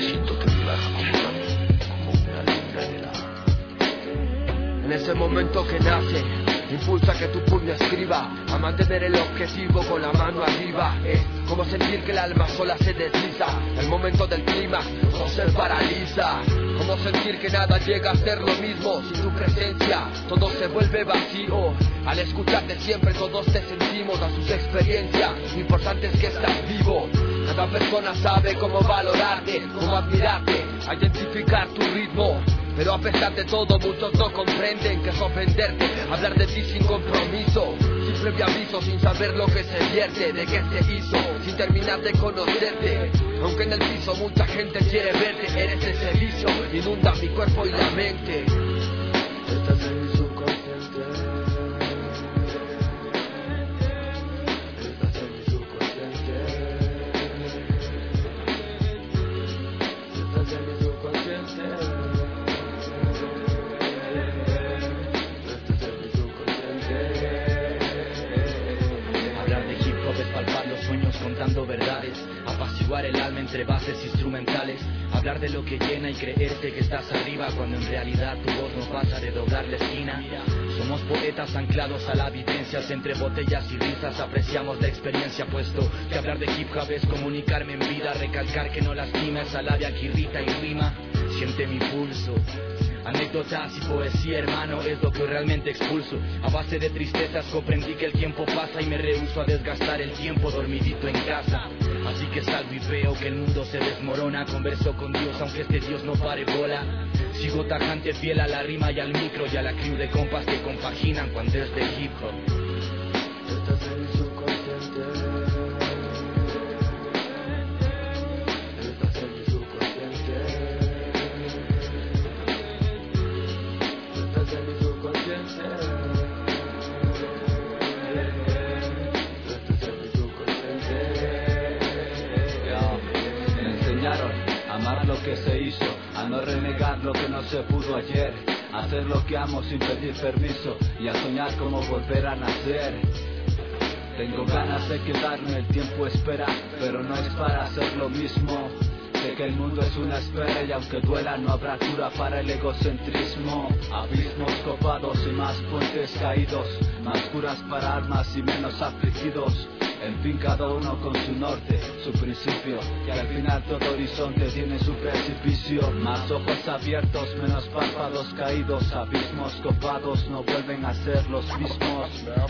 Siento que relaja como una luna de la... En ese momento que nace, impulsa que tu puño escriba a mantener el objetivo con la mano arriba. Es como sentir que el alma sola se desliza. El momento del clima no se paraliza. Como sentir que nada llega a ser lo mismo sin tu presencia. Todo se vuelve vacío. Al escucharte siempre todos te sentimos a sus experiencias. Lo importante es que estás vivo. Cada persona sabe cómo valorarte, cómo admirarte, a identificar tu ritmo. Pero a pesar de todo muchos no comprenden que es ofenderte, hablar de ti sin compromiso, sin previo aviso, sin saber lo que se vierte, de qué se hizo, sin terminar de conocerte. Aunque en el piso mucha gente quiere verte, eres ese vicio, inunda mi cuerpo y la mente. Estás en mi subconsciente. Estás en mi subconsciente. Estás en mi subconsciente. Palpar los sueños contando verdades, apaciguar el alma entre bases instrumentales, hablar de lo que llena y creerte que estás arriba cuando en realidad tu voz no pasa de doblar la esquina. Somos poetas anclados a la vivencias, entre botellas y risas apreciamos la experiencia, puesto que hablar de hip hop es comunicarme en vida, recalcar que no lastima esa labia que irrita y rima. Siente mi pulso. Anécdotas y poesía, hermano, es lo que realmente expulso. A base de tristezas comprendí que el tiempo pasa y me rehúso a desgastar el tiempo dormidito en casa. Así que salgo y veo que el mundo se desmorona. Converso con Dios aunque este Dios no pare bola. Sigo tajante fiel a la rima y al micro y a la crew de compas que compaginan cuando es de hip hop. Estás en mi subconsciente. Lo que se hizo, a no renegar lo que no se pudo ayer, a hacer lo que amo sin pedir permiso y a soñar como volver a nacer. Tengo ganas de quedarme, el tiempo espera, pero no es para hacer lo mismo. Sé que el mundo es una espera y aunque duela no habrá cura para el egocentrismo. Abismos copados y más puentes caídos, más curas para almas y menos afligidos. En fin, cada uno con su norte, su principio, y al final todo horizonte tiene su precipicio. Más ojos abiertos, menos párpados caídos, abismos copados no vuelven a ser los mismos.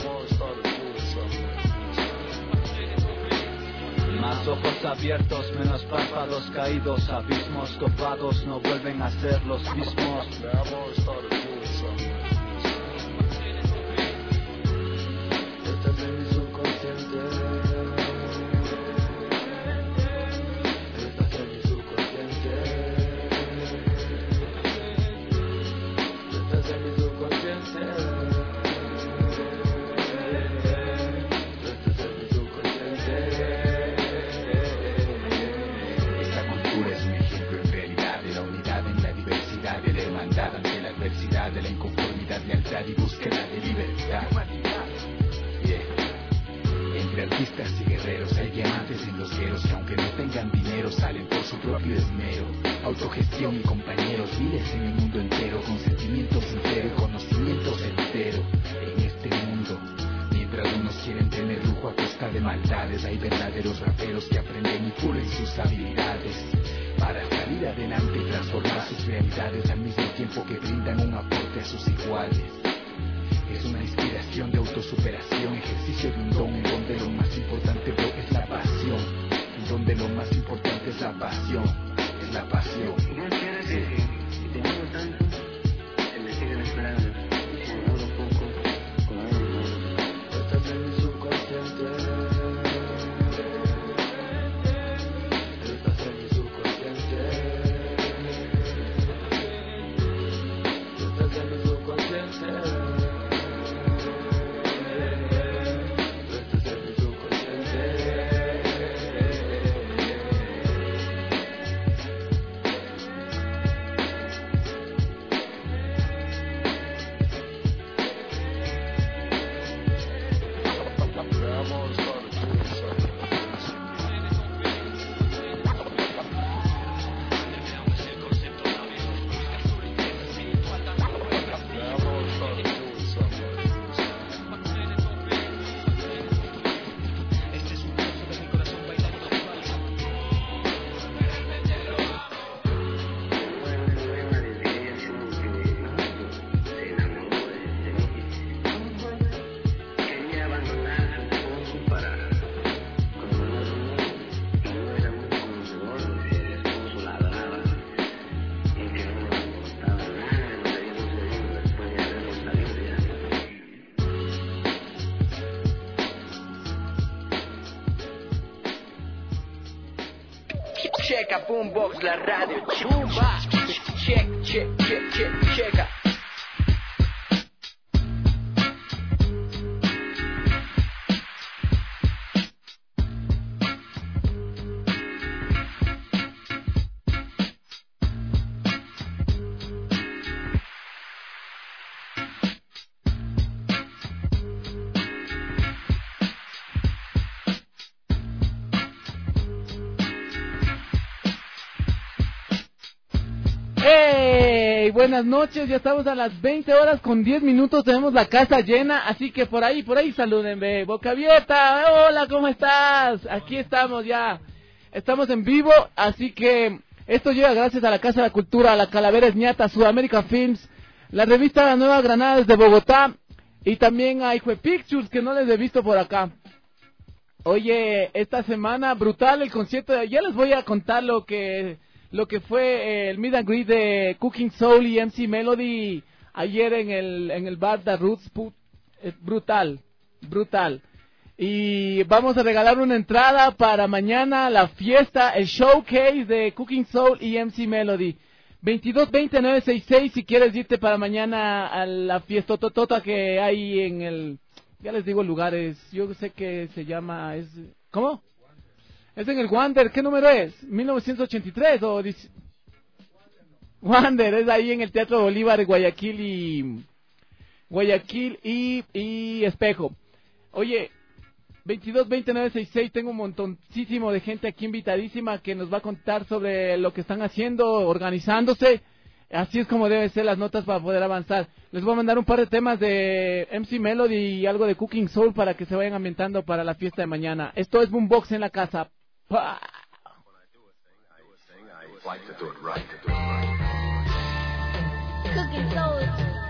Más ojos abiertos, menos párpados caídos, abismos copados no vuelven a ser los mismos. Estás en mi subconsciente. Estás en mi subconsciente. Estás en mi subconsciente. De la inconformidad, lealtad y búsqueda de libertad. Entre artistas y guerreros hay diamantes en los gueros que aunque no tengan dinero salen por su propio esmero. Autogestión y compañeros, miles en el mundo entero con sentimiento sincero y conocimiento certero. En este mundo, mientras unos quieren tener lujo a costa de maldades, hay verdaderos raperos que aprenden y pulen sus habilidades para salir adelante y transformar sus realidades al mismo tiempo que brindan un aporte a sus iguales. Es una inspiración de autosuperación, ejercicio de un don en donde lo más importante es la pasión, en donde lo más importante es la pasión, es la pasión. Dios quiere que te amo tanto, que me sigan esperando, y con oro poco, con oro mucho. Estás en mi subconsciente. checa, Boombox, la radio, chumba. Checa. Buenas noches, ya estamos a las 20 horas con 10 minutos, tenemos la casa llena, así que por ahí salúdenme. Boca Abierta, hola, ¿cómo estás? Aquí estamos ya, estamos en vivo, así que esto llega gracias a la Casa de la Cultura, a la Calavera Ñata, Sudamérica Films, la revista La Nueva Granada desde Bogotá, y también a Hijo Pictures, que no les he visto por acá. Oye, esta semana brutal el concierto, ya les voy a contar lo que fue el meet and greet de Cooking Soul y MC Melody ayer en el bar The Roots. Brutal. Y vamos a regalar una entrada para mañana, la fiesta, el showcase de Cooking Soul y MC Melody. 22-20-966 si quieres irte para mañana a la fiesta totota que hay en el... Ya les digo lugares, yo sé que se llama... ¿Cómo? Es en el Wander, ¿qué número es? 1983 o... Wander, es ahí en el Teatro Bolívar, Guayaquil y Espejo. Oye, 22-20-966, tengo un montoncísimo de gente aquí invitadísima que nos va a contar sobre lo que están haciendo, organizándose. Así es como deben ser las notas para poder avanzar. Les voy a mandar un par de temas de MC Melody y algo de Cooking Soul para que se vayan ambientando para la fiesta de mañana. Esto es Boombox en la casa. Cooking Soul.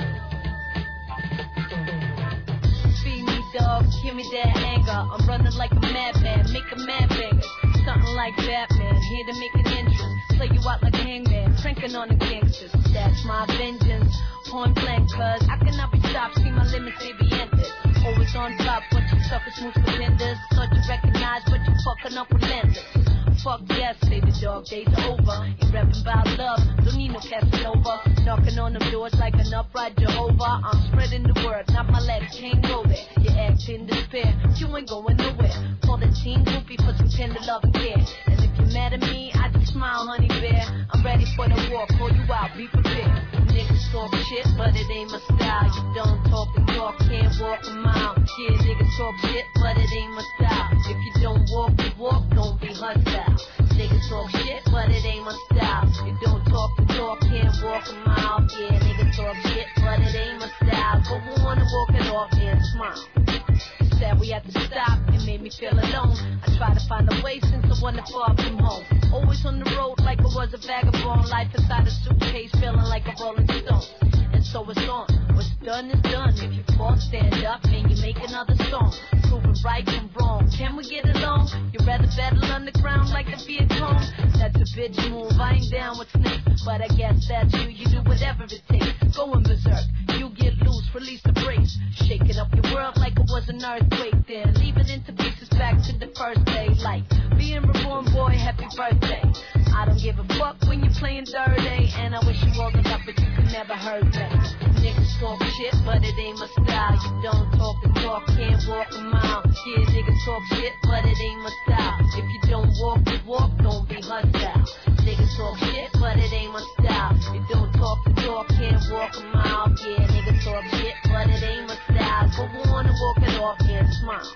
Feed me, dog, give me that anger. I'm running like a madman, make a mad banger. Something like Batman, here to make an entrance. Play you out like Hangman, cranking on the gangsters. That's my vengeance, point blank, cause I cannot be stopped. See my limits, they be endless. Always on top, but you suckers move pretenders. Thought you recognize, but you fucking up relentless. Fuck yes, baby dog, days are over. You rapping about love, don't need no Casanova. Knocking on them doors like an upright Jehovah. I'm spreading the word, not my legs, can't go there. You act in despair, you ain't going nowhere. For the team groupie for some tender love and care. And if you're mad at me, I just smile, honey bear. I'm ready for the war, call you out, be prepared. Niggas talk shit, but it ain't my style. You don't talk the talk, can't walk a mile. Yeah, niggas talk shit, but it ain't my style. If you don't walk the walk, don't be hostile. Niggas talk shit, but it ain't my style. You don't talk the talk, can't walk a mile. Yeah, niggas talk shit, but it ain't my style. Go on and walk it off and smile. Said we had to stop, it made me feel alone. I tried to find a way since I wasn't far from home. Always on the road like I was a vagabond. Life inside a suitcase, feeling like a rolling stone. And so it's on, what's done is done. If you fall, stand up and you make another song. Proving right from wrong, can we get along? You'd rather battle underground like the Viet Cong? That's a bitch move, I ain't down with snakes. But I guess that's you, you do whatever it takes. Going berserk, you get loose, release the brakes. Shaking up your world like it was an earthquake. Then leave it into pieces back to the first day. Like being reborn, boy, happy birthday. I don't give a fuck when you're playing dirty. And I wish you all the luck, but you could never hurt me. Niggas talk shit, but it ain't my style. You don't talk the talk, can't walk a mile. Yeah, niggas talk shit, but it ain't my style. If you don't walk the walk, don't be hostile. Niggas talk shit, but it ain't my style. You don't talk the talk, can't walk a mile. Yeah, niggas talk shit, but it ain't my style. Go on and walk it off and smile.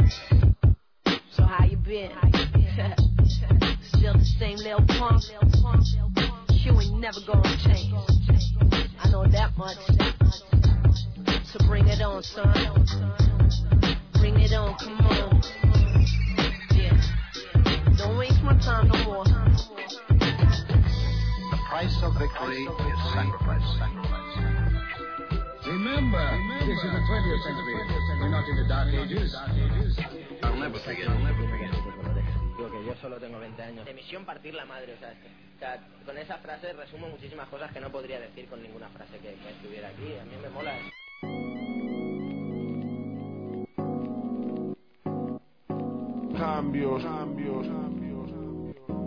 So how you been? Still the same little punk. You ain't never gonna change. I know that much. So bring it on, son. Bring it on, come on. Yeah. Don't waste my time no more. The price of victory is sacrifice. Remember, this is the 20th century. We're not in the dark ages. I'll never forget. Digo que yo solo tengo 20 años. De misión partir la madre, o sea, con esa frase resumo muchísimas cosas que no podría decir con ninguna frase que estuviera aquí. A mí me mola.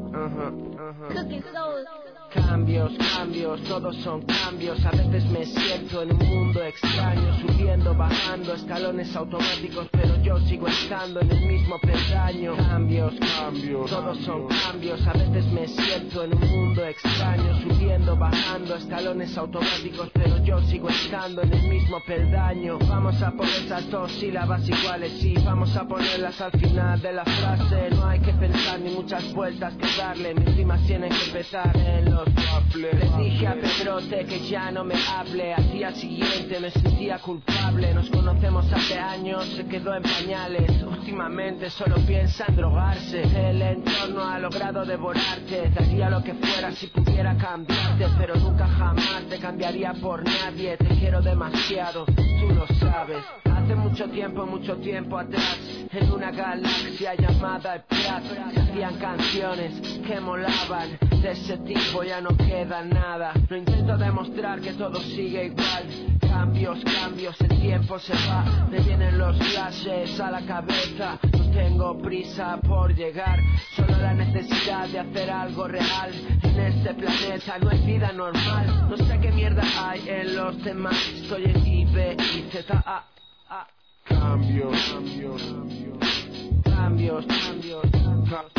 Cooking Soul. Cambios, cambios, todos son cambios. A veces me siento en un mundo extraño, subiendo, bajando, escalones automáticos, pero yo sigo estando en el mismo peldaño. Cambios, cambios, todos son cambios. A veces me siento en un mundo extraño, subiendo, bajando, escalones automáticos, pero yo sigo estando en el mismo peldaño. Vamos a por esas dos sílabas iguales y vamos a ponerlas al final de la frase. No hay que pensar ni muchas vueltas que darle, mis rimas tienen que empezar en los waffles. Les dije a Pedrote que ya no me hable, al día siguiente me sentía culpable. Nos conocemos hace años, se quedó en pañales, últimamente solo piensa en drogarse. El entorno ha logrado devorarte, daría lo que fuera si pudiera cambiarte, pero nunca jamás te cambiaría por nadie. Te quiero demasiado, tú lo sabes. Hace mucho tiempo atrás, en una galaxia llamada el Prat, se hacían canciones que molaban. De ese tipo ya no queda nada. No intento demostrar que todo sigue igual. Cambios, cambios, el tiempo se va. Me vienen los flashes a la cabeza. No tengo prisa por llegar, solo la necesidad de hacer algo real. En este planeta no hay vida normal. No sé qué mierda hay en los demás. Estoy en IBIZA. Cambios, cambios, cambios, cambios, cambios,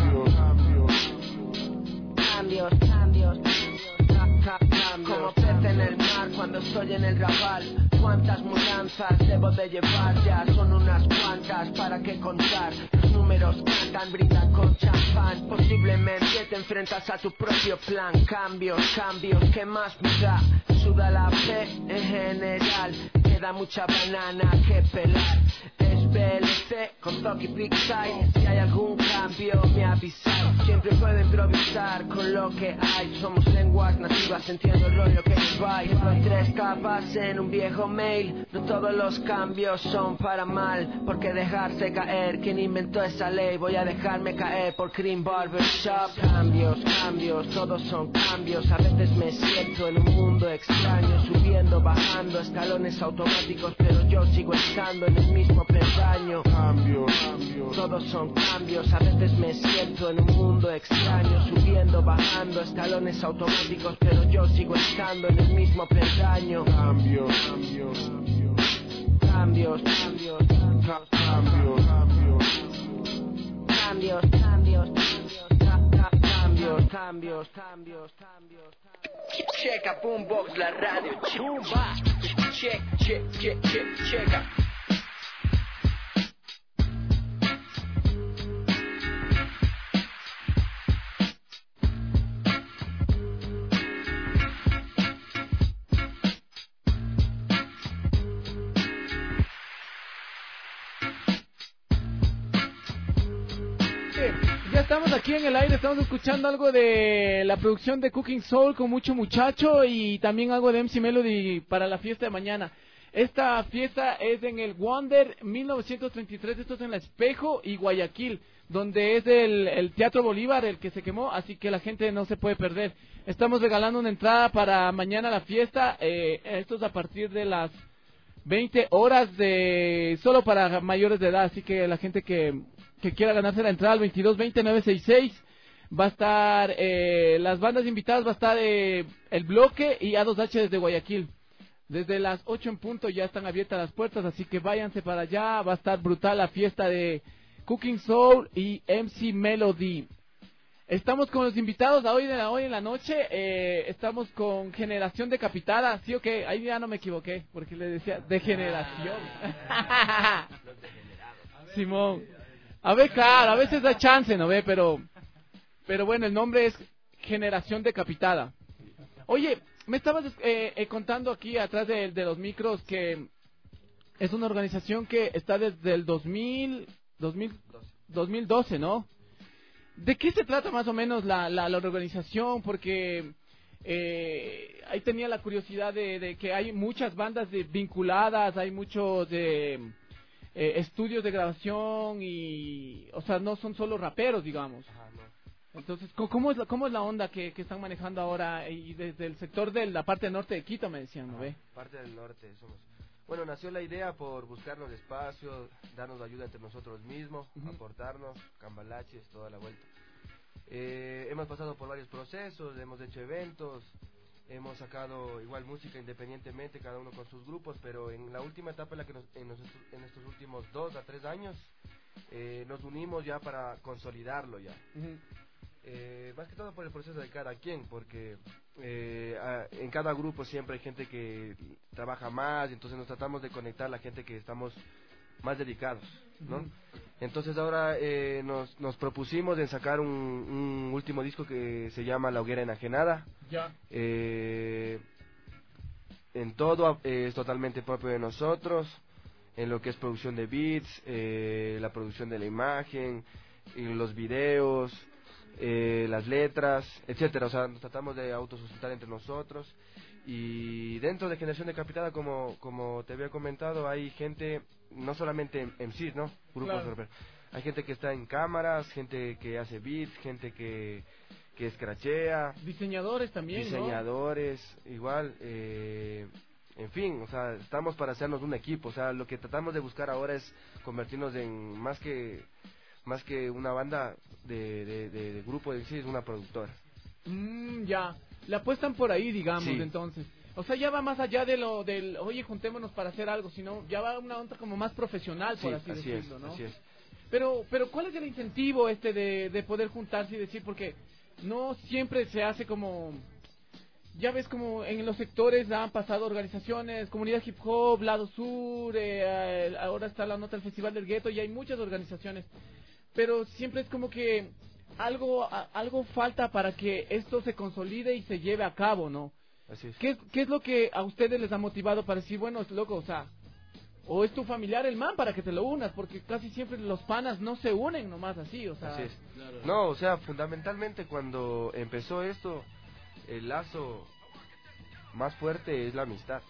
cambios, cambios, como pez en el mar cuando estoy en el rabal. Cuántas mudanzas debo de llevar, ya son unas cuantas, para qué contar. Los números cantan, brindan con champán. Posiblemente te enfrentas a tu propio plan. Cambios, cambios, ¿qué más me da? Suda la fe en general, queda mucha banana que pelar. Es BLC con Toki Big Side. Si hay algún cambio me avisáis. Siempre puedo improvisar con lo que hay. Somos lenguas nativas, entiendo el rollo que vais. Doy 3 capas en un viejo mail. No todos los cambios son para mal, porque dejarse caer, quien inventó esa ley. Voy a dejarme caer por Cream Barbershop. Cambios, cambios, todos son cambios. A veces me siento en un mundo extraño, subiendo, bajando, escalones automáticos, pero yo sigo estando en el mismo peldaño. Cambios, cambios, todos son cambios. A veces me siento en un mundo extraño, subiendo, bajando, escalones automáticos, pero yo sigo estando en el mismo peldaño. Cambios, cambios, cambios, cambios, cambios, cambios, cambios, cambios, cambios, cambios, cambios. Checa Boombox, la radio, chumba. Checa. Ya estamos aquí en el aire, estamos escuchando algo de la producción de Cooking Soul con mucho muchacho y también algo de MC Melody para la fiesta de mañana. Esta fiesta es en el Wonder 1933, esto es en La Espejo y Guayaquil, donde es el Teatro Bolívar el que se quemó, así que la gente no se puede perder. Estamos regalando una entrada para mañana la fiesta, esto es a partir de las 20 horas solo para mayores de edad, así que la gente que quiera ganarse la entrada al 2220-966 va a estar, las bandas invitadas va a estar El Bloque y A2H desde Guayaquil. Desde las 8 en punto ya están abiertas las puertas, así que váyanse para allá, va a estar brutal la fiesta de Cooking Soul y MC Melody. Estamos con los invitados hoy en la noche, estamos con Generación Decapitada, ¿sí o qué? Ahí ya no me equivoqué, porque le decía Degeneración. Simón. A ver, claro, a veces da chance, ¿no ve? Pero bueno, el nombre es Generación Decapitada. Oye, me estabas contando aquí atrás de los micros que es una organización que está desde el 2012, ¿no? ¿De qué se trata más o menos la organización? Porque ahí tenía la curiosidad de que hay muchas bandas vinculadas, hay muchos estudios de grabación y, o sea, no son solo raperos, digamos. Ajá, no. Entonces, ¿cómo es la onda que están manejando ahora y desde el sector de la parte norte de Quito, me decían, ¿no ve? Parte del norte somos. Bueno, nació la idea por buscarnos espacio, darnos ayuda entre nosotros mismos, aportarnos, cambalaches, toda la vuelta. Hemos pasado por varios procesos, hemos hecho eventos, hemos sacado igual música independientemente, cada uno con sus grupos, pero en la última etapa en la que en estos últimos 2 a 3 años nos unimos ya para consolidarlo ya. Más que todo por el proceso de cada quien, porque en cada grupo siempre hay gente que trabaja más, y entonces nos tratamos de conectar la gente que estamos más dedicados, ¿no? Entonces ahora nos propusimos en sacar un último disco que se llama La Hoguera Enajenada. Ya. En todo es totalmente propio de nosotros, en lo que es producción de beats, la producción de la imagen, y los videos, las letras, etcétera. O sea, nos tratamos de autosustentar entre nosotros. Y dentro de Generación Decapitada, como te había comentado, hay gente, no solamente MCs, ¿no? Grupos, claro. Hay gente que está en cámaras, gente que hace beats, gente que escrachea. Diseñadores también, diseñadores, ¿no? Igual, en fin, o sea, estamos para hacernos un equipo. O sea, lo que tratamos de buscar ahora es convertirnos en más que una banda de grupo en sí, es una productora. Ya. La apuestan por ahí, digamos, sí. Entonces. O sea, ya va más allá de lo del, oye, juntémonos para hacer algo, sino ya va una onda como más profesional, por así decirlo, ¿no? Así es. Pero ¿cuál es el incentivo de poder juntarse y decir? Porque no siempre se hace como... Ya ves como en los sectores han pasado organizaciones, Comunidad Hip Hop, Lado Sur, ahora está la nota del Festival del Gueto y hay muchas organizaciones. Pero siempre es como que... Algo falta para que esto se consolide y se lleve a cabo, ¿no? Así es. ¿Qué es lo que a ustedes les ha motivado para decir, bueno, loco, o sea, o es tu familiar el man para que te lo unas? Porque casi siempre los panas no se unen nomás así, o sea... Así es. No, o sea, fundamentalmente cuando empezó esto, el lazo más fuerte es la amistad.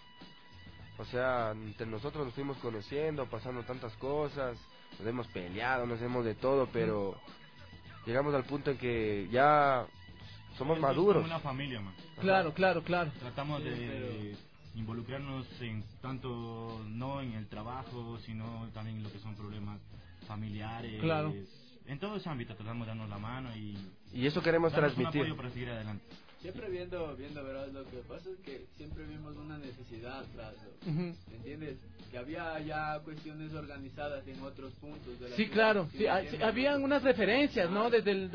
O sea, entre nosotros nos fuimos conociendo, pasando tantas cosas, nos hemos peleado, nos hemos de todo, pero... Llegamos al punto en que ya somos maduros. Como una familia, man. Claro. Tratamos de involucrarnos en tanto, no en el trabajo, sino también en lo que son problemas familiares. Claro. En todo ese ámbito tratamos de darnos la mano y eso queremos transmitir. Un apoyo para seguir adelante. Siempre viendo, ¿verdad? Lo que pasa es que siempre vimos una necesidad atrás, ¿me entiendes? Que había ya cuestiones organizadas en otros puntos de la ciudad, claro, sí, habían unas referencias, ¿no?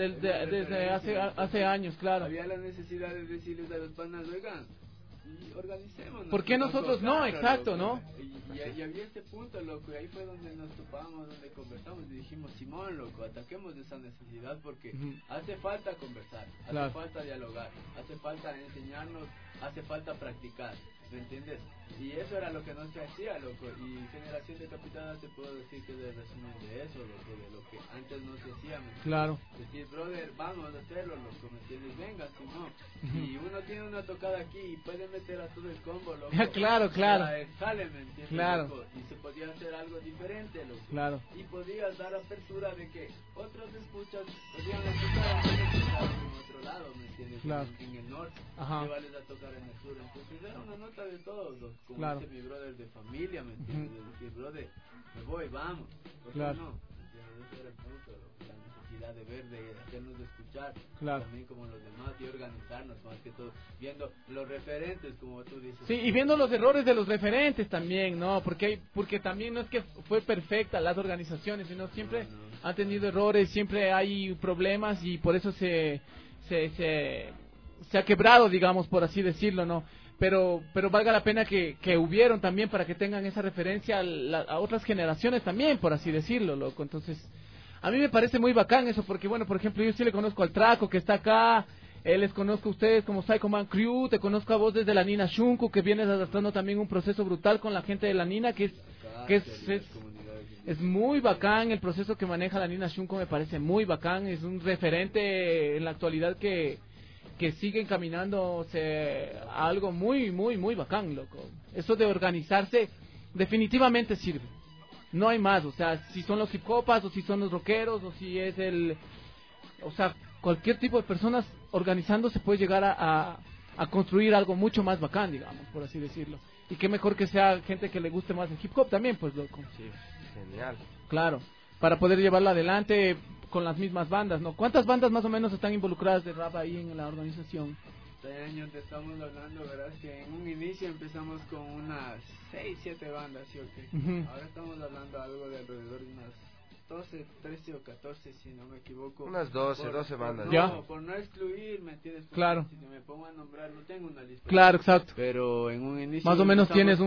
Desde hace años, claro. Había la necesidad de decirles a los panas, oigan, y organicémonos. ¿Por qué nosotros no? Exacto, ¿no? Y había este punto, loco, y ahí fue donde nos topamos, donde conversamos y dijimos, Simón, loco, ataquemos esa necesidad porque hace falta conversar, hace falta dialogar, hace falta enseñarnos, hace falta practicar, ¿me entiendes? Y eso era lo que no se hacía, loco, y Generación Decapitada te puedo decir que es el resumen de eso, loco, de lo que antes no se hacía, ¿me entiendes? Claro. Decir, brother, vamos a hacerlo, loco, ¿me entiendes? Venga, Simón. Y uno tiene una tocada aquí y puede meter a todo el combo, loco. Claro. Sale, ¿me entiendes? Claro. Loco? Y se podía hacer algo diferente, loco. Claro. Y podías dar apertura de que otros escuchas podían escuchar en otro lado, ¿me entiendes? Claro. En el norte, llevarles a tocar en el sur. Entonces era una nota de todos, loco. Como dice mi brother de familia, ¿me entiendes? De decir, brother, me voy, vamos. ¿Por qué no? Ese era el punto, loco. La necesidad de ver, de hacernos escuchar, también como los demás, y organizarnos más que todo, viendo los referentes, como tú dices. Sí, y viendo los errores de los referentes también, ¿no? Porque también no es que fue perfecta las organizaciones, sino siempre han tenido errores, siempre hay problemas y por eso se ha quebrado, digamos, por así decirlo, ¿no? Pero valga la pena que hubieron también para que tengan esa referencia a otras generaciones también, por así decirlo, loco. Entonces, a mí me parece muy bacán eso, porque bueno, por ejemplo, yo sí le conozco al Traco que está acá, les conozco a ustedes como Psycho Man Crew, te conozco a vos desde la Nina Shunku, que vienes arrastrando también un proceso brutal con la gente de la Nina, que es muy bacán el proceso que maneja la Nina Shunku, me parece muy bacán, es un referente en la actualidad que sigue encaminándose a algo muy, muy, muy bacán, loco. Eso de organizarse definitivamente sirve. No hay más, o sea, si son los hip hopas o si son los rockeros o si es o sea, cualquier tipo de personas organizándose puede llegar a construir algo mucho más bacán, digamos, por así decirlo. Y qué mejor que sea gente que le guste más el hip hop también, pues, loco. Sí, genial. Claro, para poder llevarlo adelante, con las mismas bandas, ¿no? ¿Cuántas bandas más o menos están involucradas de rap ahí en la organización? Este año te estamos hablando, verás que en un inicio empezamos con unas 6, 7 bandas, ¿sí o qué? Ahora estamos hablando algo de alrededor de unas 12, 13 o 14, si no me equivoco. Unas 12 bandas. Por no excluir, ¿me entiendes? Claro. Si me pongo a nombrar, no tengo una lista. Claro, exacto. Pero en un inicio... Más o menos tienes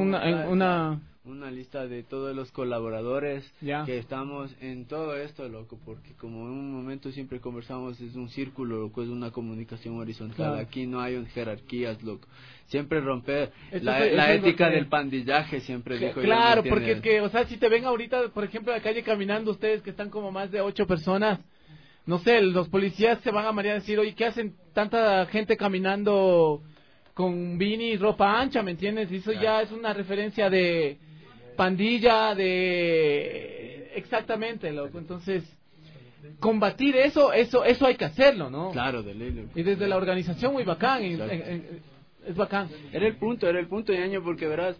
una lista de todos los colaboradores que estamos en todo esto, loco, porque como en un momento siempre conversamos, es un círculo, loco, es una comunicación horizontal. Claro. Aquí no hay jerarquías, loco. Siempre romper la ética del pandillaje, siempre dijo. Claro, porque es que, o sea, si te ven ahorita, por ejemplo, en la calle caminando ustedes que están como más de 8 personas, no sé, los policías se van a marear a decir, oye, ¿qué hacen tanta gente caminando con beanie y ropa ancha, me entiendes? Y eso ya es una referencia de pandilla, de... Exactamente, loco. Entonces, combatir eso hay que hacerlo, ¿no? Claro, de ley. Y desde la organización muy bacán, es bacán. Era el punto de año, porque verás,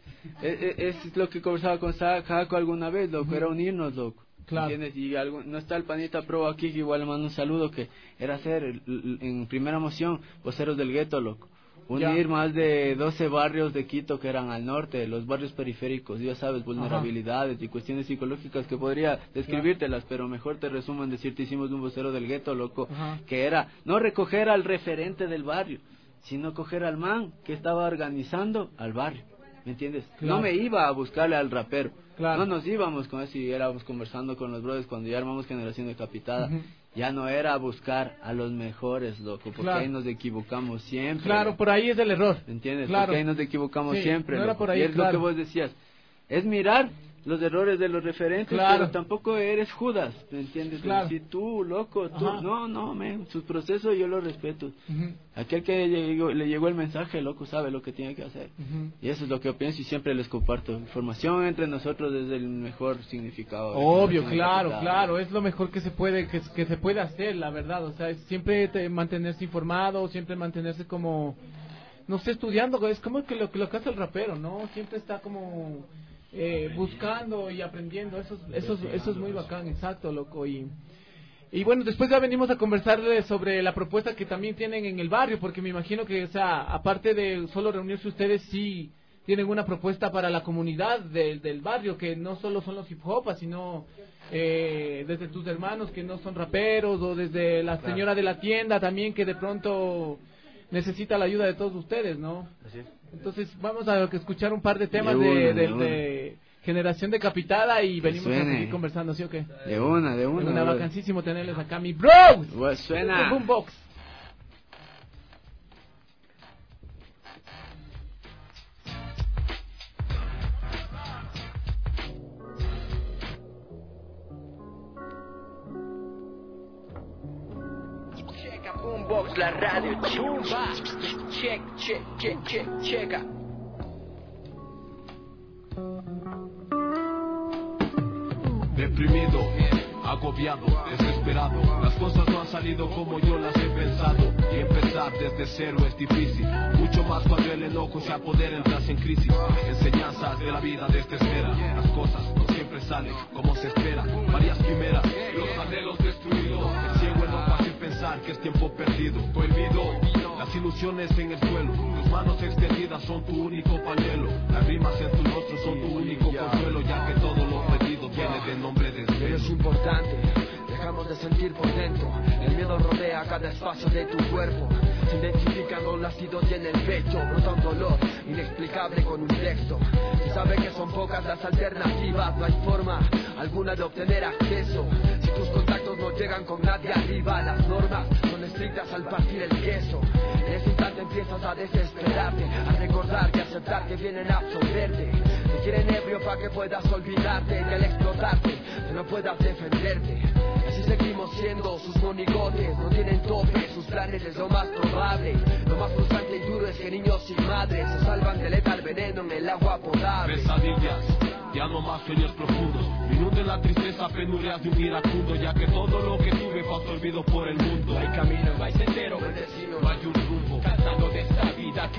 es lo que conversaba con Jaco alguna vez, loco, era unirnos, loco. Claro. ¿Entiendes? Y no está el panita pro aquí, que igual le mando un saludo, que era hacer en primera moción voceros del gueto, loco. Unir más de 12 barrios de Quito que eran al norte, los barrios periféricos, ya sabes, vulnerabilidades y cuestiones psicológicas que podría describírtelas, pero mejor te resumo en decirte, hicimos un vocero del gueto, loco, que era no recoger al referente del barrio, sino coger al man que estaba organizando al barrio, ¿me entiendes? Claro. No me iba a buscarle al rapero, no nos íbamos con eso y éramos conversando con los brothers cuando ya armamos Generación Decapitada. Ya no era buscar a los mejores, loco, porque ahí nos equivocamos siempre. Claro, por ahí es el error. ¿Entiendes? Porque ahí nos equivocamos siempre. No era por ahí, y es lo que vos decías. Es mirar los errores de los referentes, pero tampoco eres Judas, ¿me entiendes? Si tú, loco, no, sus procesos yo los respeto. Aquel que le llegó el mensaje, loco, sabe lo que tiene que hacer. Y eso es lo que yo pienso y siempre les comparto. Información entre nosotros es el mejor significado. Obvio, claro, es lo mejor que se puede hacer, la verdad. O sea, es siempre mantenerse informado, siempre mantenerse como, no sé, estudiando. Es como que lo que hace el rapero, ¿no? Siempre está como... buscando y aprendiendo, eso es muy bacán, exacto, loco. Y bueno, después ya venimos a conversarles sobre la propuesta que también tienen en el barrio, porque me imagino que, o sea, aparte de solo reunirse ustedes, sí tienen una propuesta para la comunidad del barrio, que no solo son los hip hopas, sino desde tus hermanos que no son raperos, o desde la señora de la tienda también, que de pronto necesita la ayuda de todos ustedes, ¿no? Así es. Entonces vamos a escuchar un par de temas de Generación Decapitada y venimos a seguir conversando, ¿sí o qué? De una vacancísimo tenerles acá, mi bros. Suena. Boombox. Boombox, la radio chumba. Checa. Deprimido, agobiado, desesperado. Las cosas no han salido como yo las he pensado. Y empezar desde cero es difícil. Mucho más cuando el enojo se apodera, entras en crisis. Enseñanzas de la vida desde cera. Las cosas no siempre salen como se espera. Varias quimeras, los anhelos destruidos. El ciego enojo hace pensar que es tiempo perdido. Tu olvido, las ilusiones en el suelo. Tus manos extendidas son tu único pañuelo. Las rimas en tu rostro son tu único consuelo. Ya que todo lo perdido viene del nombre de Dios. Pero es importante, dejamos de sentir por dentro. El miedo rodea cada espacio de tu cuerpo. Se identifican los latidos y en el pecho brota un dolor inexplicable con un texto. Se sabe que son pocas las alternativas, no hay forma alguna de obtener acceso. Si tus contactos no llegan con nadie arriba, las normas son estrictas al partir el queso. En ese instante empiezas a desesperarte, a recordar y aceptar que vienen a absorberte. Te quieren ebrio para que puedas olvidarte, que al explotarte que no puedas defenderte. Así seguimos siendo sus monigotes, no tienen tope, sus planes es lo más probable. Lo más frustrante y duro es que niños sin madres se salvan de letal veneno en el agua potable. Pesadillas, ya no más sueños profundos, me inunden la tristeza, penurias de un iracundo. Ya que todo lo que tuve pasó olvido por el mundo. No hay camino, no hay sendero, no hay destino, no hay un rumbo. Cansado de esta vida que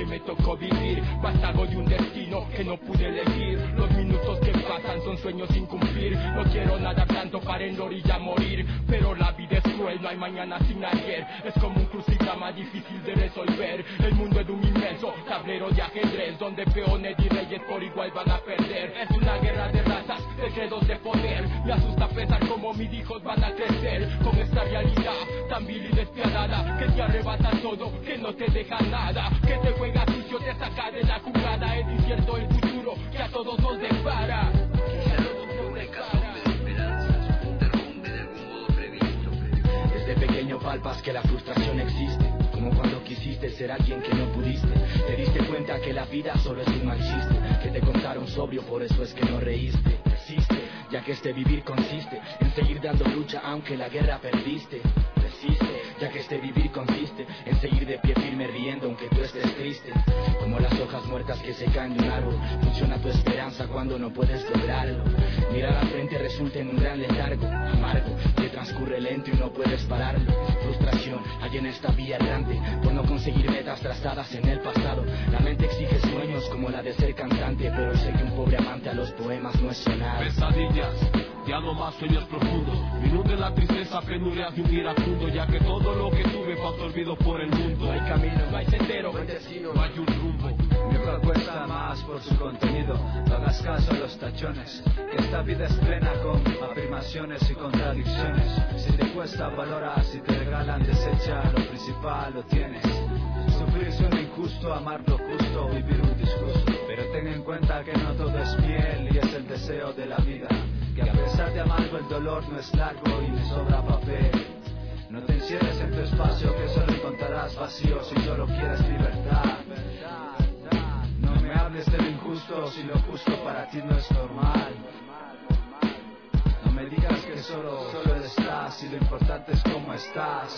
que me tocó vivir, bastardo de un destino que no pude elegir. Los minutos que pasan son sueños sin cumplir. No quiero nada tanto para en la orilla morir, pero la vida es cruel, no hay mañana sin ayer. Es como un crucigrama difícil de resolver. El mundo es un inmenso tablero de ajedrez, donde peones y reyes por igual van a perder. Es una guerra de razas, de credos de poder. Me asusta pensar cómo mis hijos van a crecer con esta realidad tan vil y despiadada, que te arrebata todo, que no te deja nada, que te juega sucio, te saca de la jugada. Es incierto el futuro que a todos nos depara. Desde pequeño palpas que la frustración existe, como cuando quisiste ser alguien que no pudiste. Te diste cuenta que la vida solo es un mal chiste, que te contaron sobrio, por eso es que no reíste. Resiste, ya que este vivir consiste en seguir dando lucha aunque la guerra perdiste. Resiste, ya que este vivir consiste en seguir de pie firme riendo aunque tú estés triste. Como las hojas muertas que se caen de un árbol, funciona tu esperanza cuando no puedes lograrlo. Mirar al frente resulta en un gran letargo amargo, que transcurre lento y no puedes pararlo. Frustración hay en esta vía errante por no conseguir metas trazadas en el pasado. La mente exige sueños como la de ser cantante, pero sé que un pobre amante a los poemas no es sonar. Pesadillas, ya no más sueños profundos, me inunde la tristeza, penurias de un iracundo, ya que todo lo que tuve pasó olvido por el mundo. No hay camino, no hay sendero, no hay un rumbo. Mi propuesta más por su contenido, no hagas caso a los tachones, que esta vida es plena con afirmaciones y contradicciones. Si te cuesta, valora, si te regalan, desecha, lo principal lo tienes. Sufrir suena injusto, amar lo justo, vivir un disgusto, pero ten en cuenta que no todo es miel y es el deseo de la vida, que a pesar de amargo el dolor no es largo y me sobra papel. No te encierres en tu espacio, que solo encontrarás vacío si solo quieres libertad. No me hables de lo injusto si lo justo para ti no es normal. No me digas que solo estás y lo importante es cómo estás.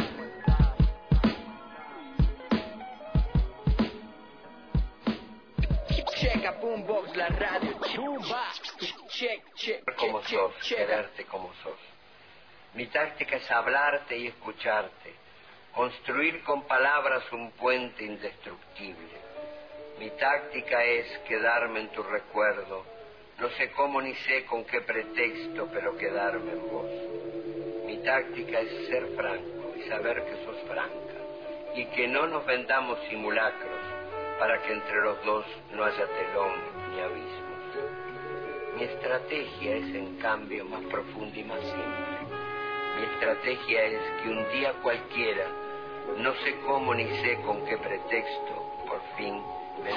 Checa Boombox, la radio. Check. Como sos, quererte como sos. Mi táctica es hablarte y escucharte, construir con palabras un puente indestructible. Mi táctica es quedarme en tu recuerdo, no sé cómo ni sé con qué pretexto, pero quedarme en vos. Mi táctica es ser franco y saber que sos franca, y que no nos vendamos simulacros para que entre los dos no haya telón ni abismos. Mi estrategia es en cambio más profunda y más simple. Mi estrategia es que un día cualquiera, no sé cómo ni sé con qué pretexto, por fin me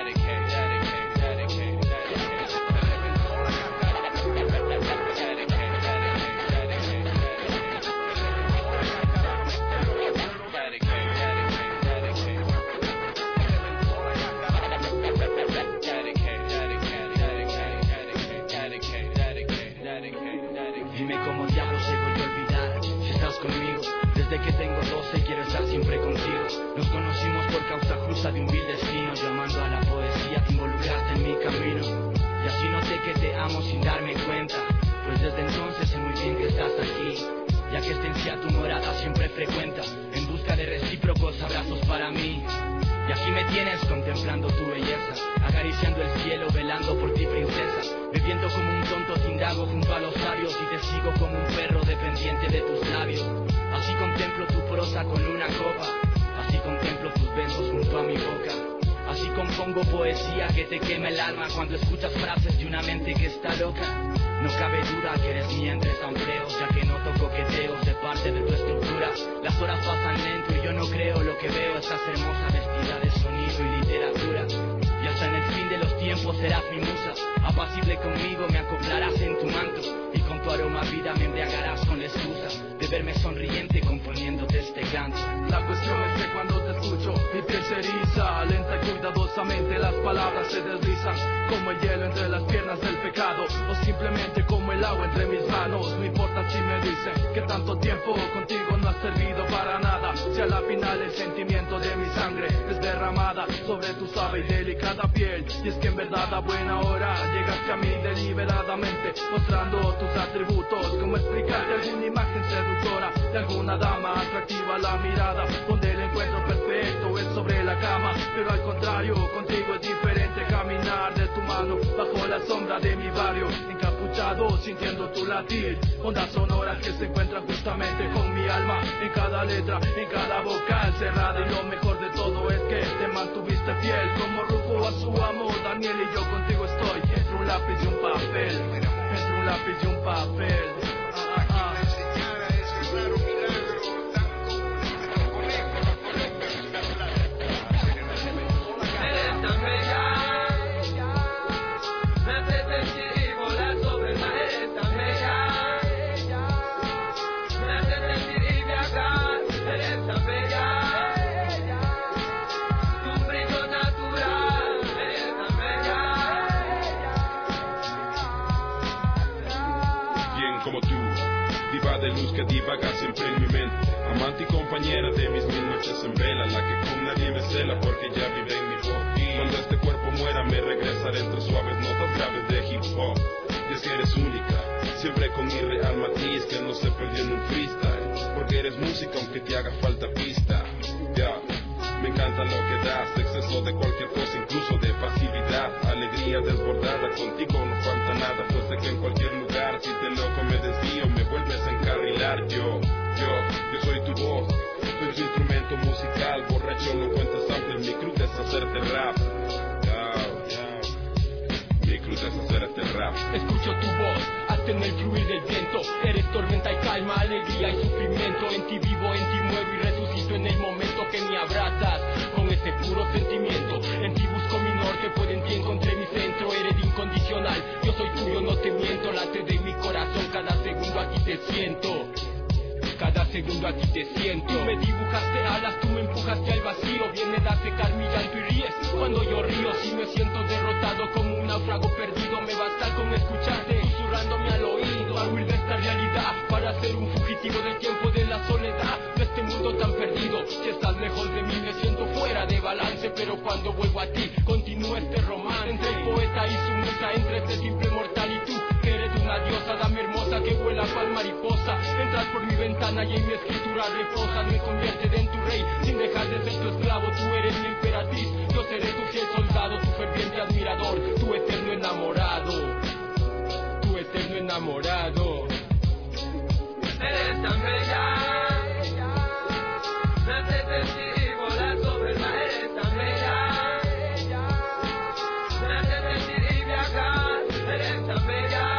Dime cómo diablos se volvió a olvidar si estás conmigo. Desde que tengo 12 quiero estar siempre contigo. Nos conocimos por causa justa de un vil destino. Llamando a la poesía te involucraste en mi camino, y así noté que te amo sin darme cuenta. Pues desde entonces sé muy bien que estás aquí, ya que esta tu morada siempre frecuenta, en busca de recíprocos abrazos para mí. Y aquí me tienes contemplando tu belleza, acariciando el cielo, velando por ti, princesa. Bebiendo como un tonto tindago junto a los labios, y te sigo como un perro dependiente de tus labios. Así contemplo tu prosa con una copa, así contemplo tus besos junto a mi boca. Así compongo poesía que te quema el alma cuando escuchas frases de una mente que está loca. No cabe duda que eres mía entre sampleos, ya que noto coqueteos de parte de tu estructura. Las horas pasan lento y yo no creo lo que veo. Estás hermosa vestida de sonido y literatura, y hasta en el fin de los tiempos serás mi musa. Apacible conmigo me acoplarás en tu manto, y con tu aroma vida me embriagarás con la excusa de verme sonriente componiéndote este canto. La cuestión es que cuando te escucho mi piel se eriza, lenta y cuidadosamente las palabras se deslizan como el hielo entre las piernas del pecado, o simplemente como el agua entre mis manos. No importa si me dicen que tanto tiempo contigo no ha servido para nada, si a la final el sentimiento de mi sangre es derramada sobre tu suave y delicada piel. Y es que en verdad a buena hora llegaste a mí deliberadamente, mostrando tus atributos. Como explicarte alguna imagen seductora de alguna dama atractiva a la mirada, donde el encuentro perfecto es sobre la cama, pero al contrario, contigo es diferente caminar de tu mano bajo la sombra de mi barrio, encapuchado, sintiendo tu latir, ondas sonoras que se encuentran justamente con mi alma, en cada letra, en cada vocal cerrada, y lo mejor de todo es que te mantuviste fiel, como Rufo a su amor, Daniel, y yo contigo estoy, entre un lápiz y un papel, entre un lápiz y un papel. Como tú, diva de luz que divaga siempre en mi mente, amante y compañera de mis 1000 noches en vela, la que con nadie me cela porque ya vive en mi voz. Cuando este cuerpo muera me regresaré entre suaves notas graves de hip hop. Y es que eres única, siempre con mi real matiz que no se perdió en un freestyle, porque eres música aunque te haga falta pista. Ya, me encanta lo que das, exceso de cualquier cosa, incluso de pasividad, alegría desbordada, contigo no falta nada, pues sé que en cualquier lugar, si te loco me desvío, me vuelves a encarrilar. Yo soy tu voz, soy tu instrumento musical, borracho no cuentas samples, mi cruz es hacerte rap. Mi cruz es hacerte rap. Escucho tu voz, hasta en el fluir del viento, eres tormenta y calma, alegría y sufrimiento, en ti vivo, en ti muero y resucito en el momento que me abrazas, con ese puro sentimiento, en ti busco mi norte, pues en ti encontré mi centro, eres incondicional, yo soy tuyo, no te miento, late de mi corazón, cada segundo aquí te siento. Cada segundo aquí te siento. Tú me dibujaste alas, tú me empujaste al vacío. Vienes a secar mi llanto y ríes cuando yo río. Si me siento derrotado como un náufrago perdido, me basta con escucharte susurrándome al oído. Para huir de esta realidad, para ser un fugitivo del tiempo de la soledad, de este mundo tan perdido. Si estás lejos de mí me siento fuera de balance, pero cuando vuelvo a ti continúa este romance entre el poeta y su musa, entre este simple mortal y tú, que eres una diosa, dame hermosa que vuela cual mariposa. Entras por mi ventana y en mi escritura reposas, me conviertes en tu rey sin dejar de ser tu esclavo. Tú eres mi emperatriz, yo seré tu fiel soldado, tu ferviente admirador, tu eterno enamorado, tu eterno enamorado. Eres tan bella, me hace sentir volar sobre el mar. Eres tan bella, me hace sentir y viajar. Eres tan bella.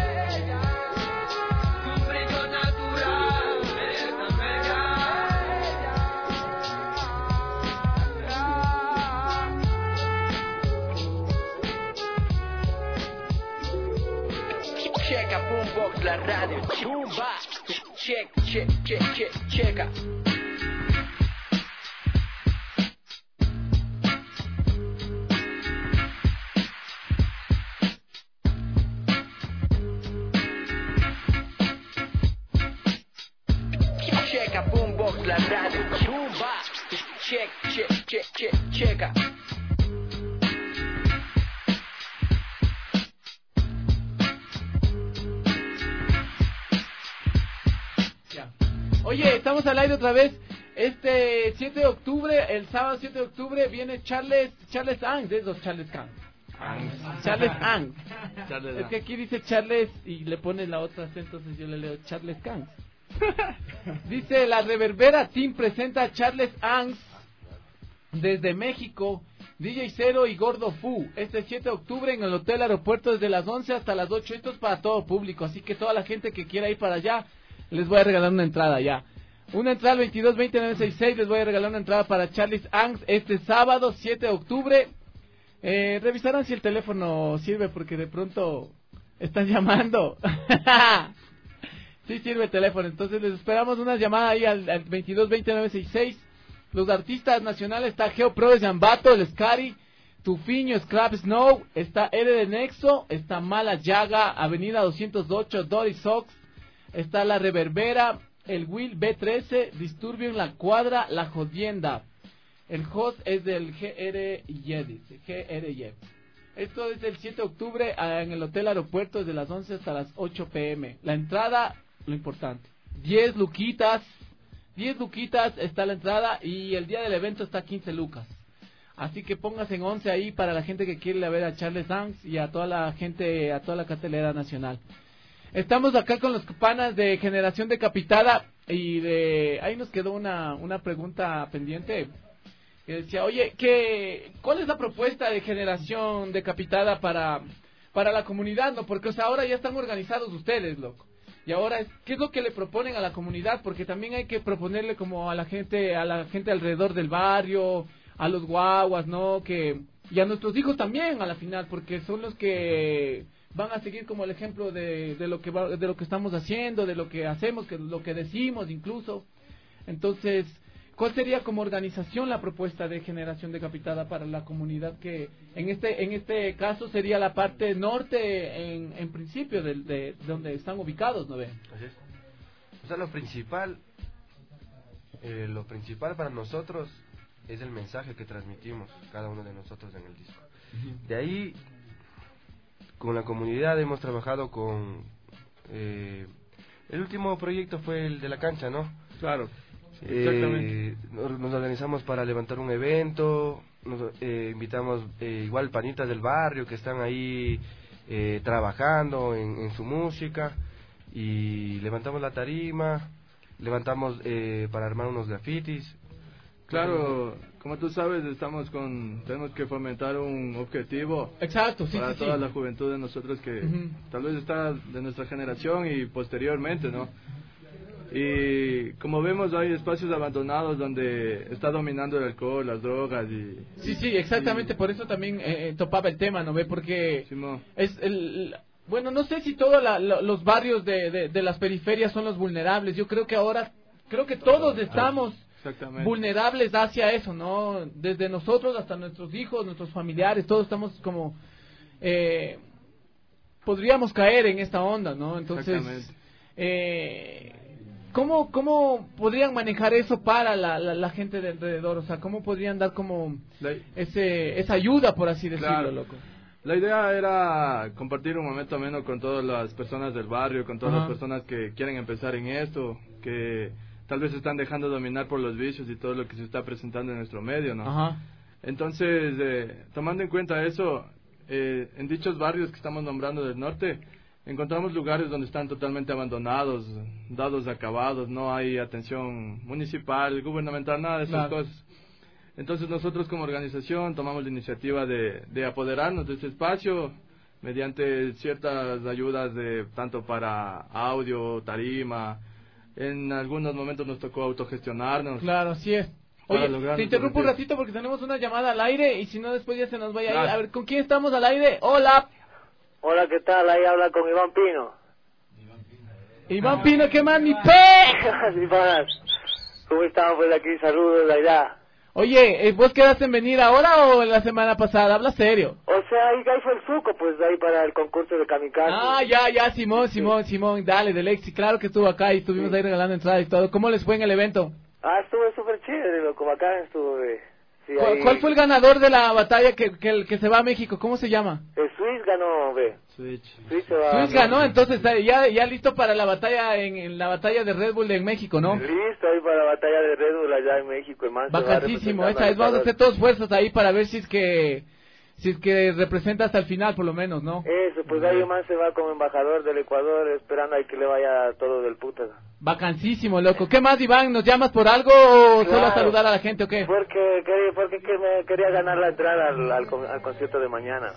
Checa Boombox, la radio, chumba. Checa. Checa Boombox, la radio, chumba. Checa. Oye, estamos al aire otra vez. Este 7 de octubre, el sábado 7 de octubre, viene Charles Ang, de los Charles Kang. Charles Ang. Es que aquí dice Charles y le pone la otra C, entonces yo le leo Charles Kang. Dice, la Reverbera Team presenta a Charles Ang desde México, DJ Cero y Gordo Fu, este 7 de octubre en el Hotel Aeropuerto desde las 11 hasta las 8, esto es para todo público, así que toda la gente que quiera ir para allá, les voy a regalar una entrada ya. Una entrada al 22-20-966, les voy a regalar una entrada para Charles Ang este sábado 7 de octubre. Revisarán si el teléfono sirve porque de pronto están llamando. Sí sirve el teléfono, entonces les esperamos una llamada ahí al 22-20-966. Los artistas nacionales está GeoPro de Zambato, el Scary, Tufiño, Scrap Snow, está R de Nexo, está Mala Yaga, Avenida 208, Dory Sox, está La Reverbera, el Will B13, Disturbio en la Cuadra, La Jodienda. El host es del GRY, dice, GRY. Esto es el 7 de octubre en el Hotel Aeropuerto desde las 11 hasta las 8 p.m. La entrada, lo importante, 10 luquitas está la entrada y el día del evento está 15 lucas. Así que póngase en 11 ahí para la gente que quiere ir a ver a Charles Dance y a toda la gente, a toda la cartelera nacional. Estamos acá con los panas de Generación Decapitada y ahí nos quedó una pregunta pendiente que decía, oye, ¿cuál es la propuesta de Generación Decapitada para la comunidad, no? Porque, o sea, ahora ya están organizados ustedes, loco. Y ahora, ¿qué es lo que le proponen a la comunidad? Porque también hay que proponerle como a la gente alrededor del barrio, a los guaguas, ¿no? Y a nuestros hijos también, a la final, porque son los que van a seguir como el ejemplo de lo que estamos haciendo, de lo que hacemos, lo que decimos incluso. Entonces, ¿cuál sería como organización la propuesta de Generación Decapitada para la comunidad que en este caso sería la parte norte en principio de donde están ubicados, ¿no ven? Así es. O sea, lo principal para nosotros es el mensaje que transmitimos cada uno de nosotros en el disco. De ahí, con la comunidad hemos trabajado con el último proyecto fue el de la cancha, ¿no? Claro. Exactamente. Nos organizamos para levantar un evento, invitamos igual panitas del barrio que están ahí trabajando en su música y levantamos la tarima, levantamos para armar unos grafitis. Claro, como tú sabes, tenemos que fomentar un objetivo. Exacto, sí, para sí, toda sí. la juventud de nosotros que tal vez está de nuestra generación y posteriormente, ¿no? Y como vemos hay espacios abandonados donde está dominando el alcohol, las drogas y... Sí, exactamente, por eso también topaba el tema, ¿no ve? Porque bueno, no sé si todos los barrios de las periferias son los vulnerables. Yo creo que ahora, todos estamos vulnerables hacia eso, ¿no? Desde nosotros hasta nuestros hijos, nuestros familiares, todos estamos como... podríamos caer en esta onda, ¿no? Entonces... ¿Cómo podrían manejar eso para la gente de alrededor? O sea, ¿cómo podrían dar como esa ayuda, por así decirlo, claro. loco? La idea era compartir un momento ameno con todas las personas del barrio, con todas las personas que quieren empezar en esto, que tal vez se están dejando dominar por los vicios y todo lo que se está presentando en nuestro medio, ¿no? Entonces, tomando en cuenta eso, en dichos barrios que estamos nombrando del norte, encontramos lugares donde están totalmente abandonados, dados acabados, no hay atención municipal, gubernamental, nada de esas cosas. Entonces nosotros como organización tomamos la iniciativa de apoderarnos de este espacio mediante ciertas ayudas tanto para audio, tarima. En algunos momentos nos tocó autogestionarnos. Claro, así es. Oye, te interrumpo un ratito porque tenemos una llamada al aire y si no después ya se nos vaya a ir. A ver, ¿con quién estamos al aire? Hola. Hola, ¿qué tal? Ahí habla con Iván Pino. Iván Pino, ¿qué más, mi pe? Sí, panas. ¿Cómo están? Pues aquí, saludos de allá. Oye, ¿vos quedaste en venir ahora o la semana pasada? Habla serio. O sea, ahí fue el suco, pues, ahí para el concurso de Kamikaze. Ah, ya, Simón, dale, del Lexi, claro que estuvo acá y estuvimos ahí regalando entradas y todo. ¿Cómo les fue en el evento? Ah, estuvo súper chévere, loco, bacán estuvo, sí, ¿Cuál fue el ganador de la batalla que se va a México? ¿Cómo se llama? El Switch ganó, Switch ganó, entonces ya listo para la batalla en la batalla de Red Bull en México, ¿no? Listo ahí para la batalla de Red Bull allá en México, hermano. Bacanísimo, esa es, vamos a hacer todos fuerzas ahí para ver si es que representa hasta el final por lo menos, ¿no? Eso, pues ahí más se va como embajador del Ecuador esperando ahí que le vaya todo del puta. Bacanísimo, loco. ¿Qué más, Iván? ¿Nos llamas por algo o solo a saludar a la gente o qué? Porque me quería ganar la entrada al concierto de mañana.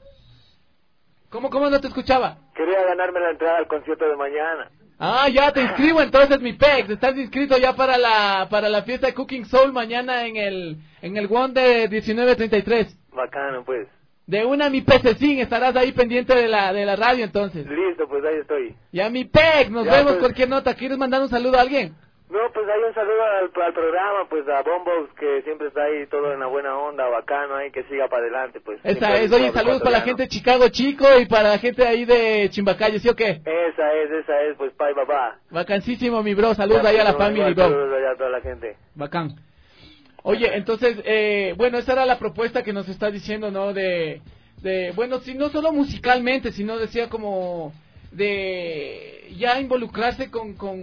¿Cómo no te escuchaba? Quería ganarme la entrada al concierto de mañana. Ah, ya te inscribo entonces, mi pex. Estás inscrito ya para la fiesta de Cooking Soul mañana en el One de 1933. Bacano, pues. De una, mi pececín, estarás ahí pendiente de la radio entonces. Listo, pues ahí estoy. Ya, mi pex, nos vemos, pues. Cualquier nota. ¿Quieres mandar un saludo a alguien? No, pues hay un saludo al programa, pues a Bombos, que siempre está ahí todo en la buena onda, bacano ahí, que siga para adelante, pues. Esa es, oye, saludos para la gente de Chicago Chico y para la gente ahí de Chimbacayo, ¿sí o qué? Esa es, pues, bye, papá. Bacanísimo, mi bro, saludos ahí a la familia, bro. Saludos allá a toda la gente. Bacán. Oye, entonces, bueno, esa era la propuesta que nos está diciendo, ¿no? Bueno, si no solo musicalmente, sino decía como de ya involucrarse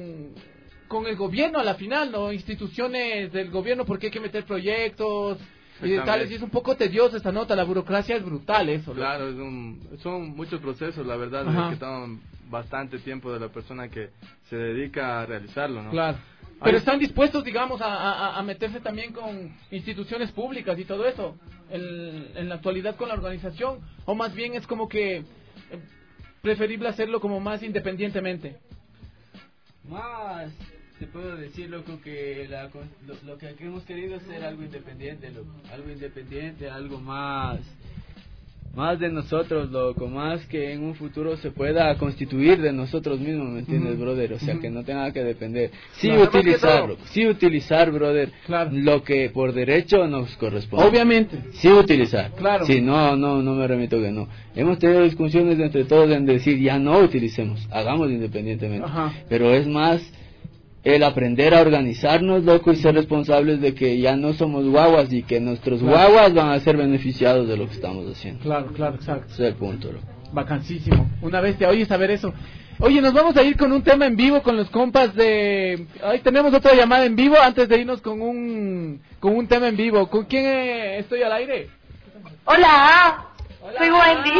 con el gobierno a la final, ¿no? Instituciones del gobierno, porque hay que meter proyectos, y de tales, y es un poco tedioso esta nota, la burocracia es brutal eso. Claro, son muchos procesos, la verdad, que toman bastante tiempo de la persona que se dedica a realizarlo, ¿no? Claro. Pero están dispuestos, digamos, a meterse también con instituciones públicas y todo eso, en la actualidad con la organización, o más bien es como que preferible hacerlo como más independientemente. Más, te puedo decir, loco, que lo que hemos querido es ser algo independiente, loco. Algo independiente, algo más de nosotros, loco, más que en un futuro se pueda constituir de nosotros mismos, ¿me entiendes, brother? O sea, que no tenga que depender. Sí, utilizar, brother, lo que por derecho nos corresponde. Obviamente. Sí utilizar. Claro. Sí, no me remito que no. Hemos tenido discusiones entre todos en decir, ya no utilicemos, hagamos independientemente. Pero es más el aprender a organizarnos, loco, y ser responsables de que ya no somos guaguas y que nuestros guaguas van a ser beneficiados de lo que estamos haciendo. Claro, exacto. Ese es el punto, loco. Bacanísimo. Una vez te oyes saber eso. Oye, nos vamos a ir con un tema en vivo con los compas de... Ahí tenemos otra llamada en vivo antes de irnos con un tema en vivo. ¿Con quién estoy al aire? Hola, soy Wendy.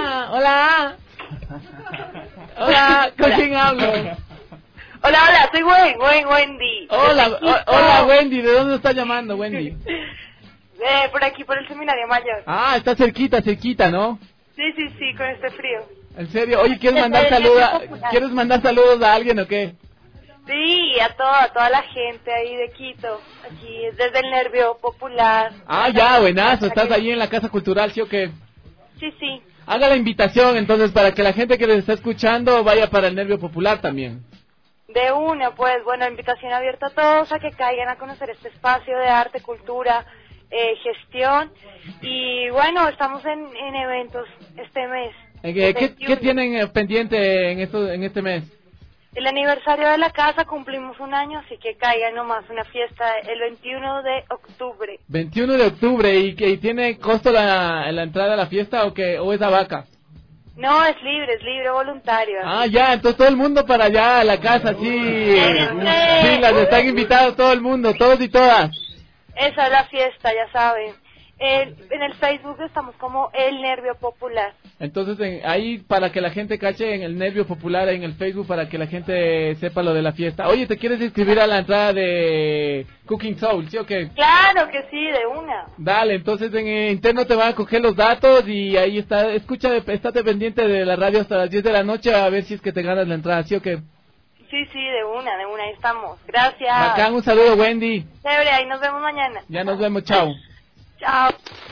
Hola, ¿con quién hablo? Hola, soy Wendy. Hola, Wendy, ¿de dónde estás llamando, Wendy? Por aquí, por el Seminario Mayor. Ah, está cerquita, ¿no? Sí, con este frío. ¿En serio? Oye, ¿quieres mandar saludos a alguien o qué? Sí, a toda la gente ahí de Quito, aquí desde el Nervio Popular. Ah, ya, buenazo, estás ahí en la Casa Cultural, ¿sí o qué? Sí. Haga la invitación entonces para que la gente que les está escuchando vaya para el Nervio Popular también. De una, pues, bueno, invitación abierta a todos a que caigan a conocer este espacio de arte, cultura, gestión, y bueno, estamos en eventos este mes. ¿Qué tienen pendiente en este mes? El aniversario de la casa, cumplimos un año, así que caigan nomás, una fiesta el 21 de octubre. 21 de octubre, ¿y tiene costo la entrada a la fiesta o es a vaca? No, es libre voluntario. Ah, ya, entonces todo el mundo para allá a la casa, sí. Sí, las están invitados todo el mundo, todos y todas. Esa es la fiesta, ya saben. En el Facebook estamos como El Nervio Popular. Entonces ahí para que la gente cache en el Nervio Popular, en el Facebook, para que la gente sepa lo de la fiesta. Oye, ¿te quieres inscribir a la entrada de Cooking Soul, sí o qué? Claro que sí, de una. Dale, entonces en interno te van a coger los datos y ahí está, estate pendiente de la radio hasta las 10 de la noche a ver si es que te ganas la entrada, ¿sí o qué? Sí, de una, ahí estamos. Gracias. Bacán, un saludo, Wendy. Chévere, ahí nos vemos mañana. Ya nos vemos, chao. Chao.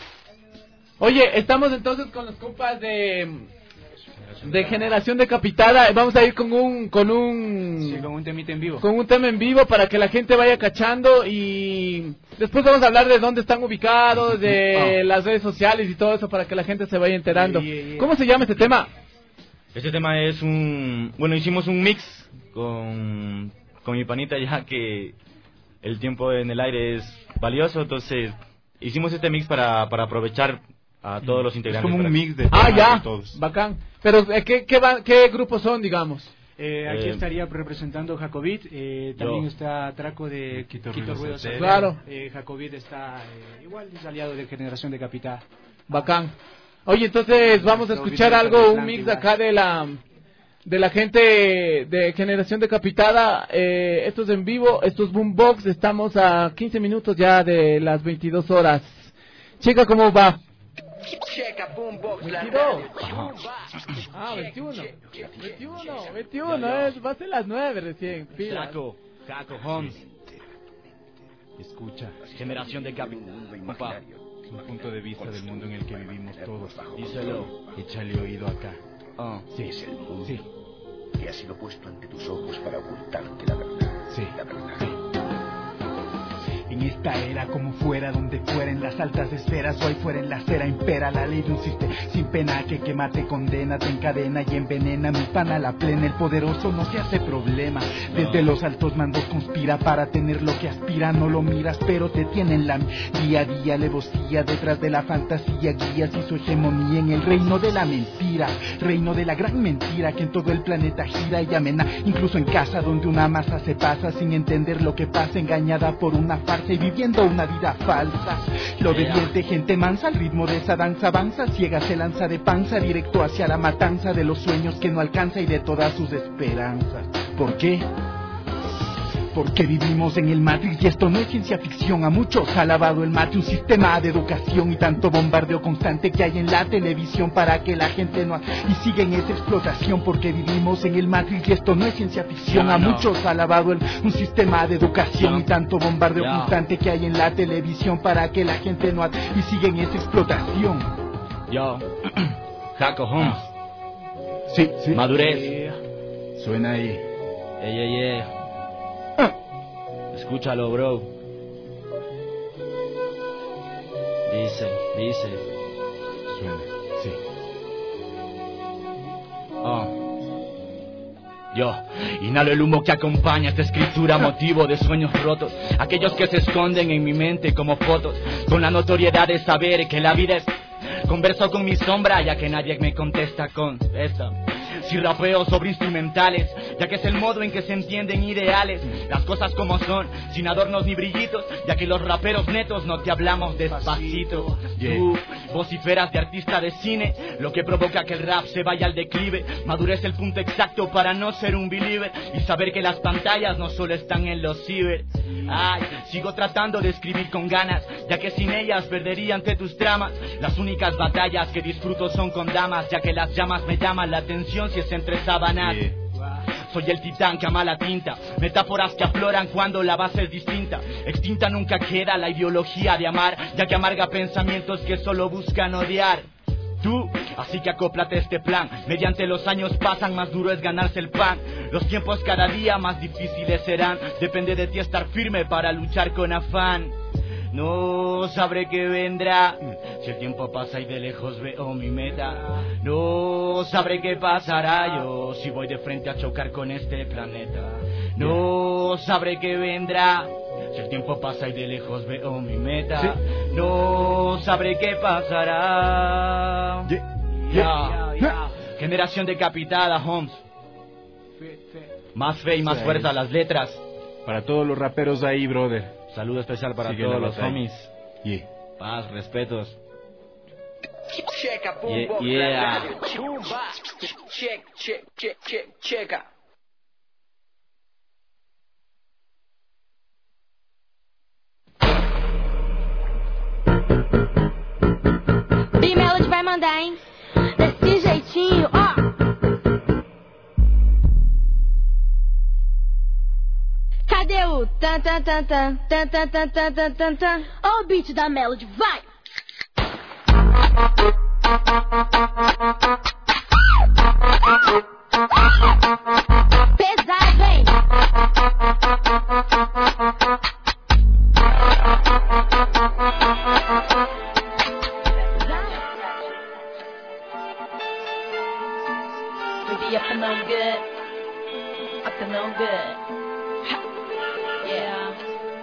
Oye, estamos entonces con los compas de Generación Decapitada. Vamos a ir con un temita en vivo. Con un tema en vivo para que la gente vaya cachando y después vamos a hablar de dónde están ubicados, de las redes sociales y todo eso para que la gente se vaya enterando. ¿Cómo se llama este tema? Este tema es hicimos un mix con mi panita, ya que el tiempo en el aire es valioso, entonces hicimos este mix para aprovechar a todos los integrantes. Es como un mix de todos. Bacán. Pero ¿qué grupos son, digamos? Aquí estaría representando Jacobit, también está Traco de Quito Ruido. Claro. Jacobit está igual, es aliado de Generación Decapitada. Bacán. Oye, entonces vamos a escuchar algo, un mix de acá de la gente de Generación Decapitada. Esto es en vivo, esto es Boombox. Estamos a 15 minutos ya de las 22 horas. Checa cómo va. Checa Boombox. 22. Ah, 21. 21, va a ser las 9 recién. Caco Holmes. Escucha, Generación Decapitada. Es un punto de vista del mundo en el que vivimos todos. Díselo. Échale oído acá. Sí, es el mundo que ha sido puesto ante tus ojos para ocultarte la verdad. Sí. La verdad. Sí. En esta era, como fuera, donde fuera, en las altas esferas o ahí fuera en la acera, impera la ley de un sistema sin pena que quema, te condena, te encadena y envenena. Mi pana la plena, el poderoso no se hace problema. Desde los altos mandos conspira para tener lo que aspira. No lo miras, pero te tienen la día a día, alevosía detrás de la fantasía, guías y su hegemonía en el reino de la mentira, reino de la gran mentira que en todo el planeta gira y amena. Incluso en casa donde una masa se pasa sin entender lo que pasa, engañada por una farsa esperanza y viviendo una vida falsa. Lo obediente, gente mansa, al ritmo de esa danza avanza, ciega se lanza de panza directo hacia la matanza de los sueños que no alcanza y de todas sus esperanzas. ¿Por qué? Porque vivimos en el Matrix y esto no es ciencia ficción. A muchos ha lavado el mate un sistema de educación y tanto bombardeo constante que hay en la televisión para que la gente no... Y sigue en esa explotación porque vivimos en el Matrix y esto no es ciencia ficción. A muchos ha lavado un sistema de educación y tanto bombardeo constante que hay en la televisión para que la gente no... Y sigue en esa explotación. Yo, Jaco Holmes. Sí. Madurez. Suena ahí. Escúchalo, bro. Dice. Suena, sí. Yo inhalo el humo que acompaña esta escritura, motivo de sueños rotos, aquellos que se esconden en mi mente como fotos, con la notoriedad de saber que la vida es... Converso con mi sombra ya que nadie me contesta con esta. Si rapeo sobre instrumentales, ya que es el modo en que se entienden ideales, las cosas como son, sin adornos ni brillitos, ya que los raperos netos no te hablamos despacito. Tú vociferas de artista de cine, lo que provoca que el rap se vaya al declive. Madurez el punto exacto para no ser un believer y saber que las pantallas no solo están en los ciber. Ay, sigo tratando de escribir con ganas, ya que sin ellas perdería ante tus tramas. Las únicas batallas que disfruto son con damas, ya que las llamas me llaman la atención si es entre sábanas. Soy el titán que ama la tinta, metáforas que afloran cuando la base es distinta. Extinta nunca queda la ideología de amar, ya que amarga pensamientos que solo buscan odiar. Tú, así que acóplate a este plan. Mediante los años pasan, más duro es ganarse el pan. Los tiempos cada día más difíciles serán. Depende de ti estar firme para luchar con afán. No sabré qué vendrá si el tiempo pasa y de lejos veo mi meta. No sabré qué pasará yo si voy de frente a chocar con este planeta. No sabré qué vendrá si el tiempo pasa y de lejos veo mi meta. No sabré qué pasará. Generación decapitada, Holmes. Más fe y más fuerza a las letras. Para todos los raperos ahí, brother. Saludo especial para todos los homies. Yeah. Paz, respetos. Checa, checa. B-Melody vai mandar, hein? Desse jeitinho, ó. Cadê o tan tan tan tan tan tan tan tan tan tan tan? Ó o beat da Melody, vai! Pesado, hein? We be up and no good, up and no good. Yeah.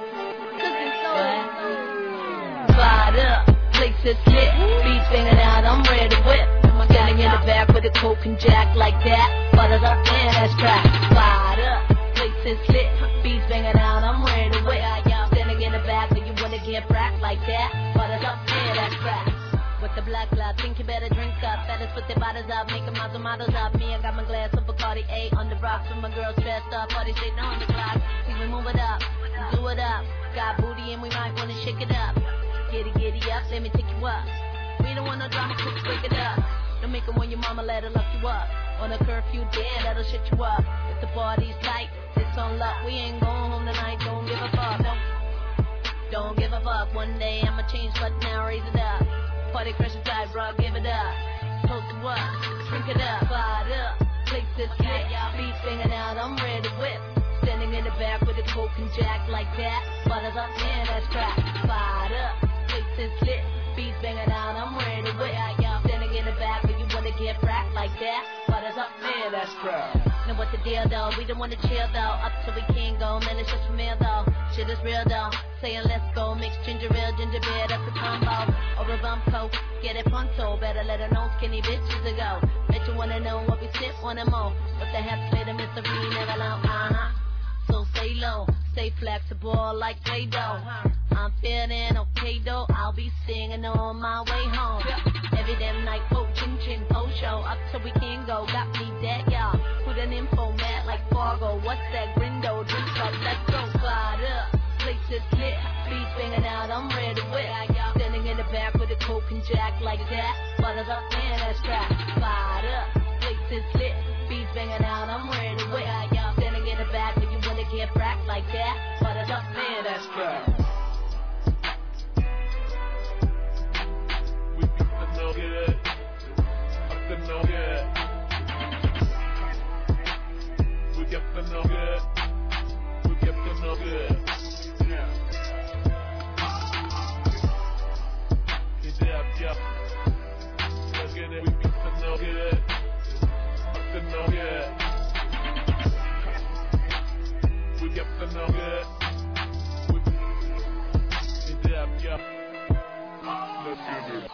Fired up, place is lit, beats banging out, I'm ready to whip. Standing in the back with a coke and jack like that, butters up and that's crack. Fired up, place is lit, beats banging out, I'm ready to whip. Standing in the back when you wanna get brack like that, butters up and that's crack. With the black cloud, think you better drink up. Better put their bodies up, make them out the models up. Me, I got my glass of Bacardi A on the rocks with my girls dressed up. Party sitting on the clock, see we move it up, do it up. Got booty and we might wanna shake it up. Giddy up, let me take you up. We don't want no drama, quick break it up. Don't make it when your mama let her lock you up. On a curfew, damn, that'll shut you up. If the party's tight, it's on luck. We ain't going home tonight, don't give a fuck. Don't give a fuck, one day I'ma change, but now raise it up. Party crush it tight, bro, give it up. Toast to what? Drink it up, fired up. Place this lit, beat banging out, I'm ready to whip. Standing in the back with a coke and jack like that. Butters up, man, that's crack. Fired up, place is lit. Beats banging out, I'm ready to whip. Standing in the back when you wanna get brack like that. Butters up, man, that's crack. Now what the deal though? We don't wanna chill though. Up till we can't go, man, it's just for me though. Shit is real though. Saying let's go, mix ginger ale, ginger beer, that's a combo. Or a bump coat, get it punto. Better let her know skinny bitches to go. Bet you wanna know what we sip, wanna more. What the heck, play the mystery, never know, So stay low, stay flexible like Play-Doh. I'm feeling okay though, I'll be singing on my way home. Every damn night, chin chin, show up so we can go. Got me dead, y'all. Put an info mat like Fargo. What's that grindo? Drinks up, let's go. Fired up, place is lit. Beat banging out, I'm ready to whip. Standing in the back with a coke and jack like that. Butters up, man, that's crack. Fired up, place is lit. Beat banging out, I'm ready to whip. Standing in the back when you wanna get back like that. Butters up, man, that's crack. No good. Up to no good. We get the no good. We get the no good. Yeah. Yeah. Look at it. We get the no good. Up to no good. We get the no good. Yeah. Look at it.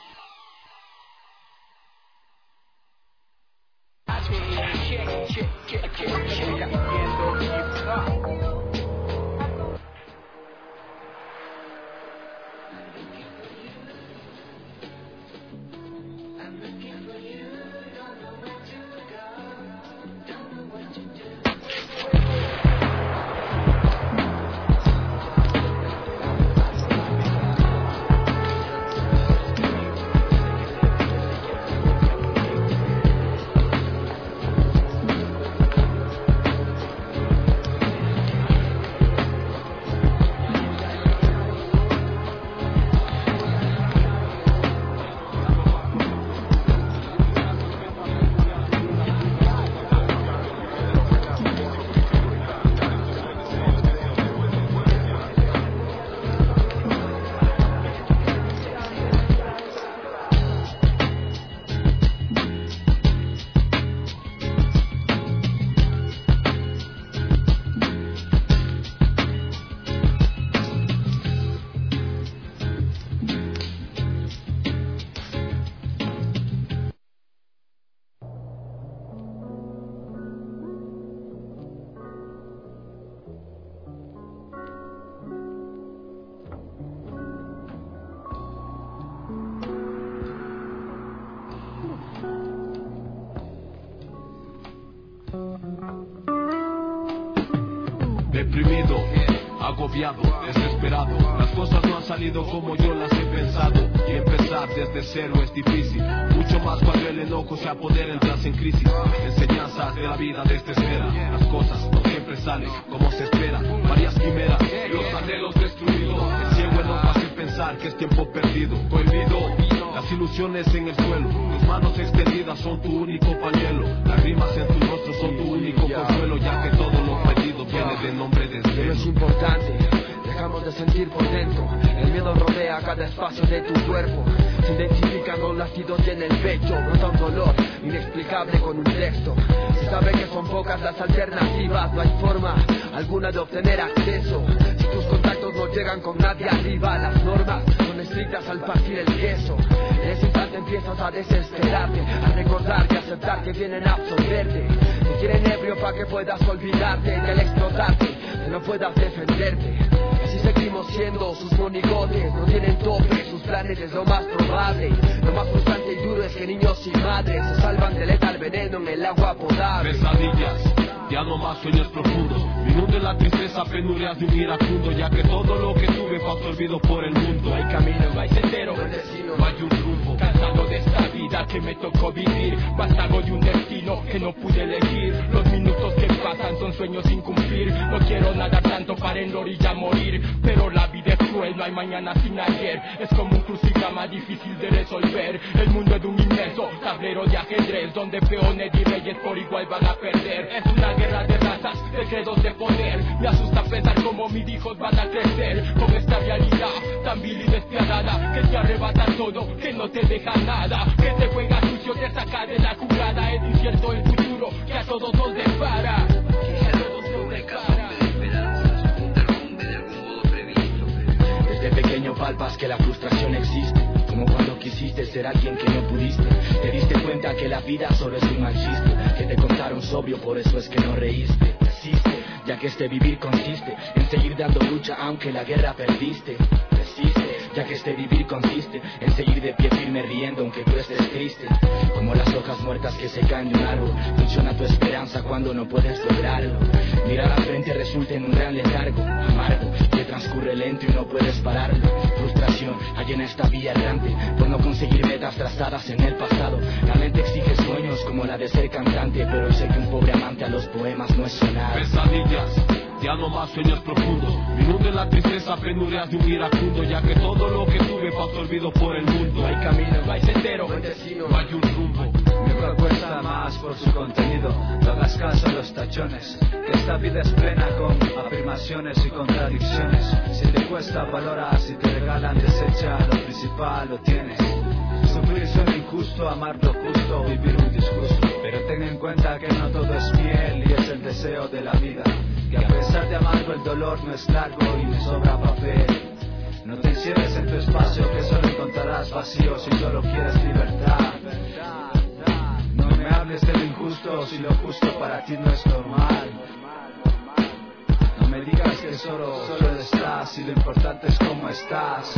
Deprimido, agobiado, desesperado. Las cosas no han salido como yo las he pensado. Y empezar desde cero es difícil. Mucho más cuando el enojo se apodera, entras en crisis. Enseñanzas de la vida de esta esfera. Las cosas no siempre salen como se espera. Varias quimeras, los anhelos destruidos. El ciego enojo hace pensar que es tiempo perdido. Prohibido, las ilusiones en el suelo. Tus manos extendidas son tu único pañuelo. Las rimas en tu rostro son tu único consuelo. Ya que todo lo perdido viene de nombre de Pero es importante, dejamos de sentir por dentro. El miedo rodea cada espacio de tu cuerpo. Se identifican los latidos en el pecho. Brota un dolor inexplicable con un texto. Se sabe que son pocas las alternativas. No hay forma alguna de obtener acceso. Si tus contactos no llegan con nadie arriba, las normas son estrictas al partir el queso. En ese instante empiezas a desesperarte, a recordar y aceptar que vienen a absorberte. Te quieren ebrio para que puedas olvidarte, y al explotarte que no puedas defenderte. Así seguimos siendo sus monigotes, no tienen tope, sus planes es lo más probable. Lo más frustrante y duro es que niños y madres se salvan de letal veneno en el agua potable. Pesadillas, ya no más sueños profundos. Minuto en la tristeza, penurias de un iracundo. Ya que todo lo que tuve fue absorbido por el mundo. No hay camino, no hay sendero, no hay un rumbo. Cansado de esta vida que me tocó vivir, vástago de un destino que no pude elegir. Los minutos que pasan son sueños sin cumplir. No quiero nadar tanto para en la orilla morir, pero la vida es cruel, no hay mañana sin ayer. Es como un crucigrama difícil de resolver. El mundo es un inmenso tablero de ajedrez, donde peones y reyes por igual van a perder. Es una guerra de razas, de credos de poder. Me asusta pensar cómo mis hijos van a crecer con esta realidad tan vil y despiadada, que te arrebata todo, que no te deja nada, que te juega sucio, te saca de la jugada. Es incierto el futuro que a todos nos depara. Desde pequeño palpas que la frustración existe, como cuando quisiste ser alguien que no pudiste. Te diste cuenta que la vida solo es un mal chiste, que te contaron sobrio, por eso es que no reíste. Naciste ya que este vivir consiste en seguir dando lucha aunque la guerra perdiste. Resiste, ya que este vivir consiste en seguir de pie firme riendo aunque tú estés triste. Como las hojas muertas que se caen de un árbol, funciona tu esperanza cuando no puedes lograrlo. Mirar al frente resulta en un gran letargo amargo que transcurre lento y no puedes pararlo. Frustración hay en esta vía errante por no conseguir metas trazadas en el pasado. La mente exige sueños como la de ser cantante, pero sé que un pobre amante a los poemas no es sonar. Pesadillas, ya no más sueños profundos, me inunde la tristeza, penurias de un iracundo, ya que todo lo que tuve pasó olvido por el mundo. No hay camino, no hay sendero, no hay destino, no hay un rumbo. Mi propuesta más por su contenido, no hagas caso a los tachones, que esta vida es plena con afirmaciones y contradicciones. Si te cuesta, valora, si te regalan, desecha, lo principal lo tienes. Sufrir suena injusto, amar lo justo, vivir un disgusto. Pero ten en cuenta que no todo es miel y es el deseo de la vida. Que a pesar de amargo el dolor no es largo y me sobra papel. No te encierres en tu espacio que solo encontrarás vacío si solo quieres libertad. No me hables de lo injusto si lo justo para ti no es normal. No me digas que solo estás y lo importante es cómo estás.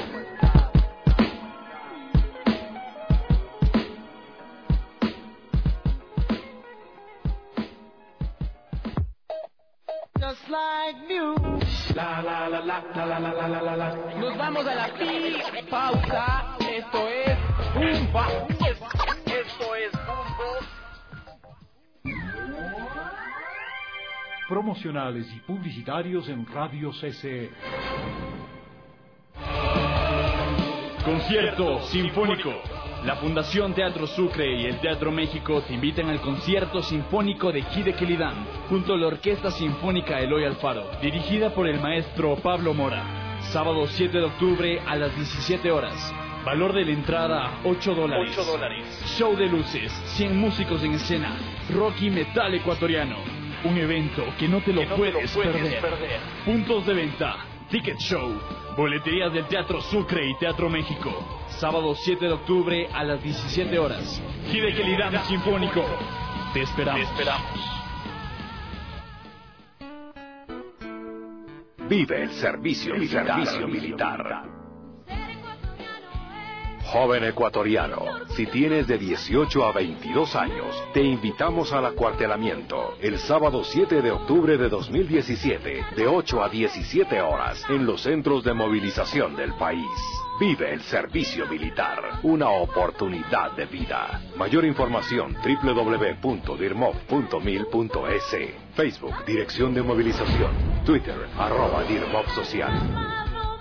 Just like you. La la la la la la la la la la. Nos vamos a la pausa. Esto es Bumba. Esto es Bumbo. Promocionales y publicitarios en Radio CCE. Concierto Sinfónico. La Fundación Teatro Sucre y el Teatro México te invitan al concierto sinfónico de Hide Kelidam, junto a la Orquesta Sinfónica Eloy Alfaro, dirigida por el maestro Pablo Mora. Sábado 7 de octubre a las 17 horas. Valor de la entrada $8. Show de luces, 100 músicos en escena, rock y metal ecuatoriano. Un evento que no te lo puedes perder. Puntos de venta, Ticket Show, boleterías del Teatro Sucre y Teatro México. Sábado 7 de octubre a las 17 horas. Hide Kelidam Sinfónico. Te esperamos. Vive el servicio militar. Joven ecuatoriano, si tienes de 18 a 22 años, te invitamos al acuartelamiento el sábado 7 de octubre de 2017, de 8 a 17 horas, en los centros de movilización del país. Vive el servicio militar, una oportunidad de vida. Mayor información www.dirmov.mil.es. Facebook, Dirección de Movilización. Twitter, @DirmovSocial.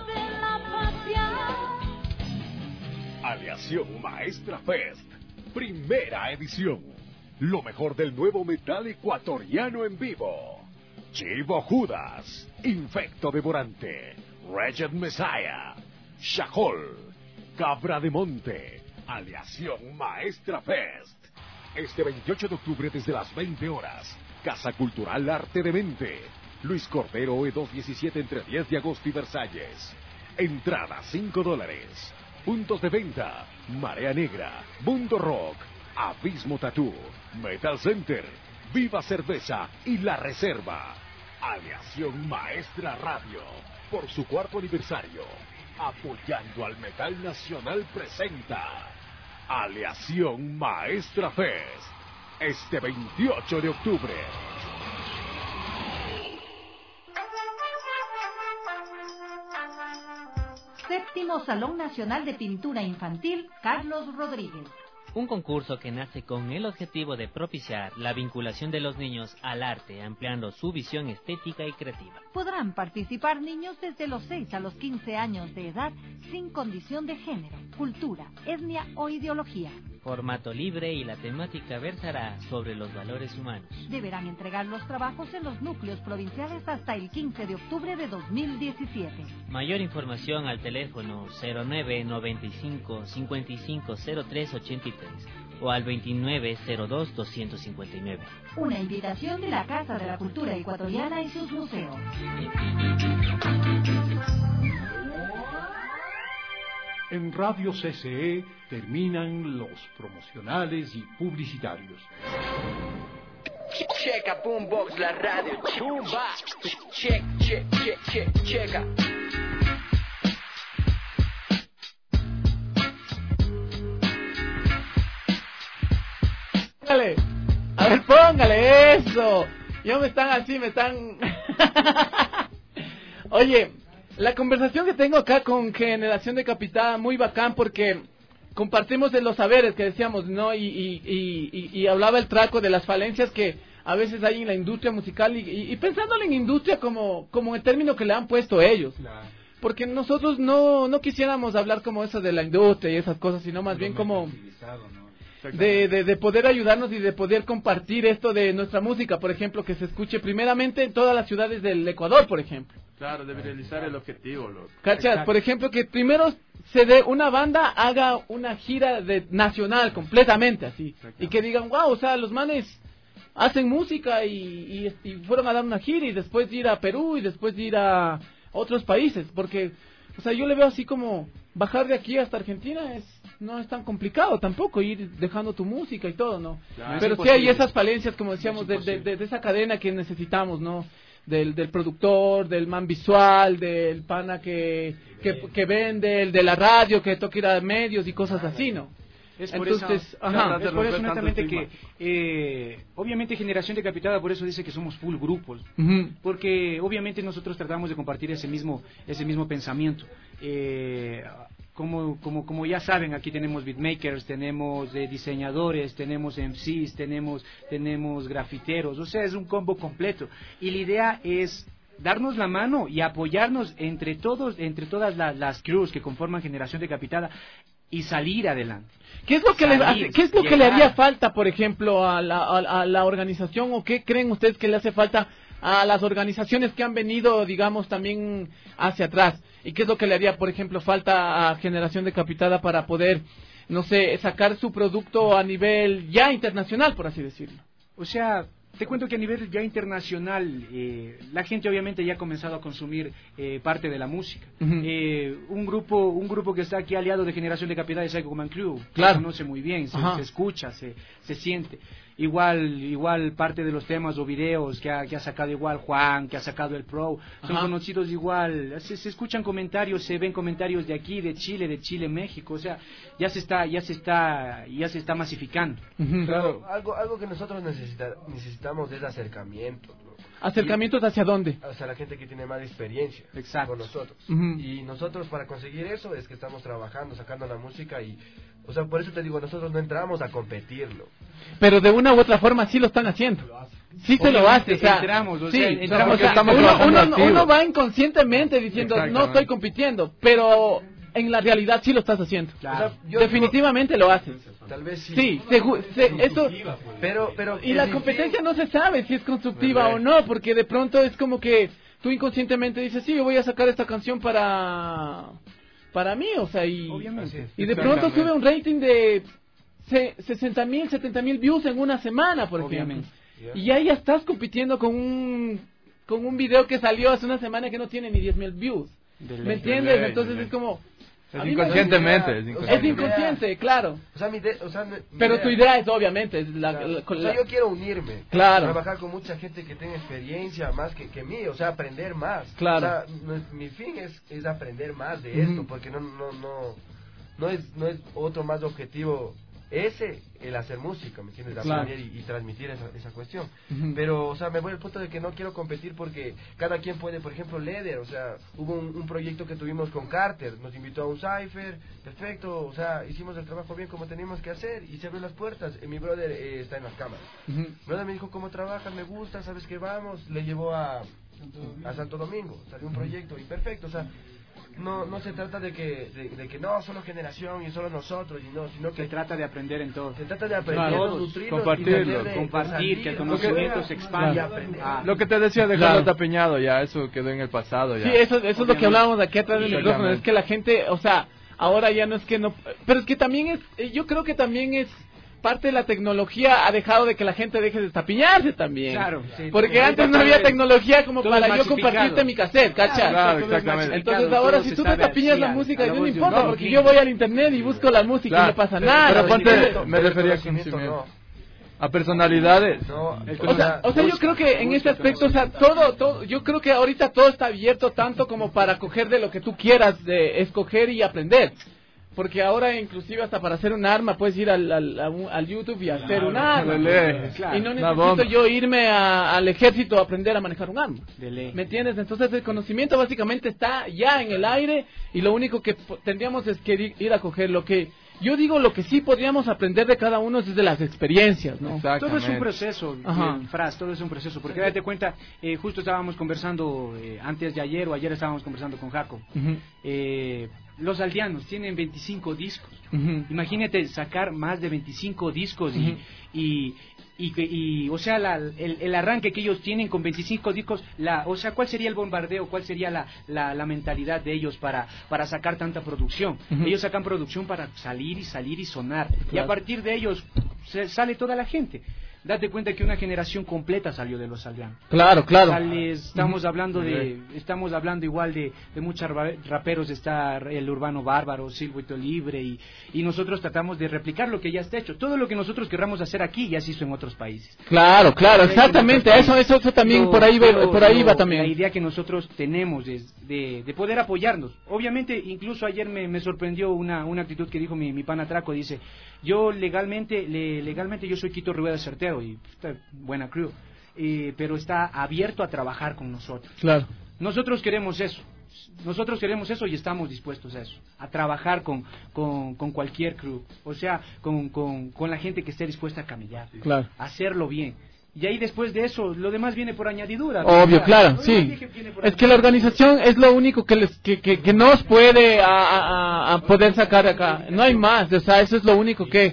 Aleación Maestra Fest, primera edición. Lo mejor del nuevo metal ecuatoriano en vivo. Chivo Judas, Infecto Devorante, Wretched Messiah, Shahol, Cabra de Monte. Aleación Maestra Fest. Este 28 de octubre desde las 20 horas. Casa Cultural Arte de Mente. Luis Cordero, E217 entre 10 de agosto y Versalles. Entrada $5. Puntos de venta: Marea Negra, Mundo Rock, Abismo Tattoo, Metal Center, Viva Cerveza y La Reserva. Aleación Maestra Radio, por su 4º aniversario, apoyando al metal nacional, presenta Aleación Maestra Fest, este 28 de octubre. Séptimo Salón Nacional de Pintura Infantil Carlos Rodríguez. Un concurso que nace con el objetivo de propiciar la vinculación de los niños al arte, ampliando su visión estética y creativa. Podrán participar niños desde los 6 a los 15 años de edad, sin condición de género, cultura, etnia o ideología. Formato libre y la temática versará sobre los valores humanos. Deberán entregar los trabajos en los núcleos provinciales hasta el 15 de octubre de 2017. Mayor información al teléfono 0995 550383 o al 2902-259. Una invitación de la Casa de la Cultura Ecuatoriana y sus museos. En Radio CCE terminan los promocionales y publicitarios. Checa Boombox, la radio. Chumba. Checa. A ver, póngale eso. Ya me están... Oye, la conversación que tengo acá con Generación Decapitada, muy bacán porque compartimos de los saberes que decíamos, ¿no? Y hablaba el traco de las falencias que a veces hay en la industria musical y pensándole en industria como el término que le han puesto ellos. Claro. Porque nosotros no quisiéramos hablar como eso de la industria y esas cosas, sino más bien como... De poder ayudarnos y de poder compartir esto de nuestra música, por ejemplo, que se escuche primeramente en todas las ciudades del Ecuador, por ejemplo. Claro, de realizar el objetivo. ¿Cachas? Por ejemplo, que primero se dé una banda, haga una gira nacional completamente así. Y que digan, wow, o sea, los manes hacen música y fueron a dar una gira y después de ir a Perú y después de ir a otros países. Porque, o sea, yo le veo así como bajar de aquí hasta Argentina no es tan complicado tampoco, ir dejando tu música y todo, ¿no? Claro, pero sí hay esas falencias, como decíamos, de esa cadena que necesitamos, ¿no? Del productor, del man visual, del pana que vende, el de la radio, que toca ir a medios y cosas así, ¿no? Es por eso honestamente que obviamente Generación Decapitada por eso dice que somos full grupos, porque obviamente nosotros tratamos de compartir ese mismo pensamiento. Como ya saben, aquí tenemos beatmakers, tenemos diseñadores, tenemos MCs, tenemos grafiteros, o sea, es un combo completo. Y la idea es darnos la mano y apoyarnos entre todas las crews que conforman Generación Decapitada y salir adelante. ¿Qué es lo que le haría falta, por ejemplo, a la organización, o qué creen ustedes que le hace falta a las organizaciones que han venido, digamos, también hacia atrás? ¿Y qué es lo que le haría, por ejemplo, falta a Generación Decapitada para poder, no sé, sacar su producto a nivel ya internacional, por así decirlo? O sea, te cuento que a nivel ya internacional, la gente obviamente ya ha comenzado a consumir parte de la música. Un grupo que está aquí aliado de Generación Decapitada es Psycho Man Crew. Claro. Se conoce muy bien, se escucha, se siente. Igual parte de los temas o videos que ha sacado igual Juan, que ha sacado el Pro, son conocidos igual, se escuchan comentarios, se ven comentarios de aquí, de Chile, México, o sea, ya se está masificando. Claro, algo que nosotros necesitamos es acercamiento. ¿Acercamientos hacia dónde? Hacia la gente que tiene más experiencia. Exacto. Con nosotros. Y nosotros para conseguir eso es que estamos trabajando, sacando la música y... O sea, por eso te digo, nosotros no entramos a competirlo. Pero de una u otra forma sí lo están haciendo. Sí se lo hace, o sea... Uno va inconscientemente diciendo, no estoy compitiendo, pero... En la realidad sí lo estás haciendo. Claro. O sea, definitivamente lo haces. Tal vez sí. Sí, eso. Pero y la competencia no se sabe si es constructiva o no, porque de pronto es como que tú inconscientemente dices, sí, yo voy a sacar esta canción para mí, o sea, y de pronto sube un rating de 60,000, 70,000 views en una semana, por ejemplo. Y ahí ya estás compitiendo con un video que salió hace una semana que no tiene ni 10,000 views. ¿Me entiendes? Entonces es como... Es inconscientemente. Es inconsciente, claro. Pero tu idea es obviamente... yo quiero unirme. Claro. Trabajar con mucha gente que tenga experiencia más que mí. O sea, aprender más. Claro. O sea, mi fin es aprender más de esto. Porque no es otro más objetivo... el hacer música, ¿me entiendes? Aprender y transmitir esa cuestión. Pero, o sea, me voy al punto de que no quiero competir porque cada quien puede, por ejemplo, Leder, o sea, hubo un proyecto que tuvimos con Carter, nos invitó a un cypher, perfecto, o sea, hicimos el trabajo bien como teníamos que hacer y se abrió las puertas. Mi brother está en las cámaras. Mi brother me dijo, ¿cómo trabajas? Me gusta, ¿sabes qué? Vamos, le llevó a Santo Domingo, salió un proyecto y perfecto, o sea, no se trata de que no, solo Generación y solo nosotros, sino que se trata de aprender en todo. Se trata de aprender, compartir, que el conocimiento se expanda. Lo que te decía de Carlos Tapiñado, ya eso quedó en el pasado. Ya. Sí, eso es lo que hablábamos de aquí atrás del micrófono, es que la gente, o sea, ahora ya no es que no... Pero es que también yo creo que también es... Parte de la tecnología ha dejado de que la gente deje de tapiñarse también. Claro, sí, porque antes no había tecnología como para yo compartirte mi cassette, ¿cachai? Claro, exactamente. Entonces ahora si tú te tapiñas la música, no importa, porque yo voy al internet y busco la música y no pasa nada. Pero ponte, me refería a consumir. a personalidades. O sea, yo creo que en ese aspecto, o sea, todo, yo creo que ahorita todo está abierto tanto como para coger de lo que tú quieras, de escoger y aprender. Porque ahora inclusive hasta para hacer un arma puedes ir al YouTube y hacer un arma. Y no necesito yo irme al ejército a aprender a manejar un arma. ¿Me entiendes? Entonces el conocimiento básicamente está ya en el aire y lo único que tendríamos es que ir a coger lo que... Yo digo, lo que sí podríamos aprender de cada uno es de las experiencias, ¿no? Todo es un proceso, Fras, todo es un proceso. Porque date cuenta, justo estábamos conversando antes de ayer o ayer estábamos conversando con Jaco. Los aldeanos tienen 25 discos. Imagínate sacar más de 25 discos y o sea, el arranque que ellos tienen con 25 discos, o sea, ¿cuál sería el bombardeo? ¿Cuál sería la mentalidad de ellos para sacar tanta producción? Ellos sacan producción para salir y sonar. Claro. Y a partir de ellos sale toda la gente. Date cuenta que una generación completa salió de los aldeanos. Claro. Estamos hablando igual de muchos raperos. Está el Urbano Bárbaro, Circuito Libre, y nosotros tratamos de replicar lo que ya está hecho. Todo lo que nosotros querramos hacer aquí ya se hizo en otros países. Claro, exactamente. Eso también por ahí va también. La idea que nosotros tenemos es de poder apoyarnos. Obviamente, incluso ayer me sorprendió una actitud que dijo mi pana Traco. Dice, yo legalmente yo soy Quito Rueda Certero y buena crew, pero está abierto a trabajar con nosotros. Claro. Nosotros queremos eso y estamos dispuestos a eso, a trabajar con cualquier crew, o sea, con la gente que esté dispuesta a camellar, claro, a hacerlo bien. Y ahí después de eso, lo demás viene por añadidura. Obvio, claro, sí. Es que la organización es lo único que nos puede a poder sacar de acá. No hay más, o sea, eso es lo único que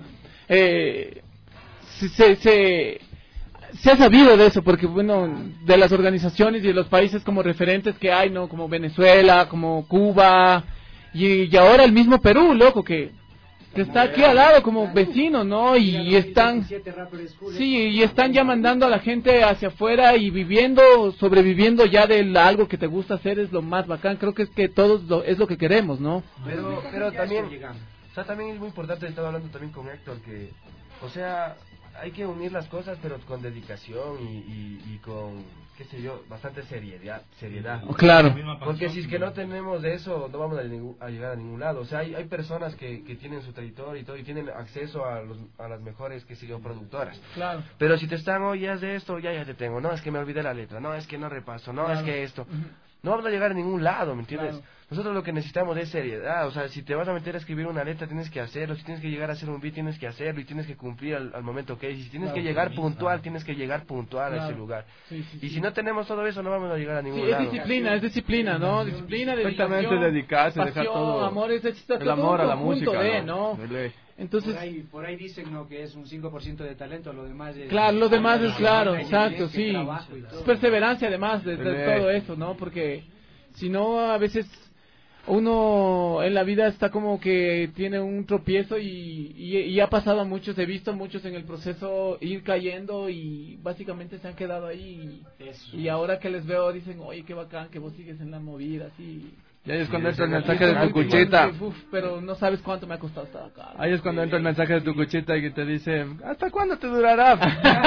se ha sabido de eso, porque bueno, de las organizaciones y de los países como referentes que hay, ¿no? Como Venezuela, como Cuba, y ahora el mismo Perú, loco, que está aquí al lado como vecino, ¿no? Y están ya mandando a la gente hacia afuera y sobreviviendo ya de algo que te gusta hacer. Es lo más bacán. Creo que es que todos es lo que queremos, ¿no? Pero también, o sea, también es muy importante. Estaba hablando también con Héctor que, o sea, hay que unir las cosas, pero con dedicación y con, qué sé yo, bastante seriedad. Claro. Porque si es que no tenemos eso, no vamos a llegar a ningún lado. O sea, hay personas que tienen su territorio y todo, y tienen acceso a las mejores, qué sé yo, productoras. Claro. Pero si te están, oye, haz de esto, ya te tengo. No, es que me olvidé la letra. No, es que no repaso. No, es que esto. No vamos a llegar a ningún lado, ¿me entiendes? Claro. Nosotros lo que necesitamos es seriedad. O sea, si te vas a meter a escribir una letra, tienes que hacerlo. Si tienes que llegar a hacer un beat, tienes que hacerlo. Y tienes que cumplir al momento que es. Y si tienes que llegar puntual, tienes que llegar puntual a ese lugar. Y si no tenemos todo eso, no vamos a llegar a ningún lado. Es disciplina, ¿no? Disciplina, dedicación, dedicarse, pasión, dejar todo. Amor, el amor a la música, ¿no? Entonces, por ahí dicen, ¿no?, que es un 5% de talento, lo demás es... Claro, lo demás es claro, exacto, sí. Es perseverancia además de todo eso, ¿no? Porque si no, a veces uno en la vida está como que tiene un tropiezo y ha pasado a muchos, he visto muchos en el proceso ir cayendo y básicamente se han quedado ahí y ahora que les veo dicen, oye, qué bacán que vos sigues en la movida, así... Y ahí es cuando entra el mensaje de tu cuchita. Pero no sabes cuánto me ha costado estar acá. Ahí es cuando entra el mensaje de tu cuchita y que te dice, ¿hasta cuándo te durará?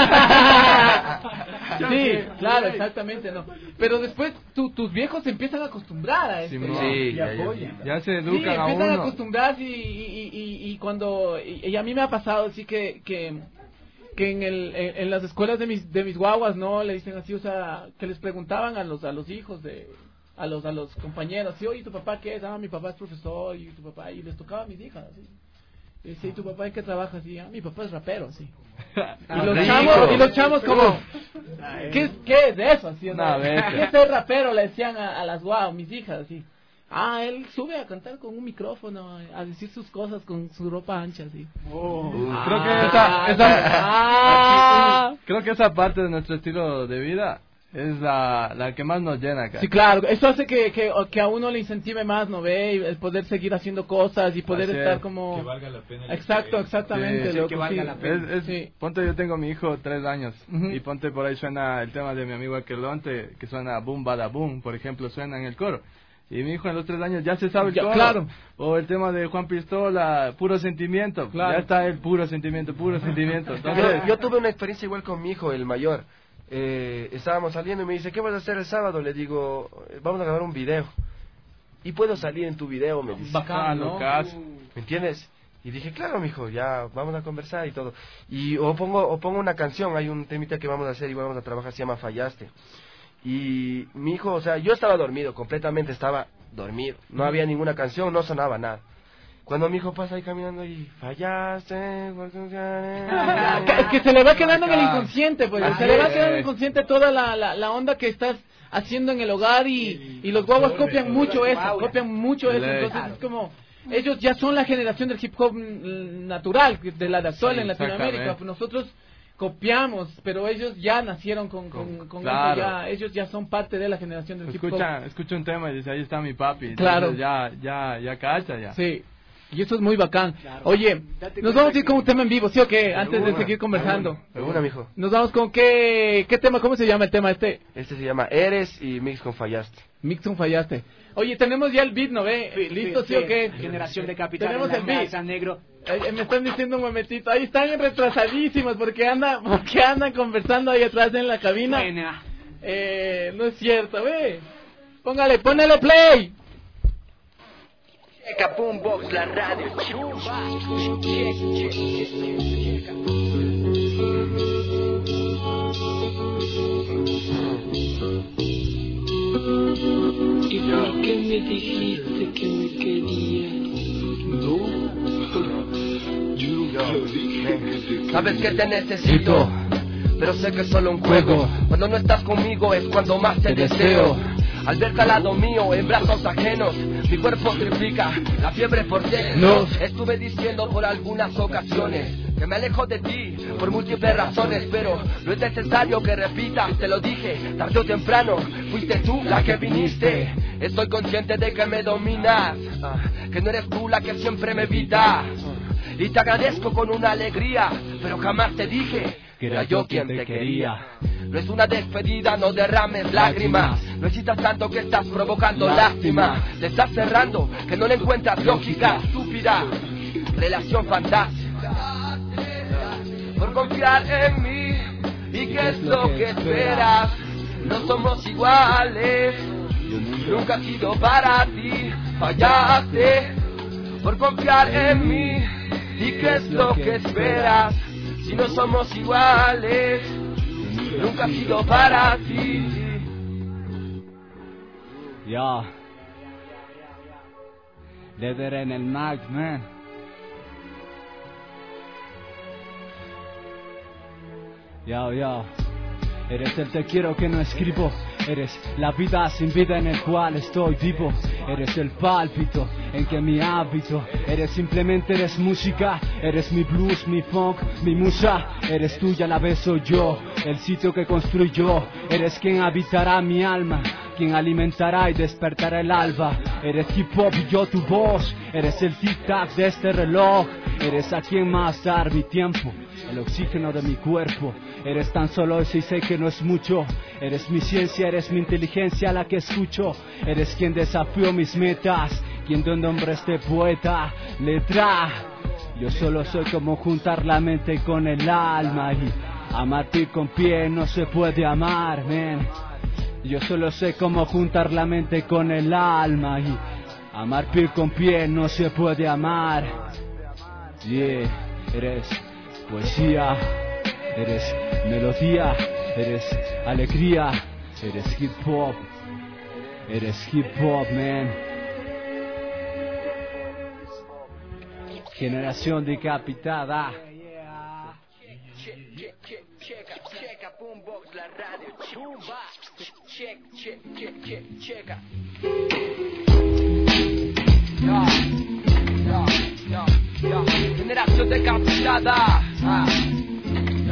Sí, claro, exactamente, no. Pero después tus viejos se empiezan a acostumbrar a esto. Sí, ya se educan a uno. Empiezan a acostumbrarse y cuando... Y a mí me ha pasado así que en las escuelas de mis guaguas, ¿no? Le dicen así, o sea, que les preguntaban a los hijos a los compañeros, sí, oye, ¿tu papá qué es? Mi papá es profesor, y tu papá, y les tocaba a mis hijas, así. Y dice, ¿y tu papá en qué trabaja? Así, mi papá es rapero, así. Y los chamos como, ¿qué es de eso? Así, ¿qué es ser rapero? Le decían a las mis hijas, así. Él sube a cantar con un micrófono, a decir sus cosas con su ropa ancha, así. Creo que esa parte de nuestro estilo de vida es la que más nos llena acá. Sí, claro, eso hace que a uno le incentive más, ¿no ve? El poder seguir haciendo cosas y poder estar como... Que valga la pena. Exactamente. Que valga la pena. Ponte, yo tengo a mi hijo 3 años, y ponte por ahí suena el tema de mi amigo Aquelonte, que suena Boom Bada Boom, por ejemplo, suena en el coro. Y mi hijo en los 3 años ya se sabe el coro. Claro. O el tema de Juan Pistola, puro sentimiento. Claro. Ya está el puro sentimiento, puro sentimiento. Entonces... Yo tuve una experiencia igual con mi hijo, el mayor. Estábamos saliendo y me dice, ¿qué vas a hacer el sábado? Le digo, vamos a grabar un video. ¿Y puedo salir en tu video? Me dice. Bacano, ¿no? ¿Me entiendes? Y dije, claro, mijo, ya vamos a conversar y todo. Y o pongo una canción, hay un temita que vamos a hacer y vamos a trabajar, se llama Fallaste. Y mi hijo, o sea, yo estaba dormido, completamente estaba dormido. No había ninguna canción, no sonaba nada. Cuando mi hijo pasa ahí caminando y fallaste... Es que se le va quedando en el inconsciente, pues. Se le va quedando en el inconsciente toda la onda que estás haciendo en el hogar y los guaguas copian mucho eso, entonces es como... Ellos ya son la generación del hip hop natural, de la de actual en Latinoamérica. Nosotros copiamos, pero ellos ya nacieron con claro. eso, ellos ya son parte de la generación del hip hop. Escucha un tema y dice, ahí está mi papi. Claro. Ya cacha, ya. Sí. Y eso es muy bacán. Claro. Oye, nos vamos a ir con un tema en vivo, ¿sí o qué? Antes de seguir conversando. Alguna, mijo. Nos vamos con qué tema, ¿cómo se llama el tema este? Este se llama Eres y Mix con Fallaste. Mix con Fallaste. Oye, tenemos ya el beat, ¿no ve? ¿Listo, sí o qué? Generación de Capital. Tenemos el beat. Negro. Me están diciendo un momentito. Ahí están retrasadísimos porque andan conversando ahí atrás en la cabina. Buena. No es cierto, ve. Póngale play. Checa Boombox, la radio. ¿Y por qué me dijiste que me querías? No, yo nunca dije. Sabes que te necesito, pero sé que es solo un juego. Cuando no estás conmigo es cuando más te deseo. Al verte al lado mío, en brazos ajenos, mi cuerpo triplica, la fiebre por dentro. Estuve diciendo por algunas ocasiones que me alejo de ti por múltiples razones, pero no es necesario que repitas, te lo dije, tarde o temprano, fuiste tú la que viniste. Estoy consciente de que me dominas, que no eres tú la que siempre me evita. Y te agradezco con una alegría, pero jamás te dije que era yo quien te quería. No es una despedida, no derrames lágrimas. No excitas tanto que estás provocando lástima. Te estás cerrando, que no le encuentras lógica, estúpida. Relación fantástica. Por confiar en mí, ¿y qué es lo que esperas? No somos iguales. Nunca he sido para ti, fallaste. Por confiar en mí, ¿y qué es lo que esperas? Si no somos iguales, nunca he sido para ti. Yo, líder en el Max, man. Yo, eres el te quiero que no escribo. Eres la vida sin vida en el cual estoy vivo. Eres el pálpito en que mi hábito. Eres música. Eres mi blues, mi funk, mi musa. Eres tuya, la vez soy yo. El sitio que construyó. Eres quien habitará mi alma, quien alimentará y despertará el alba. Eres hip hop y yo tu voz. Eres el tic-tac de este reloj. Eres a quien más dar mi tiempo, el oxígeno de mi cuerpo. Eres tan solo ese y sé que no es mucho. Eres mi ciencia, eres mi inteligencia la que escucho. Eres quien desafió mis metas, quien dio nombre a este poeta. Letra, yo solo soy como juntar la mente con el alma. Y amarte con pie no se puede amar, man. Yo solo sé cómo juntar la mente con el alma. Y amar pie con pie no se puede amar. Yeah, eres poesía, eres melodía, eres alegría, eres hip hop, man. Generación decapitada. Checa Boombox, la radio. Checa. Generación decapitada.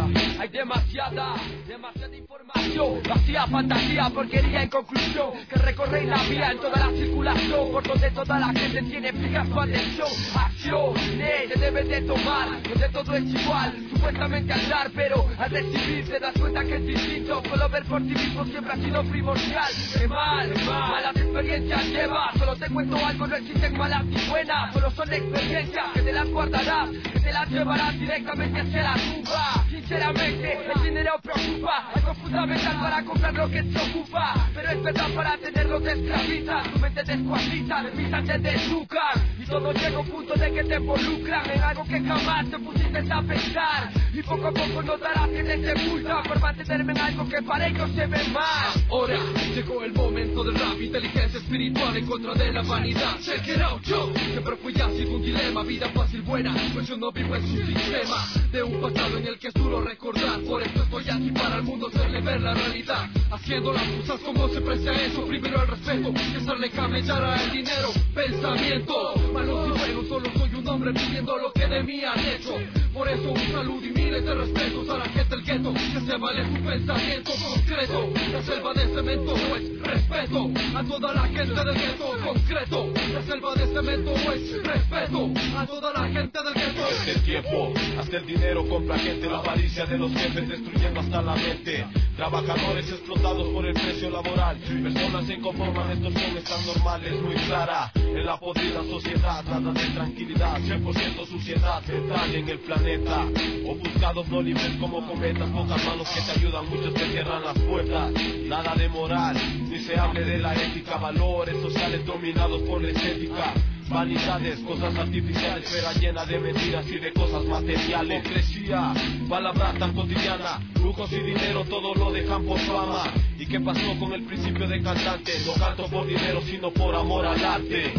Hay demasiada información, vacía fantasía, porquería en conclusión, que recorréis la vía en toda la circulación, por donde toda la gente tiene fija su atención. Acciones se deben de tomar, donde todo es igual, supuestamente al dar, pero al recibir te das cuenta que es distinto. Solo ver por ti mismo siempre ha sido primordial. Qué mal, malas experiencias llevas. Solo te cuento algo, no existen malas ni buenas, solo son experiencias que te las guardarás, que te las llevarás directamente hacia la tumba. Sinceramente, el dinero preocupa, algo fundamental para comprar lo que te ocupa, pero es verdad, para tenerlo te esclaviza, tu mente te escualiza, de pistas te desnucan, y todo llega a un punto de que te involucran en algo que jamás te pusiste a pensar, y poco a poco notarás que te sepultan por mantenerme en algo que para ellos se ve mal. Ahora llegó el momento del rap, inteligencia espiritual en contra de la vanidad. Check it out, yo siempre fui así un dilema, vida fácil buena, pues yo no vivo en su sistema, de un pasado en el que es duro recordar. Por eso estoy aquí para el mundo hacerle ver la realidad, haciendo las cosas como se precia eso. Primero el respeto, que hacerle camellar al dinero. Pensamiento, malos y buenos, solo soy un hombre viviendo lo que de mí han hecho. Por eso un saludo y miles de respetos a la gente del gueto, que se vale su pensamiento concreto. La selva de cemento es respeto a toda la gente del gueto concreto. La selva de cemento es respeto a toda la gente del gueto. Desde el tiempo hasta el dinero compra gente, la avaricia de los jefes destruyendo hasta la mente. Trabajadores explotados por el precio laboral, personas se conforman, estos son tan normales, muy clara. En la podrida sociedad, nada de tranquilidad, 100% suciedad mental en el planeta. Ofuscados no libres como cometas, pocas manos que te ayudan, muchos que cierran las puertas. Nada de moral, ni se hable de la ética, valores sociales dominados por la estética. Vanidades, cosas artificiales, pero llena de mentiras y de cosas materiales. Hipocresía, palabra tan cotidiana, lujos y dinero, todo lo dejan por fama. ¿Y qué pasó con el principio de cantante? No canto por dinero, sino por amor al arte.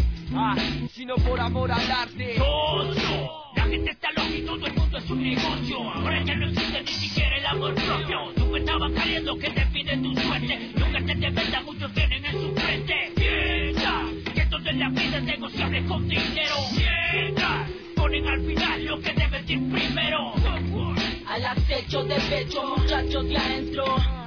Sino por amor al arte. La gente está loca y todo el mundo es un negocio. Ahora ya no existe ni siquiera el amor propio. Tú me estabas cayendo que te piden tu suerte. Nunca te de verdad, muchos tienen en su frente. Piensa que todo en la vida es negociable con dinero. Mientras ponen al final lo que debes ir primero. Al acecho de pecho, muchachos de adentro.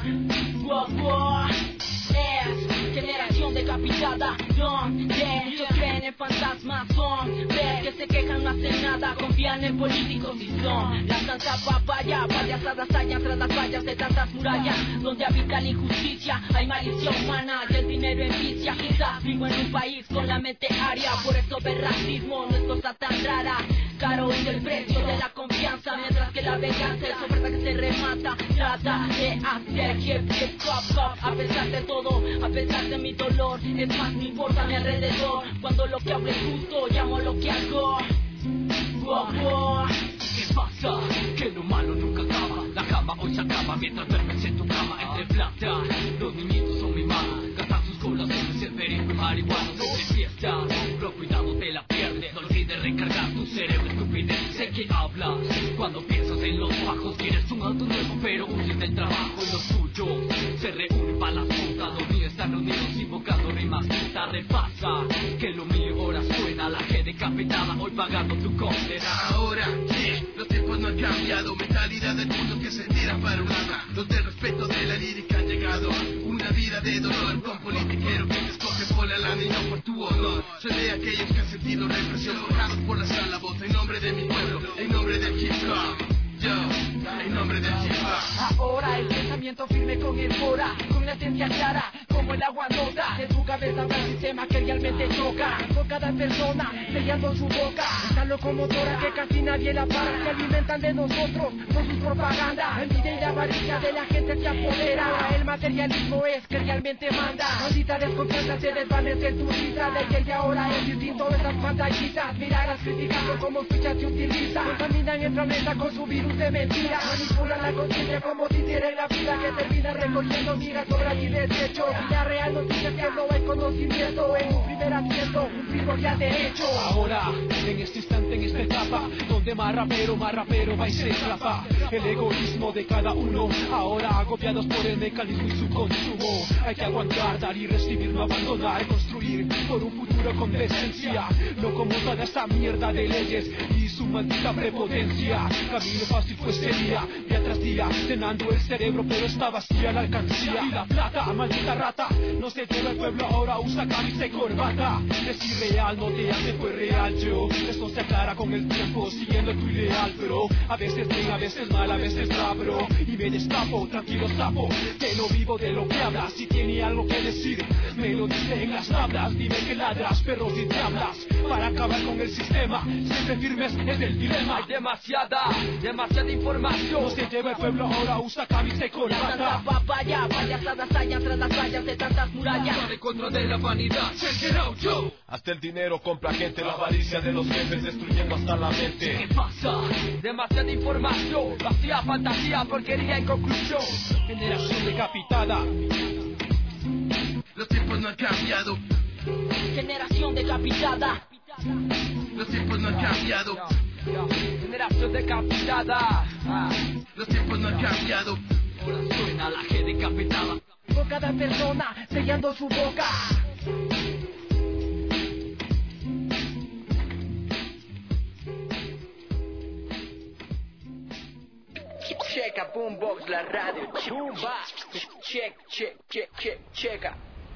Es generación decapitada, donde ellos creen en fantasmas, son ver que se quejan, no hacen nada, confían en políticos y son la santa papaya, payasadas hayan tras las vallas de tantas murallas, donde habita la injusticia, hay malicia humana y el dinero envicia. Quizás vivo en un país con la mente aria, por eso ver racismo no es cosa tan rara. Caro es el precio de la confianza, mientras que la venganza es oferta que se remata. Trata de hacer hip hop, a pesar de todo, a pesar de mi dolor, es más, me importa a mi alrededor. Cuando lo que hablo es justo, llamo lo que hago. ¿Qué pasa? Que lo malo nunca acaba. La cama hoy se acaba mientras duermes en tu cama entre plata. Los niñitos son mimados, gastan sus colaciones en perico y marihuana sobre fiesta. Pero cuidado te la pierdes, no olvides recargar tu cerebro, estupidez. Sé que hablas cuando piensas en los bajos. Quieres un auto nuevo pero huyes del trabajo y los tuyos se reúnen para las putas. Los míos están unidos invocando rimas. Esta repasa que lo mío ahora suena. La G decapitada hoy pagando tu condena. Ahora, los tiempos no han cambiado. Mentalidad del mundo que se tira para un lado. Los del respeto de la lírica han llegado. Una vida de dolor con politiqueros que te escogen por la lana y no por tu honor. Soy de aquellos que han sentido represión, forjados por la sala voz en nombre de mi pueblo, en nombre del hip hop. Yo, en nombre del hip hop. Ahora el pensamiento firme con el fora, con la esencia clara, como el agua nota. De tu cabeza va el sistema que realmente choca con cada persona, sellando su boca. Esta locomotora que casi nadie la para, se alimentan de nosotros con sus propagandas. La envidia y la avaricia de la gente se apodera. El materialismo es que realmente manda. Maldita desconfianza se desvanece en tu risa. De que ahora es distinto esas pantallitas. Miradas criticando como fichas se utilizan. Contaminan el planeta con su virus de mentira. Manipulan la conciencia como si hiciera la vida, que termina recogiendo miras sobras y desechos. La real noticia que no hay conocimiento en un primer asiento, un primordial derecho. Ahora, en este instante, en esta etapa, donde donde más rapero va y se rapa. El egoísmo de cada uno, ahora agobiados por el mecanismo y su consumo. Hay que aguantar, dar y recibir, no abandonar, construir por un futuro con decencia, no como toda esa mierda de leyes y su maldita prepotencia. Camino fácil pues sería, día tras día, llenando el cerebro, pero está vacía la alcancía. Y la plata, maldita rata, no se lleva el pueblo, ahora usa camisa y corbata. Es irreal, no te hace pues real yo. Esto se aclara con el tiempo, siguiendo tu ideal, bro. A veces bien, a veces mal, a veces bro. Y me destapo, tranquilo sapo, que no vivo de lo que hablas. Si tiene algo que decir, me lo dice en las tablas. Dime que ladras, perros y tablas, para acabar con el sistema. Siempre firmes es el dilema. Hay demasiada información. No se lleva el pueblo, ahora usa camisa y corbata. La tanta papaya, payasadas allá tras las vallas de tantas murallas. En contra de la vanidad, check it out, yo. Hasta el dinero compra gente, la avaricia de los jefes destruyendo hasta la mente. ¿Qué pasa? Demasiada información, vacía fantasía, porquería en conclusión. Generación decapitada. Los tiempos no han cambiado. Generación decapitada. Los tiempos no han cambiado. Generación decapitada. Los tiempos no han cambiado. Ahora suena la G decapitada. Por cada persona sellando su boca. Checa, boombox, la radio, chumba. Checa.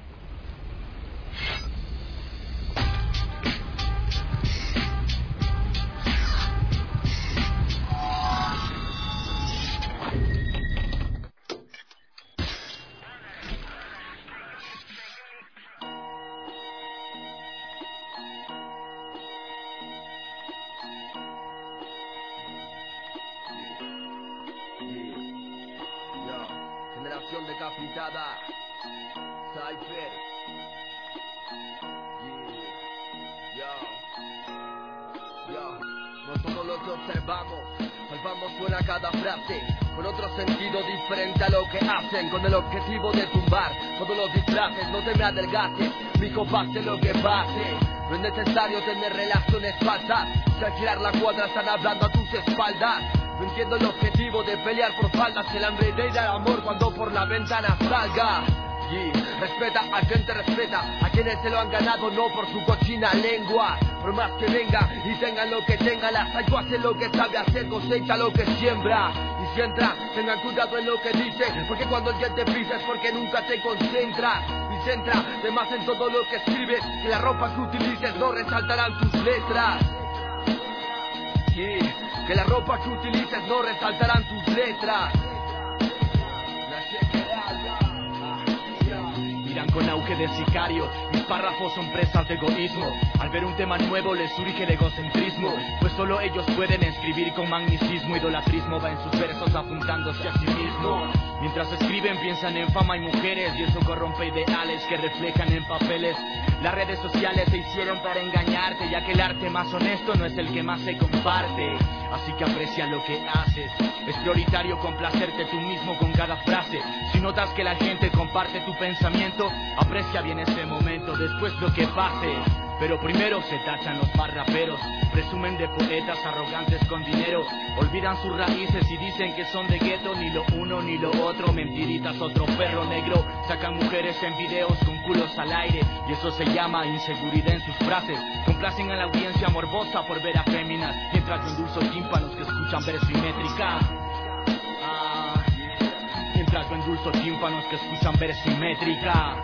Generación decapitada, Cypher, no todo lo que observamos suena cada frase, con otro sentido diferente a lo que hacen, con el objetivo de tumbar todos los disfraces, no te me adelgaces, mi pase lo que pase, no es necesario tener relaciones falsas, si al girar la cuadra están hablando a tus espaldas. No entiendo el objetivo de pelear por faldas, el hambre de ir al amor cuando por la ventana salga. Y respeta a quien te respeta, a quienes se lo han ganado no por su cochina lengua. Por más que venga y tengan lo que tengan, la sayo hace lo que sabe hacer, cosecha lo que siembra. Y si entra, tengan cuidado en lo que dice, porque cuando el te pisa es porque nunca te concentras. Y centra de más en todo lo que escribes, que la ropa que utilices no resaltarán tus letras. Que la ropa que utilices no resaltarán tus letras. Miran con auge de sicario, mis párrafos son presas de egoísmo. Al ver un tema nuevo les surge el egocentrismo, pues solo ellos pueden escribir con magnicismo. Idolatrismo va en sus versos apuntándose a sí mismo. Mientras escriben piensan en fama y mujeres, y eso corrompe ideales que reflejan en papeles. Las redes sociales se hicieron para engañarte, ya que el arte más honesto no es el que más se comparte. Así que aprecia lo que haces, es prioritario complacerte tú mismo con cada frase. Si notas que la gente comparte tu pensamiento, aprecia bien este momento, después lo que pase. Pero primero se tachan los más raperos, presumen de poetas arrogantes con dinero, olvidan sus raíces y dicen que son de gueto, ni lo uno ni lo otro, mentiritas, otro perro negro. Sacan mujeres en videos con culos al aire, y eso se llama inseguridad en sus frases. Complacen a la audiencia morbosa por ver a féminas, mientras yo endulzo tímpanos que escuchan verso y métrica. Mientras yo endulzo tímpanos que escuchan verso y métrica.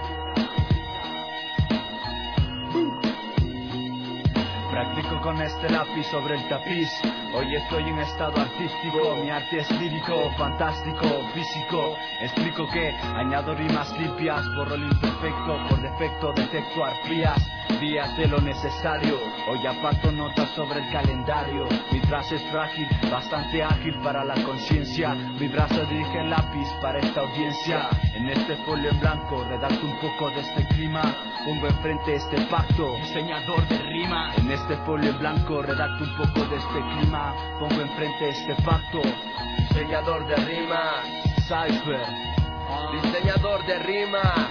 Practico con este lápiz sobre el tapiz. Hoy estoy en estado artístico. Mi arte es lírico, fantástico, físico. Explico que añado rimas limpias, borro el imperfecto, por defecto detecto arpías. Días de lo necesario, hoy aparto notas sobre el calendario. Mi frase es frágil, bastante ágil para la conciencia. Mi brazo dirige el lápiz para esta audiencia. En este folio en blanco redacto un poco de este clima. Pongo enfrente este pacto, diseñador de rima. En este folio en blanco redacto un poco de este clima. Pongo enfrente este pacto, diseñador de rimas. Cypher, diseñador de rimas.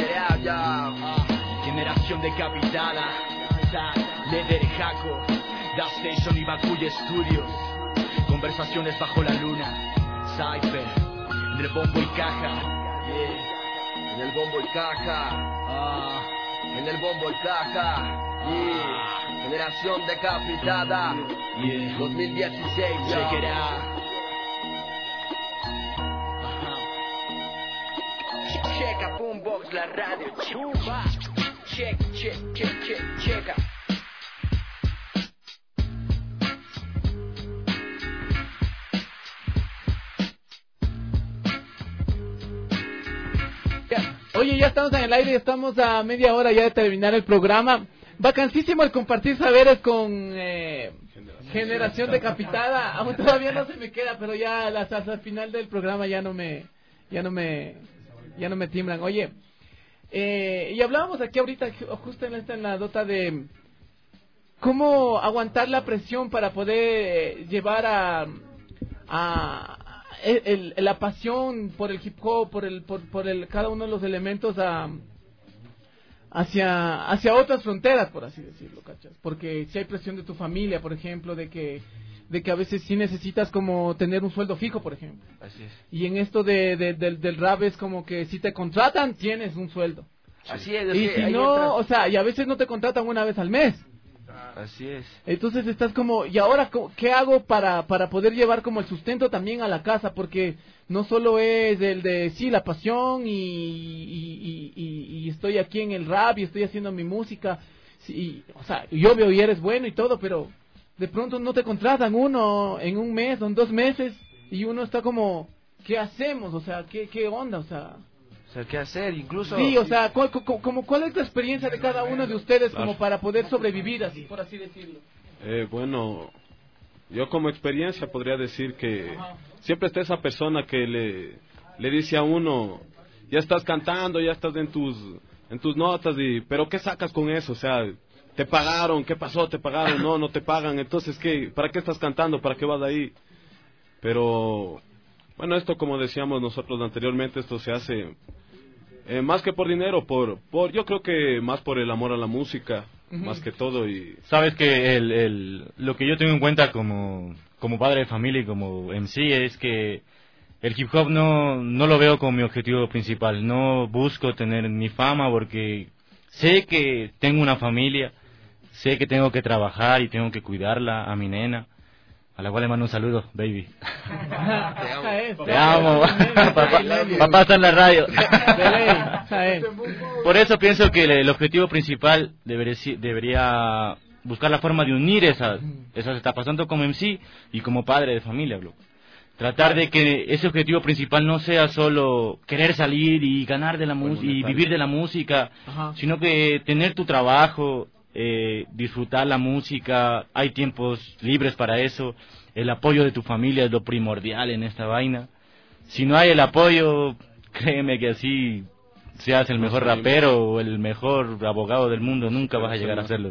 Yeah. Generación decapitada, Leder Jaco, Gas Station y Bakuya Studios. Conversaciones bajo la luna. Cypher, en el bombo y caja. Yeah. En el bombo y caja. En el bombo y caja. Yeah. Generación decapitada. Yeah. 2016. Check it out. Checa Boombox, la radio chupa. Checa. Oye, ya estamos en el aire, estamos a media hora ya de terminar el programa. Vacancísimo el compartir saberes con Generación Decapitada. Aún todavía no se me queda, pero ya hasta el final del programa ya no me timbran. Oye, y hablábamos aquí ahorita justo en la nota de cómo aguantar la presión para poder llevar a la pasión por el hip hop, por cada uno de los elementos hacia otras fronteras, por así decirlo, ¿cachas? Porque si hay presión de tu familia, por ejemplo, de que a veces sí necesitas como tener un sueldo fijo, por ejemplo. Así es. Y en esto del rap es como que si te contratan, tienes un sueldo. Así es. Y si no, o sea, y a veces no te contratan una vez al mes. Así es. Entonces estás como, ¿y ahora qué hago para poder llevar como el sustento también a la casa? Porque no solo es el de, sí, la pasión y estoy aquí en el rap y estoy haciendo mi música. Sí, o sea, y obvio, y eres bueno y todo, pero de pronto no te contratan uno en un mes o en 2 meses y uno está como, ¿qué hacemos? O sea, ¿qué onda? O sea, ¿qué hacer? Incluso... Sí, o sea, ¿cuál es la experiencia de cada uno de ustedes como para poder sobrevivir así, por así decirlo? Bueno, yo como experiencia podría decir que siempre está esa persona que le dice a uno, ya estás cantando, ya estás en tus notas, pero ¿qué sacas con eso? O sea, ¿te pagaron? ¿Qué pasó? ¿Te pagaron? No te pagan. Entonces, ¿para qué estás cantando? ¿Para qué vas ahí? Pero, bueno, esto como decíamos nosotros anteriormente, esto se hace más que por dinero, yo creo que más por el amor a la música, más que todo. Y sabes que lo que yo tengo en cuenta como padre de familia y como MC es que el hip hop no lo veo como mi objetivo principal. No busco tener ni fama porque sé que tengo una familia, sé que tengo que trabajar y tengo que cuidarla a mi nena, a la cual le mando un saludo, baby. Te amo. Papá está en la radio. Por eso pienso que el objetivo principal debería buscar la forma de unir esas etapas, tanto como MC y como padre de familia, bro. Tratar de que ese objetivo principal no sea solo querer salir y ganar de la música y vivir de la música, sino que tener tu trabajo, disfrutar la música, hay tiempos libres para eso, el apoyo de tu familia es lo primordial en esta vaina. Si no hay el apoyo, créeme que así seas el mejor rapero o el mejor abogado del mundo, nunca vas a llegar a hacerlo.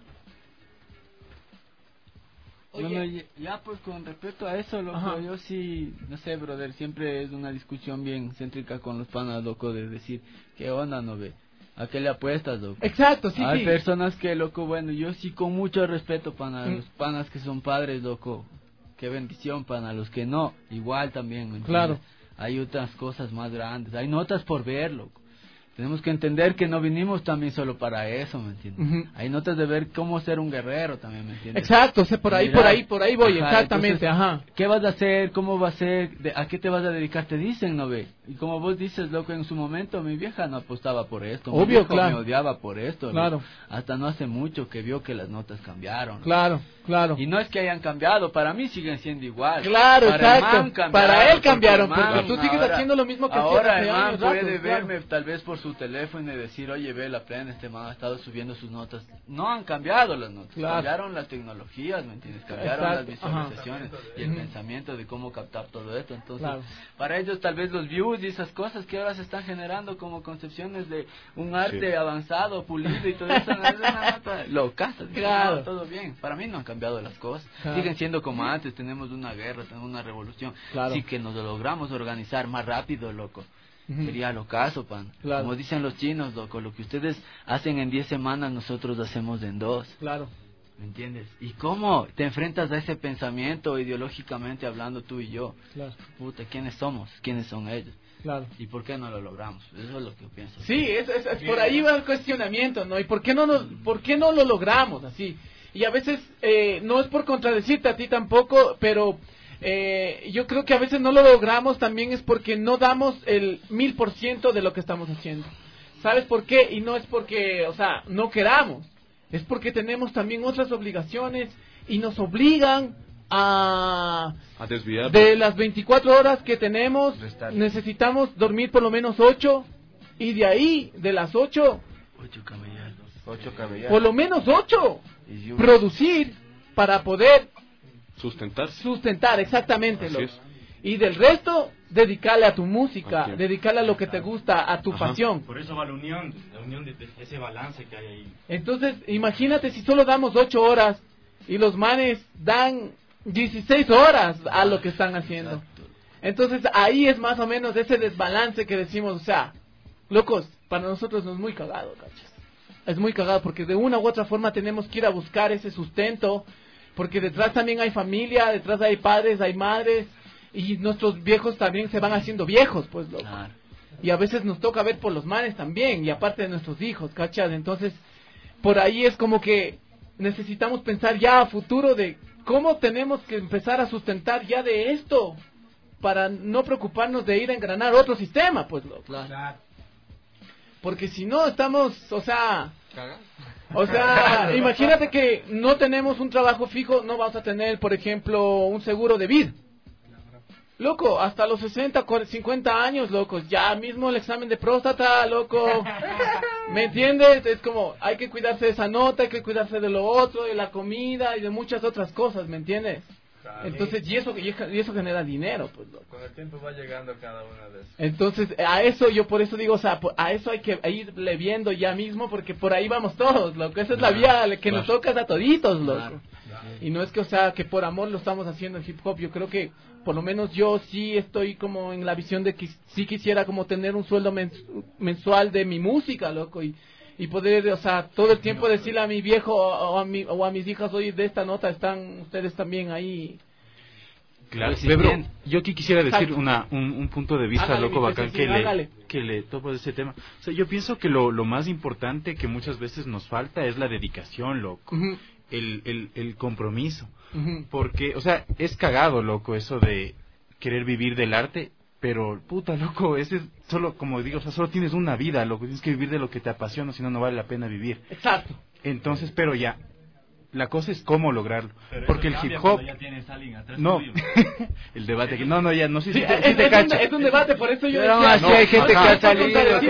Bueno, ya pues con respecto a eso, loco, yo sí, no sé, brother, siempre es una discusión bien céntrica con los panas, loco, de decir, ¿qué onda, no ve? ¿A qué le apuestas, loco? Exacto, sí, Hay personas que, loco, bueno, yo sí con mucho respeto, pana, los panas que son padres, loco, qué bendición, pana, los que no, igual también, ¿me entiendes? Claro. Hay otras cosas más grandes, hay notas por ver, loco. Tenemos que entender que no vinimos también solo para eso, ¿me entiendes? Hay notas de ver cómo ser un guerrero también, ¿me entiendes? Exacto, o sea, por ahí voy, exactamente, entonces, ¿qué vas a hacer? ¿Cómo va a ser? ¿A qué te vas a dedicar? Te dicen, ¿no ve? Y como vos dices, loco, en su momento mi vieja no apostaba por esto. Obvio, mi viejo claro. me odiaba por esto. Claro. Loco. Hasta no hace mucho que vio que las notas cambiaron. Claro, claro. Y no es que hayan cambiado, para mí siguen siendo igual. Claro, para exacto. Para él cambiaron, porque tú sigues ahora, haciendo lo mismo que ahora hacías hace años. Puede ratos, verme tal vez por su teléfono y decir, oye, ve la plena, este man ha estado subiendo sus notas. No han cambiado las notas, cambiaron las tecnologías, ¿me entiendes? Cambiaron las visualizaciones y el pensamiento de cómo captar todo esto. Entonces, para ellos tal vez los views y esas cosas que ahora se están generando como concepciones de un arte avanzado, pulido y todo eso, no es una nota locaza. Claro. Todo bien. Para mí no han cambiado las cosas. Siguen siendo como antes, tenemos una guerra, tenemos una revolución. Sí que nos lo logramos organizar más rápido, loco. Sería lo caso, pan. Como dicen los chinos, loco, lo que ustedes hacen en 10 semanas, nosotros hacemos en 2. Claro. ¿Me entiendes? ¿Y cómo te enfrentas a ese pensamiento ideológicamente hablando tú y yo? Claro. Puta, ¿quiénes somos? ¿Quiénes son ellos? Claro. ¿Y por qué no lo logramos? Eso es lo que yo pienso. Sí, es por ahí va el cuestionamiento, ¿no? ¿Y por qué no lo logramos así? Y a veces, no es por contradecirte a ti tampoco, pero yo creo que a veces no lo logramos también es porque no damos el 1000% de lo que estamos haciendo. ¿Sabes por qué? Y no es porque, o sea, no queramos. Es porque tenemos también otras obligaciones y nos obligan a desviar. De las 24 horas que tenemos, necesitamos dormir por lo menos 8 y de ahí, de las 8, 8 camellar. Por lo menos 8 producir para poder sustentar exactamente y del resto dedicarle a tu música, dedicarle a lo que te gusta, a tu pasión. Por eso va la unión de ese balance que hay ahí. Entonces, imagínate si solo damos 8 horas y los manes dan 16 horas a lo que están haciendo. Exacto. Entonces, ahí es más o menos ese desbalance que decimos, o sea, locos, para nosotros no es muy cagado, ¿cachas? Es muy cagado porque de una u otra forma tenemos que ir a buscar ese sustento, porque detrás también hay familia, detrás hay padres, hay madres, y nuestros viejos también se van haciendo viejos, pues, loco. Claro. Y a veces nos toca ver por los manes también, y aparte de nuestros hijos, ¿cachas? Entonces, por ahí es como que necesitamos pensar ya a futuro de cómo tenemos que empezar a sustentar ya de esto, para no preocuparnos de ir a engranar otro sistema, pues, loco. Claro. Porque si no estamos, o sea, imagínate que no tenemos un trabajo fijo, no vamos a tener, por ejemplo, un seguro de vida. Loco, hasta los 60, 50 años, loco, ya mismo el examen de próstata, loco, ¿me entiendes? Es como, hay que cuidarse de esa nota, hay que cuidarse de lo otro, de la comida y de muchas otras cosas, ¿me entiendes? Entonces, y eso genera dinero, pues, loco. Con el tiempo va llegando cada una de esas. Entonces, a eso yo por eso digo, o sea, a eso hay que irle viendo ya mismo, porque por ahí vamos todos, loco. Esa es la vía que nos toca a toditos, loco. Y no es que, o sea, que por amor lo estamos haciendo en hip hop. Yo creo que, por lo menos yo sí estoy como en la visión de que sí quisiera como tener un sueldo mensual de mi música, loco, y poder, o sea, todo el tiempo decirle a mi viejo o a mis hijas, oye, de esta nota están ustedes también ahí. Claro, pero yo aquí quisiera decir un punto de vista, loco, bacán, que le topo de ese tema. O sea, yo pienso que lo más importante que muchas veces nos falta es la dedicación, loco. El compromiso. Porque, o sea, es cagado, loco, eso de querer vivir del arte. Pero, puta, loco, ese es solo, como digo, o sea, solo tienes una vida, loco, tienes que vivir de lo que te apasiona, si no, no vale la pena vivir. Exacto. Entonces, pero ya, la cosa es cómo lograrlo. Pero porque el hip hop... Ya tienes a alguien atrás no, el debate que... No, ya, no sé si te cacha. Es un debate, por eso yo pero decía... así hay gente que ha salido...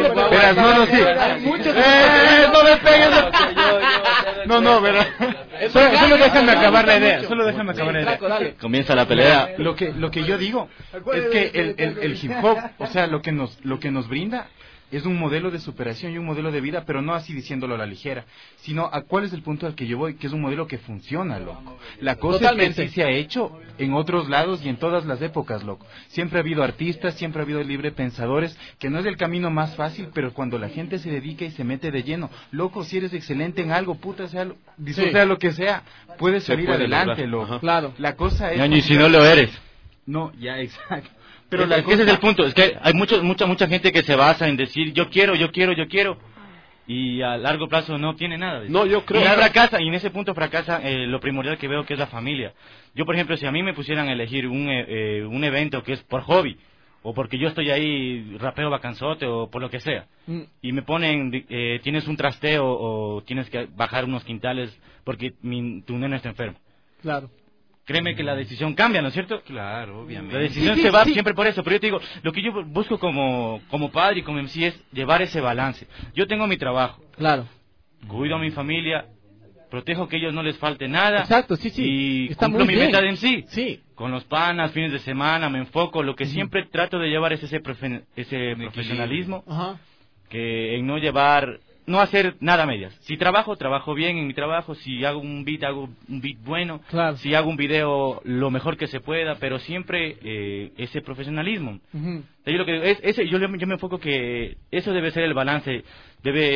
No me pegues... No, ¿verdad? Solo déjame acabar la idea. Comienza la pelea. Lo que yo digo es que el hip hop, o sea, lo que nos brinda es un modelo de superación y un modelo de vida, pero no así diciéndolo a la ligera, sino a cuál es el punto al que yo voy, que es un modelo que funciona, loco. La cosa es que sí se ha hecho en otros lados y en todas las épocas, loco. Siempre ha habido artistas, siempre ha habido libre pensadores, que no es el camino más fácil, pero cuando la gente se dedica y se mete de lleno, loco, si eres excelente en algo, puta, sea lo que sea, puedes salir adelante, loco. Claro. La cosa es... Y si no lo eres. No, ya, exacto. Pero ese es el punto, es que hay mucha gente que se basa en decir yo quiero, y a largo plazo no tiene nada. No, yo creo. Y fracasa, y en ese punto fracasa lo primordial que veo, que es la familia. Yo, por ejemplo, si a mí me pusieran a elegir un evento que es por hobby, o porque yo estoy ahí rapeo bacanzote, o por lo que sea, y me ponen, tienes un trasteo, o tienes que bajar unos quintales porque tu nena está enfermo. Claro. Créeme que la decisión cambia, ¿no es cierto? Claro, obviamente. La decisión se va siempre por eso, pero yo te digo, lo que yo busco como padre y como MC es llevar ese balance. Yo tengo mi trabajo. Claro. Cuido a mi familia, protejo que a ellos no les falte nada. Exacto, sí. Y está cumplo mi meta de MC. Sí. Con los panas, fines de semana, me enfoco. Lo que siempre trato de llevar es ese profesionalismo. Ajá. Que en no hacer nada a medias. Si trabajo bien en mi trabajo. Si hago un beat bueno. Claro. Si hago un video, lo mejor que se pueda. Pero siempre ese profesionalismo. Yo me enfoco que eso debe ser el balance.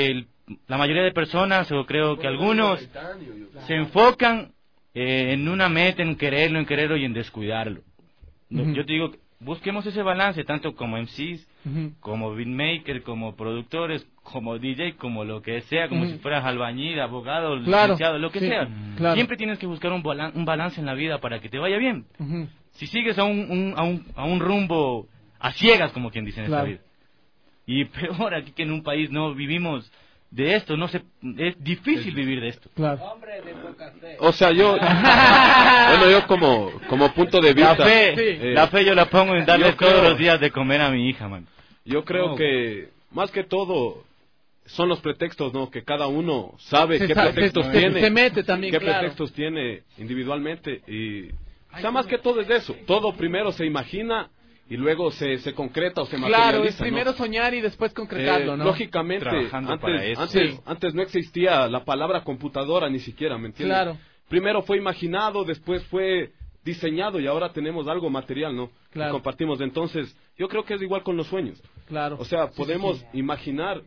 la mayoría de personas, o creo que algunos, se enfocan en una meta, en quererlo y en descuidarlo. Yo te digo, busquemos ese balance, tanto como MCs, como beatmaker, como productores, como DJ, como lo que sea, como si fueras albañil, abogado, licenciado, lo que sea. Siempre tienes que buscar un balance en la vida para que te vaya bien. Si sigues a un rumbo a ciegas, como quien dice en esta vida. Y peor aquí que en un país no vivimos de esto, es difícil vivir de esto. O sea, yo como punto de vista, la fe yo la pongo en darle todos los días de comer a mi hija, man. Yo creo que más que todo son los pretextos, ¿no? Que cada uno sabe qué pretextos tiene, se mete también, qué pretextos tiene individualmente, y o sea, más que todo es de eso. Todo primero se imagina y luego se concreta o se materializa. Claro, es primero soñar y después concretarlo, ¿no? Lógicamente, antes no existía la palabra computadora ni siquiera, ¿me entiendes? Claro. Primero fue imaginado, después fue diseñado y ahora tenemos algo material, ¿no? Claro. Que compartimos. Entonces, yo creo que es igual con los sueños. Claro. O sea, podemos imaginar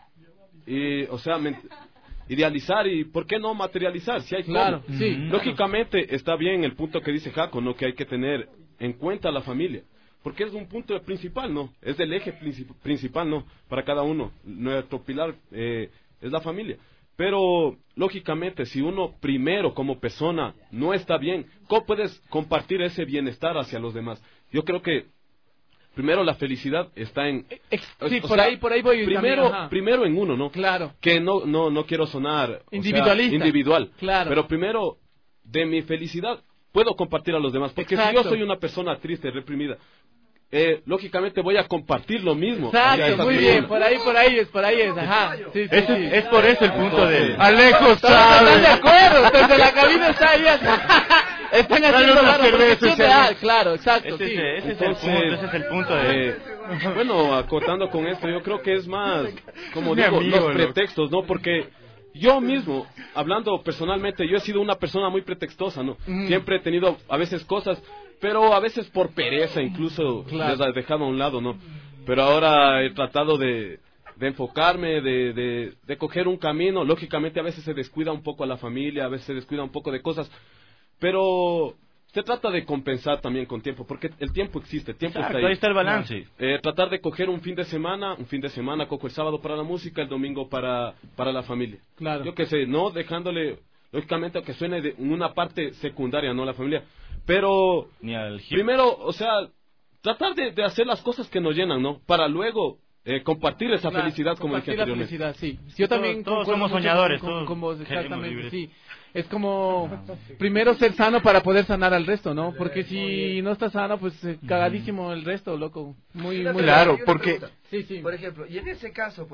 y, o sea, idealizar y ¿por qué no materializar? Si hay claro, cómo. sí. Lógicamente está bien el punto que dice Jaco, ¿no? Que hay que tener en cuenta a la familia. Porque es un punto principal, ¿no? Es el eje principal, ¿no? Para cada uno. Nuestro pilar es la familia. Pero, lógicamente, si uno primero como persona no está bien, ¿cómo puedes compartir ese bienestar hacia los demás? Yo creo que primero la felicidad está en... Sí, por ahí voy. Primero en uno, ¿no? Claro. Que no quiero sonar... individualista. Individual. Claro. Pero primero, de mi felicidad, puedo compartir a los demás. Porque exacto. Si yo soy una persona triste, reprimida, lógicamente voy a compartir lo mismo. Exacto, muy bien, por ahí es, ajá. Sí, es por eso el punto de... Alejo sabe. ¿Están de acuerdo? Desde la cabina está ahí. Están haciendo claro, exacto, sí. Ese es el punto de... Bueno, acotando con esto, yo creo que es más, como digo, los pretextos, ¿no? Porque yo mismo, hablando personalmente, yo he sido una persona muy pretextosa, ¿no? Siempre he tenido a veces cosas, pero a veces por pereza incluso les he dejado a un lado, ¿no? Pero ahora he tratado de enfocarme, de coger un camino. Lógicamente a veces se descuida un poco a la familia, a veces se descuida un poco de cosas, pero se trata de compensar también con tiempo, porque el tiempo existe, el tiempo está ahí. Ahí está el balance. Tratar de coger un fin de semana, cojo el sábado para la música, el domingo para la familia. Claro. Yo qué sé, no dejándole, lógicamente, que suene de una parte secundaria, no la familia, pero primero, o sea, tratar de hacer las cosas que nos llenan, ¿no? Para luego compartir esa felicidad, como dije anteriormente. Compartir la felicidad, sí. Yo también todos somos soñadores, con vos, exactamente, sí. Es como primero ser sano para poder sanar al resto, ¿no? Porque si no estás sano, pues cagadísimo el resto, loco. Muy claro, porque sí. Por ejemplo, y en ese caso,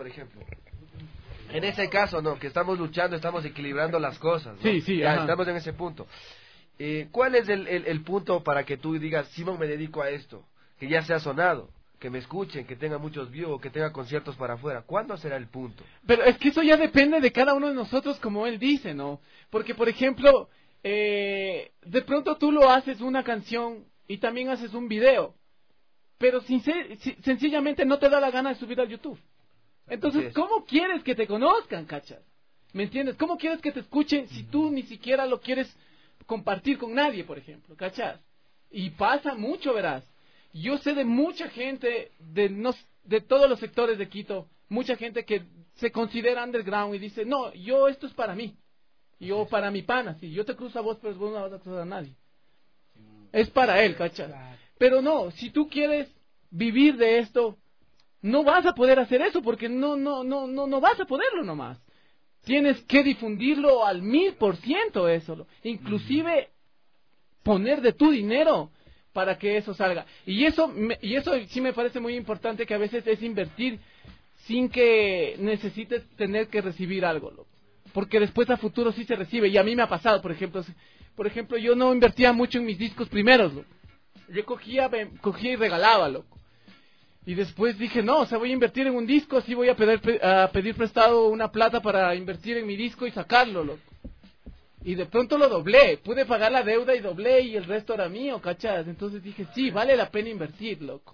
no, que estamos luchando, estamos equilibrando las cosas, ¿no? Sí, ya estamos en ese punto. ¿Cuál es el punto para que tú digas, Simón, me dedico a esto, que ya se ha sonado, que me escuchen, que tenga muchos views, que tenga conciertos para afuera? ¿Cuándo será el punto? Pero es que eso ya depende de cada uno de nosotros, como él dice, ¿no? Porque, por ejemplo, de pronto tú lo haces una canción y también haces un video, pero sencillamente no te da la gana de subir a YouTube. Entonces, ¿cómo quieres que te conozcan, cachas? ¿Me entiendes? ¿Cómo quieres que te escuchen si tú ni siquiera lo quieres compartir con nadie, por ejemplo, cachas? Y pasa mucho, verás. Yo sé de mucha gente de todos los sectores de Quito, mucha gente que se considera underground y dice, no, esto es para mí, yo para mi pana, sí, yo te cruzo a vos, pero vos no vas a cruzar a nadie. Es para él, ¿cachai? Pero no, si tú quieres vivir de esto, no vas a poder hacer eso, porque no vas a poderlo nomás. Tienes que difundirlo al 1000% eso, inclusive poner de tu dinero para que eso salga. Y eso sí me parece muy importante, que a veces es invertir sin que necesites tener que recibir algo, loco. Porque después a futuro sí se recibe. Y a mí me ha pasado, por ejemplo, yo no invertía mucho en mis discos primeros, loco. Yo cogía y regalaba, loco. Y después dije, no, o sea, voy a invertir en un disco, así voy a pedir prestado una plata para invertir en mi disco y sacarlo, loco. Y de pronto lo doblé, pude pagar la deuda y doblé y el resto era mío, ¿cachas? Entonces dije, sí, vale la pena invertir, loco.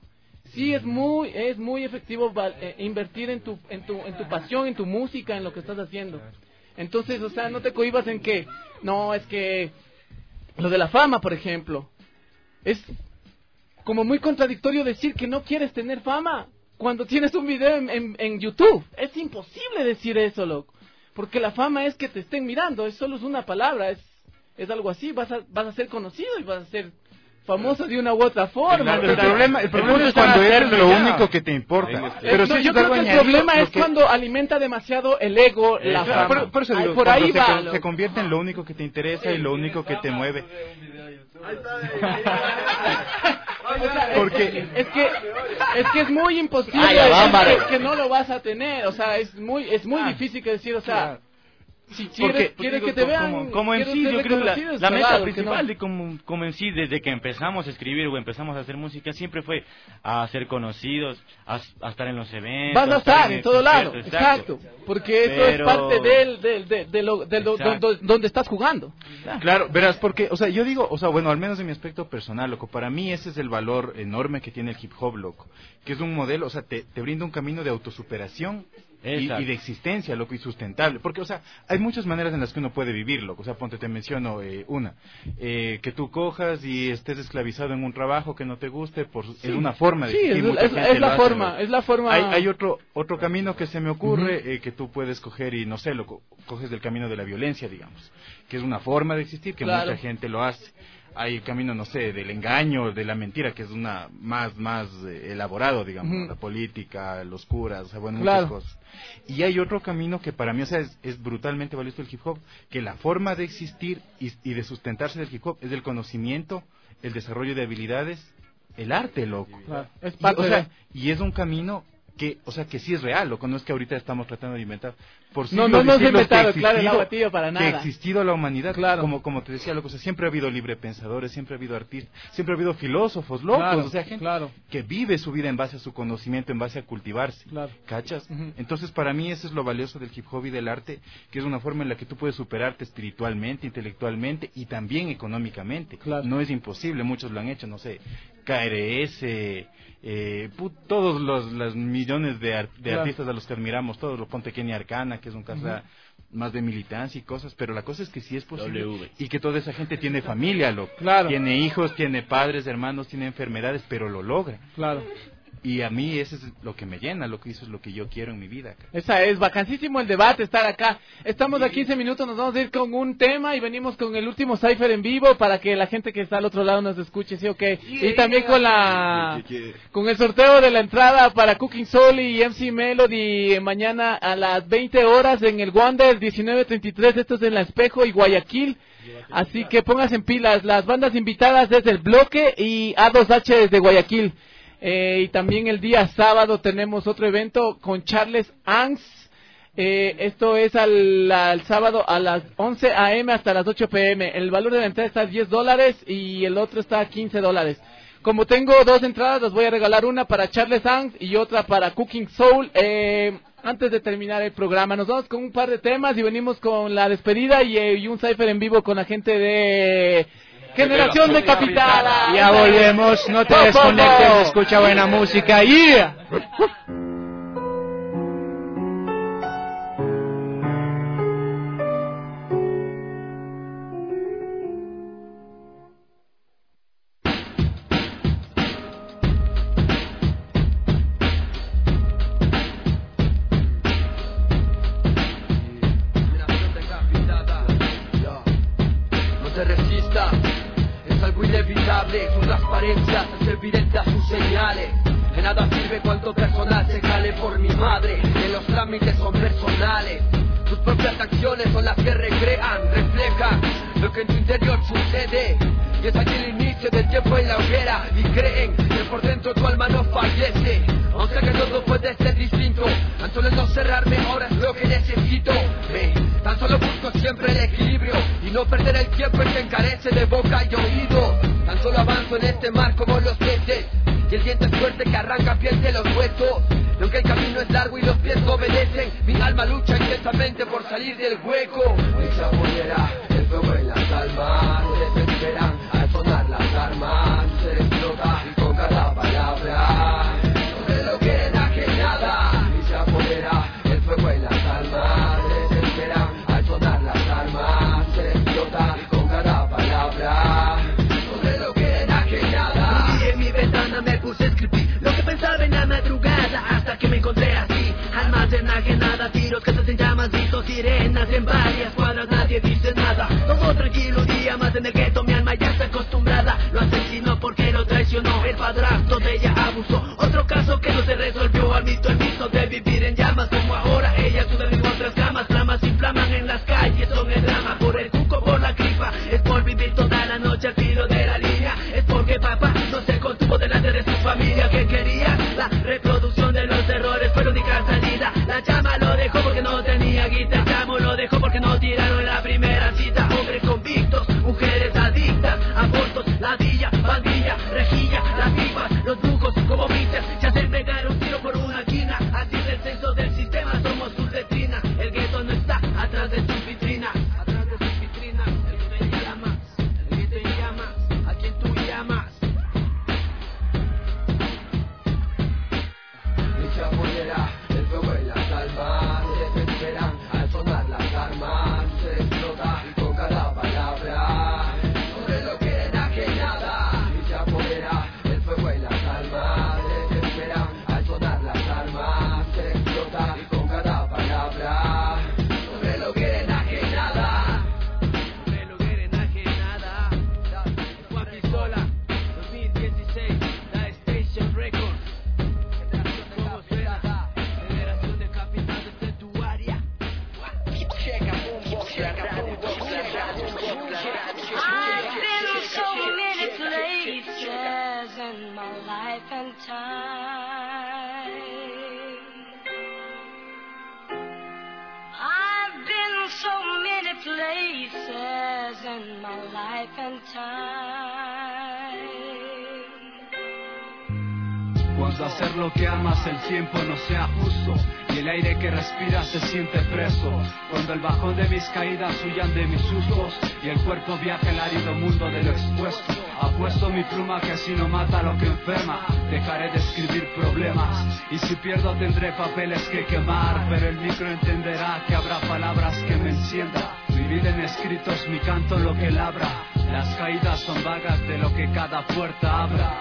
sí es muy efectivo invertir en tu pasión, en tu música, en lo que estás haciendo. Entonces, o sea, no te cohibas en que, no, es que lo de la fama, por ejemplo, es como muy contradictorio decir que no quieres tener fama cuando tienes un video en YouTube. Es imposible decir eso, loco, porque la fama es que te estén mirando, solo es una palabra, es algo así, vas a ser conocido y vas a ser famoso de una u otra forma. El problema es cuando eres lo único que te importa. Pero no, yo creo que el problema es cuando alimenta demasiado el ego, la fama. Por eso digo, por ahí se convierte en lo único que te interesa y lo único que te mueve. Porque es que es muy imposible que no lo vas a tener, o sea, es muy difícil que decir, o sea, si quieres que te vean como en sí, yo creo que la meta principal de como en sí, desde que empezamos a escribir o empezamos a hacer música, siempre fue a ser conocidos, a estar en los eventos. Vas a estar en todo lado, exacto, porque eso es parte de donde estás jugando. Claro, verás, porque, o sea, yo digo, o sea, bueno, al menos de mi aspecto personal, loco, para mí ese es el valor enorme que tiene el hip hop, loco, que es un modelo, o sea, te brinda un camino de autosuperación y de existencia, loco, y sustentable, porque, o sea, hay muchas maneras en las que uno puede vivir, loco, o sea, ponte, te menciono una, que tú cojas y estés esclavizado en un trabajo que no te guste, es una forma de vivir, es la forma. Hay otro camino que se me ocurre, que tú puedes coger y, no sé, loco, coges del camino de la violencia, digamos, que es una forma de existir, que mucha gente lo hace. Hay el camino, no sé, del engaño, de la mentira, que es una más elaborado, digamos, la política, los curas, o sea, bueno, muchas cosas. Y hay otro camino que para mí, o sea, es brutalmente valioso el hip hop, que la forma de existir y de sustentarse del hip hop es el conocimiento, el desarrollo de habilidades, el arte, loco. Claro. Es parte y es un camino que, o sea, que sí es real, loco, no es que ahorita estamos tratando de inventar. No es inventado, claro, el agua tibia para nada. Que ha existido la humanidad, claro. Como te decía, loco, o sea, siempre ha habido librepensadores, siempre ha habido artistas, siempre ha habido filósofos locos, o sea, gente que vive su vida en base a su conocimiento, en base a cultivarse, ¿cachas? Entonces, para mí, eso es lo valioso del hip hop y del arte, que es una forma en la que tú puedes superarte espiritualmente, intelectualmente y también económicamente. No es imposible, muchos lo han hecho, no sé, KRS, todos los millones de artistas a los que admiramos, todos, lo ponte Kenny Arcana, que es un caso más de militancia y cosas, pero la cosa es que sí es posible y que toda esa gente tiene familia, tiene hijos, tiene padres, hermanos, tiene enfermedades, pero lo logra. Y a mí eso es lo que me llena, lo que eso es lo que yo quiero en mi vida. Esa es, vacancísimo el debate, estar acá. Estamos a 15 minutos, nos vamos a ir con un tema y venimos con el último Cypher en vivo para que la gente que está al otro lado nos escuche, ¿sí o qué? Y también con el sorteo de la entrada para Cooking Soul y MC Melody mañana a las 20 horas en el Wonder 1933, esto es en La Espejo y Guayaquil. Así que pónganse en pilas, las bandas invitadas desde el Bloque y A2H desde Guayaquil. Y también el día sábado tenemos otro evento con Charles Angst. Esto es al sábado a las 11 a.m. hasta las 8 p.m. El valor de la entrada está a $10 y el otro está a $15. Como tengo dos entradas, les voy a regalar una para Charles Angst y otra para Cooking Soul. Antes de terminar el programa, nos vamos con un par de temas y venimos con la despedida y un cypher en vivo con la gente de Generación Decapitada. Ya volvemos, no te desconectes, escucha buena música. ¡Yeah! Su transparencia es evidente a sus señales. De nada sirve cuanto personal se jale por mi madre, que los trámites son personales. Tus propias acciones son las que recrean, reflejan lo que en tu interior sucede. Y es aquí el inicio del tiempo en la hoguera. Y creen que por dentro tu alma no fallece, aunque que todo puede ser distinto. Tan solo no cerrarme ahora es lo que necesito. Tan solo busco siempre el equilibrio y no perder el tiempo en que encarece de boca y oído. Tan solo avanzo en este mar como los peces, y el diente es fuerte que arranca piel de los huesos. Y aunque el camino es largo y los pies no obedecen, mi alma lucha intensamente por salir del hueco. Esa bolera, el fuego en las almas, se desesperan al sonar las armas, se explota y con cada palabra a tiros, casas en llamas, gritos, sirenas en varias cuadras, nadie dice nada. Todo tranquilo, un día más en el gueto, mi alma ya está acostumbrada. Lo asesinó porque lo traicionó, el padrastro de ella abusó. Otro caso que no se resolvió, admito el visto de vivir en llamas. Como ahora ella suda en otras camas, flamas inflaman en las calles, son el drama. Por el cuco, por la gripa, es por vivir toda la noche al filo de la línea. Es porque papá no se contuvo delante de su familia, que quería la reproducción de los errores, fue la única salida. La chama lo dejó porque no tenía guita, el chamo lo dejó porque no tiraron la primera cita. Hombres convictos, mujeres adictas, abortos, ladilla, pandilla, rejilla, las pipas, los brujos como bichas, se hacen pegar un tiro por una quina. Así es el censo del sistema, somos su letrina. El gueto no está atrás de su vitrina, atrás de su vitrina. El gueto en llamas, el gueto en llamas, a quien tú llamas. Dicha pollera, el fuego en las almas, se desesperan al sonar las armas, se explota con cada palabra, sobre lo que enajenada. Dicha pollera, el fuego en las almas, se desesperan al sonar las armas, se explota con cada palabra, sobre lo que enajenada. Sobre lo que enajenada. Juan Pistola, 2016, la Station Records. Generación de capital desde tu área. I've been so many places in my life and time. I've been so many places in my life and time. Cuando hacer lo que amas el tiempo no sea justo y el aire que respiras se siente preso. Cuando el bajón de mis caídas huyan de mis sustos y el cuerpo viaja el árido mundo de lo expuesto. Apuesto mi pluma que así no mata lo que enferma. Dejaré de escribir problemas y si pierdo tendré papeles que quemar, pero el micro entenderá que habrá palabras que me enciendan. Mi vida en escritos, mi canto lo que labra. Las caídas son vagas de lo que cada puerta abra.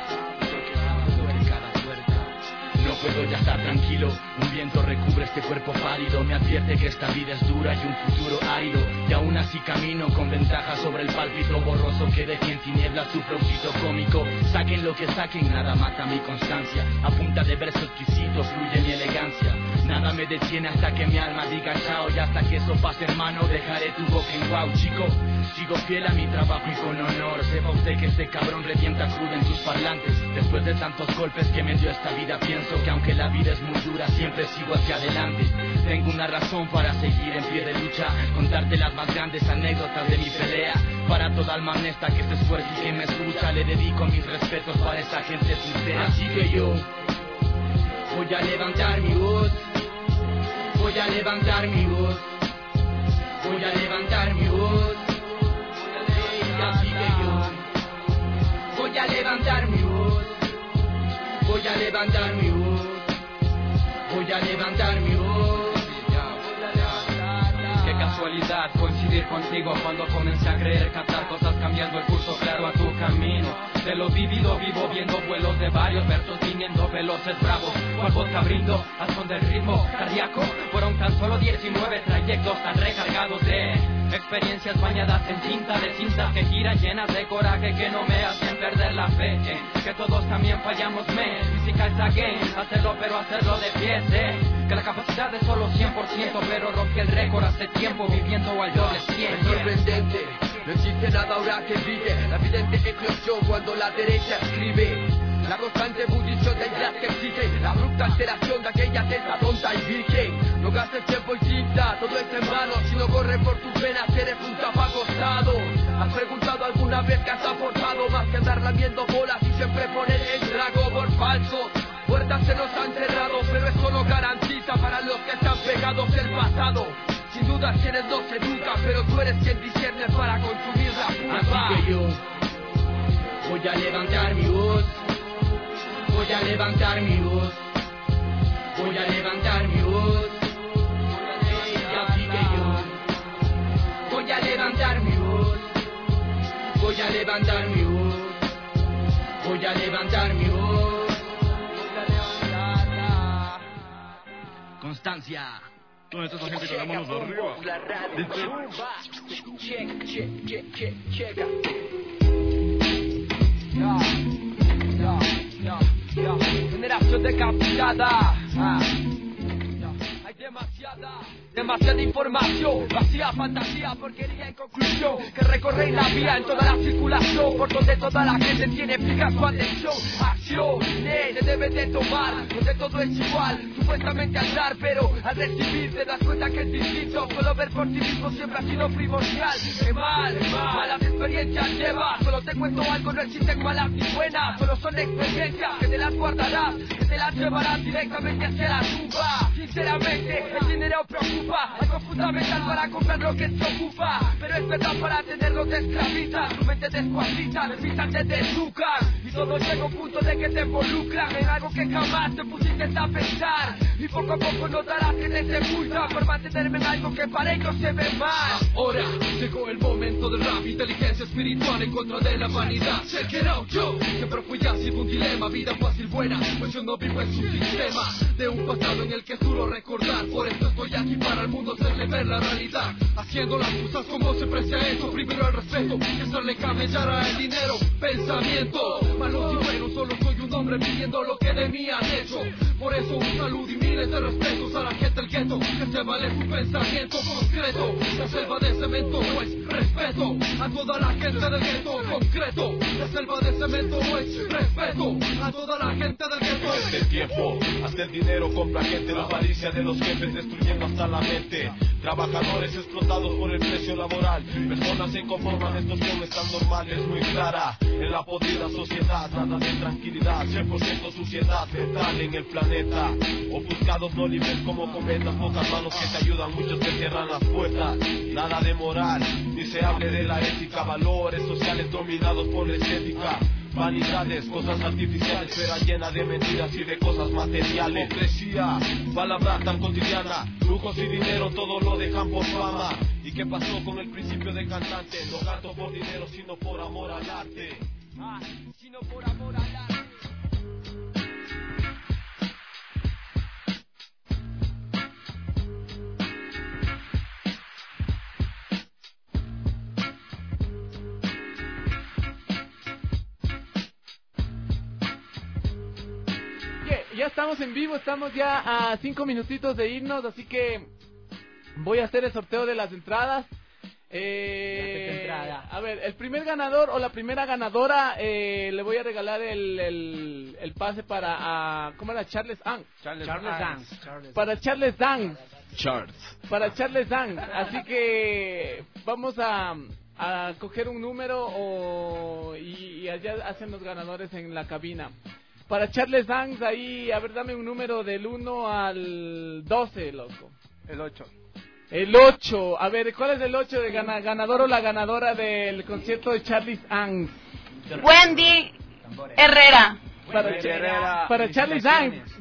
No puedo ya estar tranquilo, un viento recubre este cuerpo pálido. Me advierte que esta vida es dura y un futuro árido. Y aún así camino con ventaja sobre el pálpito borroso que deje en tinieblas su flautito cómico. Saquen lo que saquen, nada mata mi constancia. A punta de versos exquisitos fluye mi elegancia. Nada me detiene hasta que mi alma diga chao. Y hasta que eso pase, hermano, dejaré tu boca en guau. Chico, sigo fiel a mi trabajo y con honor. Sepa usted que este cabrón revienta crudo en sus parlantes. Después de tantos golpes que me dio esta vida, pienso que aunque la vida es muy dura, siempre sigo hacia adelante. Tengo una razón para seguir en pie de lucha, contarte las más grandes anécdotas de mi pelea. Para toda alma honesta que se esfuerza y que me escucha, le dedico mis respetos para esa gente sincera. Así que yo voy a levantar mi voz, voy a levantar mi voz, voy a levantar mi voz. Así que yo voy a levantar mi voz, voy a levantar mi voz, voy a levantar mi voz. Qué casualidad coincidir contigo cuando comencé a creer captar cosas cambiando el curso claro a tu camino. De lo vivido vivo viendo vuelos de varios versos viniendo veloces bravos. Cual vodka brindo al son del ritmo cardíaco. Fueron tan solo 19 trayectos tan recargados de experiencias bañadas en tinta de cintas que giran llenas de coraje que no me hacen perder la fe. Que todos también fallamos, física es la game, hacerlo pero hacerlo de pie, que la capacidad es solo 100%, pero rompí el récord hace tiempo viviendo al doble 100. Es sorprendente, no existe nada ahora que brille. La evidente eclosión cuando la derecha escribe. La constante ebullición de ideas que exige. La abrupta alteración de aquella testa tonta y virgen. No gastes tiempo y tinta, todo es en vano. Si no corre por tus venas eres un tapa acostado. ¿Has preguntado alguna vez que has aportado más que andar lamiendo bolas y siempre poner el trago por falso? Puertas se nos han cerrado, pero eso no garantiza para los que están pegados del pasado. Sin duda quienes no se educan, pero tú eres quien discierne para consumir la pulpa. Así que yo voy a levantar mi voz, voy a levantar mi voz, voy a levantar mi voz. Así que yo voy a levantar mi voz, voy a levantar mi voz, voy a levantar mi voz. Constancia. ¿Dónde está esa gente con las manos arriba? Generación decapitada. Demasiada información, vacía fantasía, porquería en conclusión, que recorréis la vía en toda la circulación, por donde toda la gente tiene fija su atención. Acciones se deben de tomar, donde todo es igual, supuestamente al dar, pero al recibir te das cuenta que es distinto. Solo ver por ti mismo siempre ha sido primordial. Qué mal, malas experiencias llevas. Solo te cuento algo, no existen malas ni buenas, solo son experiencias que te las guardarás, que te las llevarás directamente hacia la tumba. Sinceramente, el dinero preocupa, algo fundamental para comprar lo que te ocupa, pero es verdad, para tenerlo te esclaviza, tu mente te escuadriza, necesitas te desnucan, y todo llega a un punto de que te involucran en algo que jamás te pusiste a pensar, y poco a poco notarás que te sepulta por mantenerme en algo que para ellos se ve mal. Ahora llegó el momento del rap, inteligencia espiritual en contra de la vanidad. Check it out, yo siempre fui ya sido un dilema, vida fácil buena, pues yo no vivo en su sistema, de un pasado en el que es duro recordar, por eso estoy aquí para el mundo hacerle ver la realidad, haciendo las cosas como siempre se ha hecho, primero el respeto, que hacerle camellar a el dinero, pensamiento, malos y buenos, solo soy un hombre viviendo lo que de mí han hecho, por eso un saludo y miles de respetos a la gente del gueto, que se vale su pensamiento concreto, la selva de cemento es respeto, a toda la gente del gueto concreto, la selva de cemento es respeto, a toda la gente del gueto. Hasta el tiempo, hasta el dinero compra gente, la avaricia de los jefes destruyendo hasta la mente, trabajadores explotados por el precio laboral, personas se conforman, estos son tan normales, muy clara, en la podrida sociedad, nada de tranquilidad, 100% suciedad mental en el planeta, ofuscados no libres como cometas, pocas manos que te ayudan, muchos que cierran las puertas, nada de moral, ni se hable de la ética, valores sociales dominados por la estética, vanidades, cosas artificiales, esfera llena de mentiras y de cosas materiales. Hipocresía, palabra tan cotidiana, lujos y dinero, todo lo dejan por fama. ¿Y qué pasó con el principio de cantante? No canto por dinero, sino por amor al arte. Sino por amor al arte. Ya estamos en vivo, estamos ya a 5 minutitos de irnos, así que voy a hacer el sorteo de las entradas. A ver, el primer ganador o la primera ganadora, le voy a regalar el pase para ¿cómo era? Charles Ang. Para Charles Ang. Para Charles Ang. Así que vamos a coger un número y allá hacen los ganadores en la cabina. Para Charles Dangs, ahí, a ver, dame un número del 1 al 12, loco. El 8. El 8. A ver, ¿cuál es el 8 de ganador o la ganadora del concierto de Charles Dangs? Wendy Herrera. Para Charles Dangs.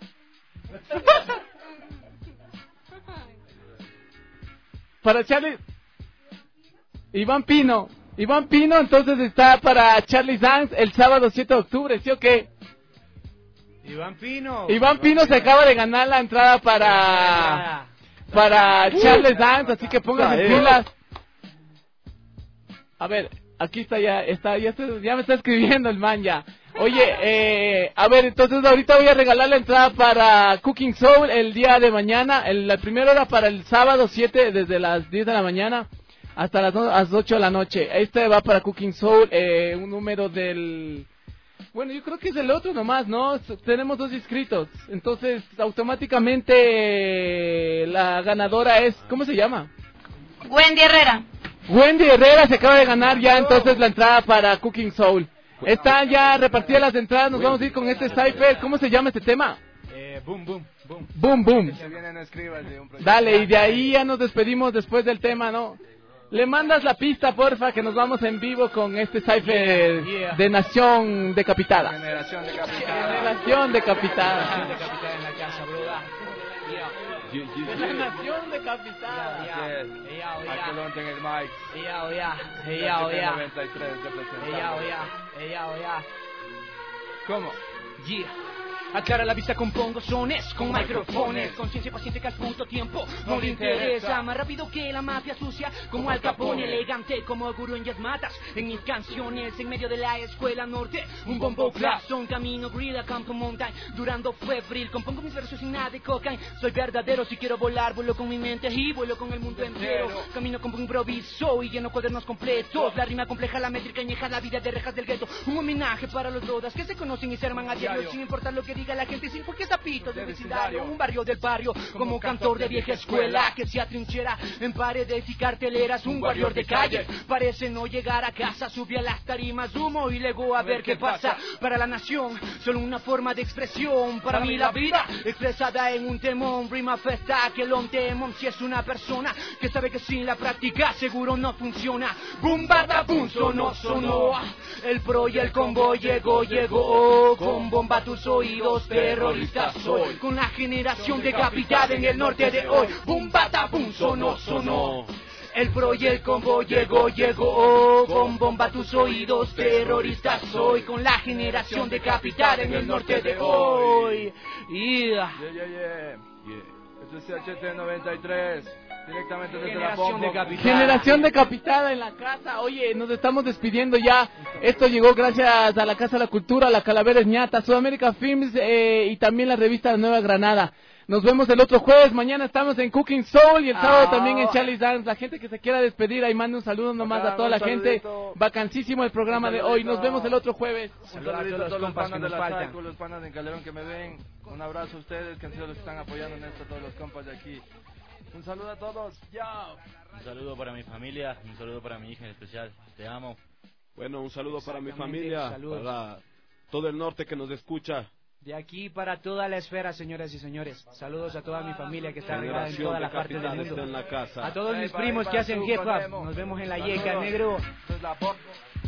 Para Charles... Iván Pino, entonces está para Charles Dangs el sábado 7 de octubre, ¿sí o qué? Iván Pino se acaba de ganar la entrada para Charles Dangs, así que pónganse pilas. A ver, aquí está ya me está escribiendo el man ya. Oye, a ver, entonces ahorita voy a regalar la entrada para Cooking Soul el día de mañana, la primera hora para el sábado 7 desde las 10 de la mañana hasta las 8 de la noche. Este va para Cooking Soul, un número del... Bueno, yo creo que es el otro nomás, ¿no? Tenemos 2 inscritos. Entonces, automáticamente la ganadora es... ¿Cómo se llama? Wendy Herrera. Wendy Herrera se acaba de ganar ya entonces la entrada para Cooking Soul. Están ya repartidas las entradas, nos vamos a ir con este cypher. ¿Cómo se llama este tema? Boom, boom, boom. Boom, boom. Se viene, no escribas de un proyecto. Dale, y de ahí ya nos despedimos después del tema, ¿no? Le mandas la pista, porfa, que nos vamos en vivo con este cypher de Nación Decapitada. Generación Decapitada. Generación Decapitada. Generación Decapitada en la casa, bruda. Nación Decapitada. Aquí lo en el mic. 93 de presentación. ¿Cómo? Yeah. Aclara la vista, compongo sones con microfones. Conciencia paciente que al punto tiempo no le interesa. Más rápido que la mafia sucia, como Al Capone. Elegante como gurú en jazz matas. En mis canciones, en medio de la escuela norte, un bombo clapton. Camino grida, campo mountain, durando febril. Compongo mis versos sin nada de cocaine. Soy verdadero, si quiero volar, vuelo con mi mente y vuelo con el mundo entero. Camino como improviso y lleno cuadernos completos. La rima compleja, la métrica añeja, la vida de rejas del gueto. Un homenaje para los drogas que se conocen y se arman a diario, sin importar lo que diga la gente, sin porque zapitos del vecindario. Un barrio del barrio, como cantor de vieja escuela, que se atrinchera en paredes y carteleras. Un warrior de calle, parece no llegar a casa. Sube a las tarimas, humo y luego a ver qué pasa. Para la nación, solo una forma de expresión. Para mí la vida, expresada en un temón. Rima festa, que lo temón. Si es una persona que sabe que sin la práctica seguro no funciona. Boom, bada, boom, sonó, sonó. El pro y el combo llegó, llegó. Con bomba a tus oídos, terrorista soy. Con la generación decapitada en el norte de hoy. Boom, bada, boom, sonó, sonó. El pro y el combo llegó, llegó. Con bomba a tus oídos, terrorista soy. Con la generación decapitada en el norte de hoy. Yeah. Esto es CHT 93. Directamente desde la bomba. Generación decapitada en la casa. Oye, nos estamos despidiendo ya. Esto llegó gracias a la Casa de la Cultura, la Calaveras Ñata, Sudamérica Films y también la revista La Nueva Granada. Nos vemos el otro jueves. Mañana estamos en Cooking Soul y el sábado también en Charlie's Dance. La gente que se quiera despedir, ahí mande un saludo nomás a toda la gente. Vacancísimo el programa de hoy. Nos vemos el otro jueves. Saludos a todos los compas que nos faltan. Los panas de Calderón que me ven. Un abrazo a ustedes que han sido los que están apoyando en esto, todos los compas de aquí. Un saludo a todos. ¡Chao! Un saludo para mi familia, un saludo para mi hija en especial. Te amo. Bueno, un saludo para mi familia, para todo el norte que nos escucha. De aquí para toda la esfera, señoras y señores. Saludos a toda mi familia que está arriba en toda la parte del mundo. En la casa. A todos mis primos que hacen hip hop. Nos vemos en la yeca, negro.